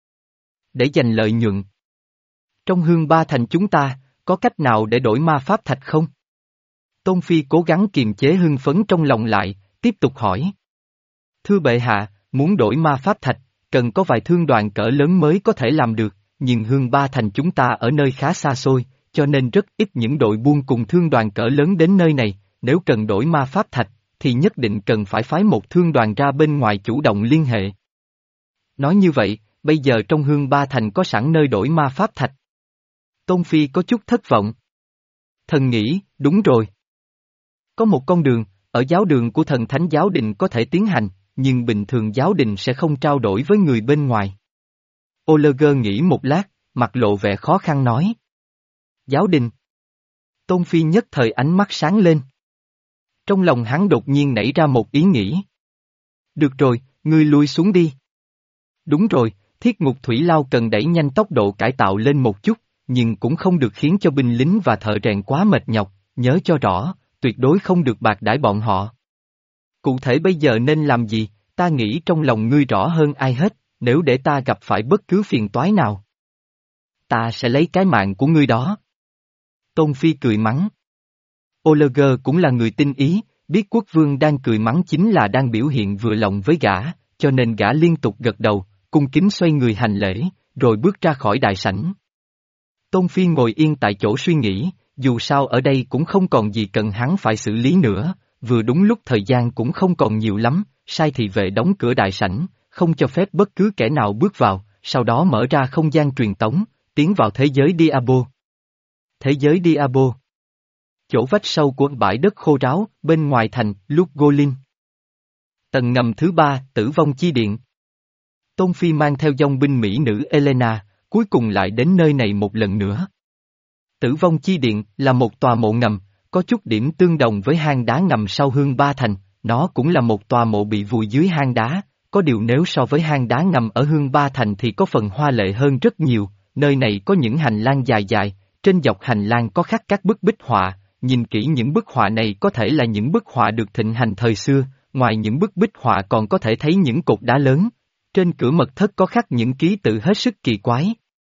Để giành lợi nhuận. Trong hương ba thành chúng ta, có cách nào để đổi ma pháp thạch không? Tôn Phi cố gắng kiềm chế hưng phấn trong lòng lại, tiếp tục hỏi. Thưa bệ hạ, muốn đổi ma pháp thạch, cần có vài thương đoàn cỡ lớn mới có thể làm được, nhưng hương ba thành chúng ta ở nơi khá xa xôi, cho nên rất ít những đội buôn cùng thương đoàn cỡ lớn đến nơi này, nếu cần đổi ma pháp thạch, thì nhất định cần phải phái một thương đoàn ra bên ngoài chủ động liên hệ. Nói như vậy, bây giờ trong hương ba thành có sẵn nơi đổi ma pháp thạch. Tôn Phi có chút thất vọng. Thần nghĩ, đúng rồi. Có một con đường, ở giáo đường của thần thánh giáo đình có thể tiến hành, nhưng bình thường giáo đình sẽ không trao đổi với người bên ngoài. Oliver nghĩ một lát, mặt lộ vẻ khó khăn nói. Giáo đình. Tôn Phi nhất thời ánh mắt sáng lên. Trong lòng hắn đột nhiên nảy ra một ý nghĩ. Được rồi, ngươi lui xuống đi. Đúng rồi, thiết ngục thủy lao cần đẩy nhanh tốc độ cải tạo lên một chút, nhưng cũng không được khiến cho binh lính và thợ rèn quá mệt nhọc, nhớ cho rõ, tuyệt đối không được bạc đãi bọn họ. Cụ thể bây giờ nên làm gì, ta nghĩ trong lòng ngươi rõ hơn ai hết, nếu để ta gặp phải bất cứ phiền toái nào. Ta sẽ lấy cái mạng của ngươi đó. Tôn Phi cười mắng. Oliver cũng là người tinh ý, biết quốc vương đang cười mắng chính là đang biểu hiện vừa lòng với gã, cho nên gã liên tục gật đầu, cung kính xoay người hành lễ, rồi bước ra khỏi đại sảnh. Tôn Phi ngồi yên tại chỗ suy nghĩ, dù sao ở đây cũng không còn gì cần hắn phải xử lý nữa, vừa đúng lúc thời gian cũng không còn nhiều lắm, sai thị vệ đóng cửa đại sảnh, không cho phép bất cứ kẻ nào bước vào, sau đó mở ra không gian truyền tống, tiến vào thế giới Diablo. Thế giới Diablo. Chỗ vách sâu của bãi đất khô ráo, bên ngoài thành, lúc Golin. Tầng ngầm thứ ba, tử vong chi điện. Tôn Phi mang theo dòng binh mỹ nữ Elena, cuối cùng lại đến nơi này một lần nữa. Tử vong chi điện là một tòa mộ ngầm, có chút điểm tương đồng với hang đá ngầm sau hương ba thành, nó cũng là một tòa mộ bị vùi dưới hang đá, có điều nếu so với hang đá ngầm ở hương ba thành thì có phần hoa lệ hơn rất nhiều, nơi này có những hành lang dài dài, trên dọc hành lang có khắc các bức bích họa, nhìn kỹ những bức họa này có thể là những bức họa được thịnh hành thời xưa, ngoài những bức bích họa còn có thể thấy những cột đá lớn, trên cửa mật thất có khắc những ký tự hết sức kỳ quái.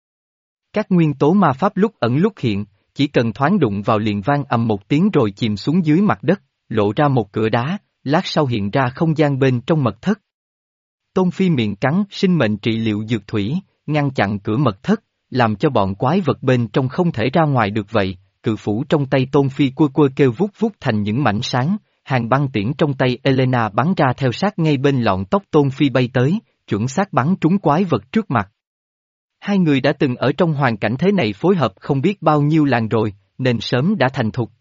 Các nguyên tố ma pháp lúc ẩn lúc hiện, chỉ cần thoáng đụng vào liền vang ầm một tiếng rồi chìm xuống dưới mặt đất, lộ ra một cửa đá, lát sau hiện ra không gian bên trong mật thất. Tôn Phi miệng cắn sinh mệnh trị liệu dược thủy, ngăn chặn cửa mật thất, làm cho bọn quái vật bên trong không thể ra ngoài được vậy, cự phủ trong tay Tôn Phi cua cua kêu vút vút thành những mảnh sáng, hàng băng tiễn trong tay Elena bắn ra theo sát ngay bên lọn tóc Tôn Phi bay tới, chuẩn xác bắn trúng quái vật trước mặt. Hai người đã từng ở trong hoàn cảnh thế này phối hợp không biết bao nhiêu làng rồi, nên sớm đã thành thục.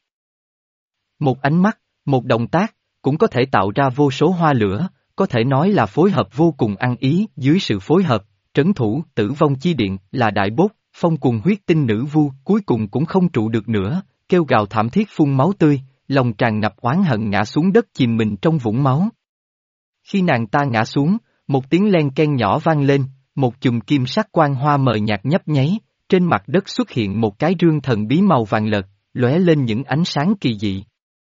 Một ánh mắt, một động tác, cũng có thể tạo ra vô số hoa lửa, có thể nói là phối hợp vô cùng ăn ý. Dưới sự phối hợp, trấn thủ tử vong chi điện là đại bốt, phong cùng huyết tinh nữ vu cuối cùng cũng không trụ được nữa, kêu gào thảm thiết phun máu tươi, lòng tràn ngập oán hận ngã xuống đất chìm mình trong vũng máu. Khi nàng ta ngã xuống, một tiếng len ken nhỏ vang lên, một chùm kim sắc quang hoa mờ nhạt nhấp nháy, trên mặt đất xuất hiện một cái rương thần bí màu vàng lợt, lóe lên những ánh sáng kỳ dị.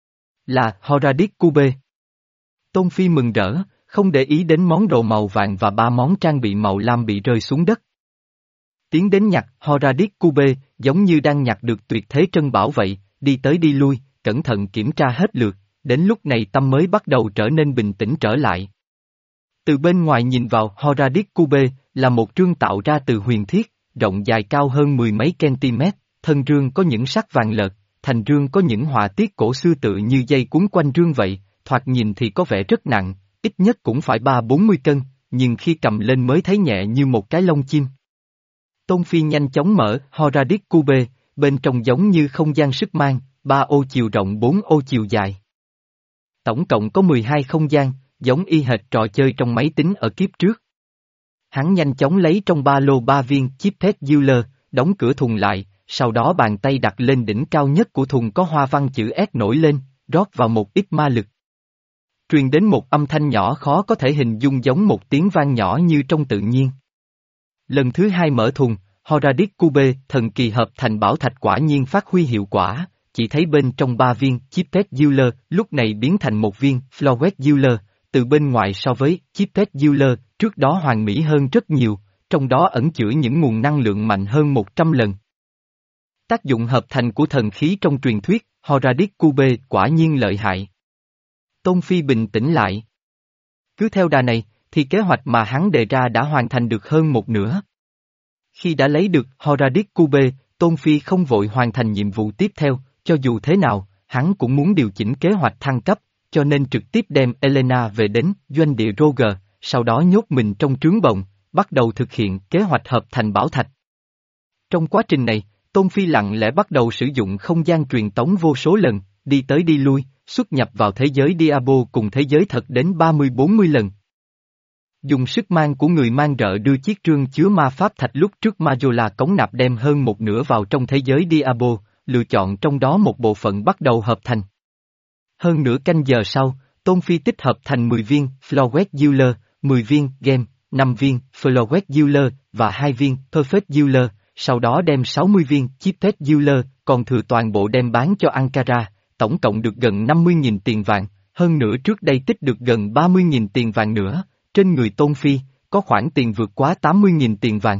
Là Horadic Cube. Tôn Phi mừng rỡ, không để ý đến món đồ màu vàng và ba món trang bị màu lam bị rơi xuống đất. Tiến đến nhặt Horadic Cube, giống như đang nhặt được tuyệt thế trân bảo vậy, đi tới đi lui, cẩn thận kiểm tra hết lượt, đến lúc này tâm mới bắt đầu trở nên bình tĩnh trở lại. Từ bên ngoài nhìn vào Horadic Cube, là một trương tạo ra từ huyền thiết, rộng dài cao hơn mười mấy cm, thân rương có những sắc vàng lợt, thành rương có những họa tiết cổ xưa tự như dây cuốn quanh rương vậy, thoạt nhìn thì có vẻ rất nặng, ít nhất cũng phải ba bốn mươi cân, nhưng khi cầm lên mới thấy nhẹ như một cái lông chim. Tôn Phi nhanh chóng mở Horadic Cube, bên trong giống như không gian sức mang, ba ô chiều rộng bốn ô chiều dài. Tổng cộng có mười hai không gian, giống y hệt trò chơi trong máy tính ở kiếp trước. Hắn nhanh chóng lấy trong ba lô ba viên chip pet Euler, đóng cửa thùng lại, sau đó bàn tay đặt lên đỉnh cao nhất của thùng có hoa văn chữ S nổi lên, rót vào một ít ma lực. Truyền đến một âm thanh nhỏ khó có thể hình dung giống một tiếng vang nhỏ như trong tự nhiên. Lần thứ hai mở thùng, Horadic Cube thần kỳ hợp thành bảo thạch quả nhiên phát huy hiệu quả, chỉ thấy bên trong ba viên chipet Euler lúc này biến thành một viên Flowet Euler, từ bên ngoài so với chipet Euler trước đó hoàn mỹ hơn rất nhiều, trong đó ẩn chứa những nguồn năng lượng mạnh hơn một trăm lần. Tác dụng hợp thành của thần khí trong truyền thuyết, Horadic Cube quả nhiên lợi hại. Tôn Phi bình tĩnh lại. Cứ theo đà này, thì kế hoạch mà hắn đề ra đã hoàn thành được hơn một nửa. Khi đã lấy được Horadic Cube, Tôn Phi không vội hoàn thành nhiệm vụ tiếp theo, cho dù thế nào, hắn cũng muốn điều chỉnh kế hoạch thăng cấp, cho nên trực tiếp đem Elena về đến doanh địa Roger, sau đó nhốt mình trong trướng bồng, bắt đầu thực hiện kế hoạch hợp thành bảo thạch. Trong quá trình này, Tôn Phi lặng lẽ bắt đầu sử dụng không gian truyền tống vô số lần, đi tới đi lui, xuất nhập vào thế giới Diablo cùng thế giới thật đến ba mươi bốn mươi lần. Dùng sức mang của người mang rợ đưa chiếc trương chứa ma pháp thạch lúc trước Majola cống nạp đem hơn một nửa vào trong thế giới Diablo, lựa chọn trong đó một bộ phận bắt đầu hợp thành. Hơn nửa canh giờ sau, Tôn Phi tích hợp thành mười viên Flowet Euler, mười viên Game, năm viên Flowet Euler và hai viên Perfect Euler, sau đó đem sáu mươi viên Chipet Euler, còn thừa toàn bộ đem bán cho Ankara, tổng cộng được gần năm mươi nghìn tiền vàng, hơn nữa trước đây tích được gần ba mươi nghìn tiền vàng nữa, trên người Tôn Phi, có khoản tiền vượt quá tám mươi nghìn tiền vàng.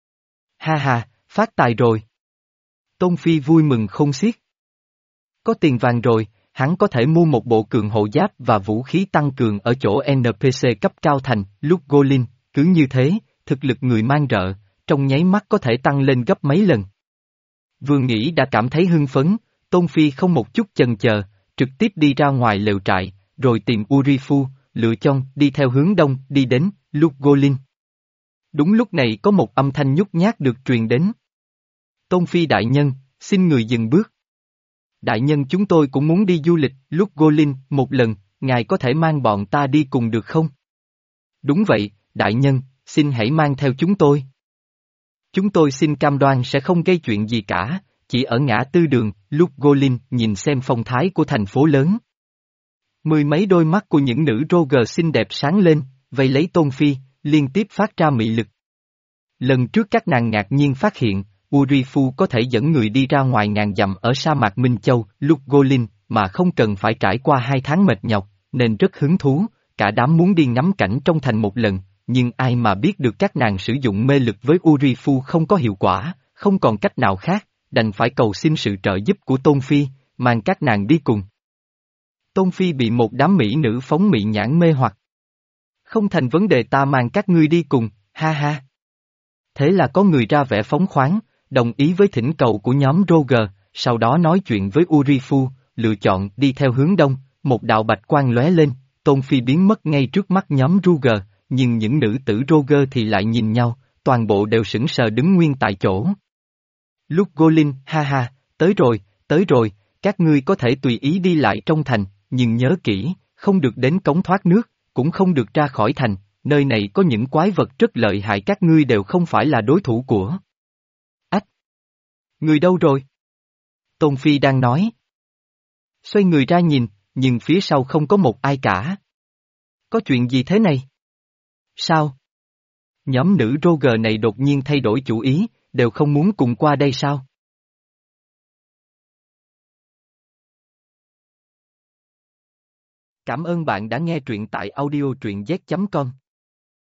Ha ha, phát tài rồi. Tôn Phi vui mừng không xiết. Có tiền vàng rồi, hắn có thể mua một bộ cường hộ giáp và vũ khí tăng cường ở chỗ en pê xê cấp cao thành, lúc Golin, cứ như thế, thực lực người mang rợ, trong nháy mắt có thể tăng lên gấp mấy lần. Vừa nghĩ đã cảm thấy hưng phấn, Tôn Phi không một chút chần chờ, trực tiếp đi ra ngoài lều trại, rồi tìm Urifu, lựa chọn đi theo hướng đông, đi đến, lúc Golin. Đúng lúc này có một âm thanh nhút nhát được truyền đến. Tôn Phi đại nhân, xin người dừng bước. Đại nhân chúng tôi cũng muốn đi du lịch, lúc Golin, một lần, ngài có thể mang bọn ta đi cùng được không? Đúng vậy, đại nhân, xin hãy mang theo chúng tôi. Chúng tôi xin cam đoan sẽ không gây chuyện gì cả, chỉ ở ngã tư đường, lúc Golin nhìn xem phong thái của thành phố lớn. Mười mấy đôi mắt của những nữ Roger xinh đẹp sáng lên, vây lấy Tôn Phi, liên tiếp phát ra mị lực. Lần trước các nàng ngạc nhiên phát hiện, Urifu có thể dẫn người đi ra ngoài ngàn dặm ở sa mạc Minh Châu, lúc Golin, mà không cần phải trải qua hai tháng mệt nhọc, nên rất hứng thú, cả đám muốn đi ngắm cảnh trong thành một lần, nhưng ai mà biết được các nàng sử dụng mê lực với Urifu không có hiệu quả, không còn cách nào khác, đành phải cầu xin sự trợ giúp của Tôn Phi, mang các nàng đi cùng. Tôn Phi bị một đám mỹ nữ phóng mị nhãn mê hoặc. Không thành vấn đề ta mang các ngươi đi cùng, ha ha. Thế là có người ra vẻ phóng khoáng, đồng ý với thỉnh cầu của nhóm Roger, sau đó nói chuyện với Urifu, lựa chọn đi theo hướng đông, một đạo bạch quang lóe lên, Tôn Phi biến mất ngay trước mắt nhóm Roger, nhưng những nữ tử Roger thì lại nhìn nhau, toàn bộ đều sững sờ đứng nguyên tại chỗ. Lúc Golin, ha ha, tới rồi, tới rồi, các ngươi có thể tùy ý đi lại trong thành, nhưng nhớ kỹ, không được đến cống thoát nước, cũng không được ra khỏi thành, nơi này có những quái vật rất lợi hại các ngươi đều không phải là đối thủ của. Ách! Người đâu rồi? Tôn Phi đang nói. Xoay người ra nhìn, nhưng phía sau không có một ai cả. Có chuyện gì thế này? Sao? Nhóm nữ Roger này đột nhiên thay đổi chủ ý, đều không muốn cùng qua đây sao? Cảm ơn bạn đã nghe truyện tại audio truyện z chấm com.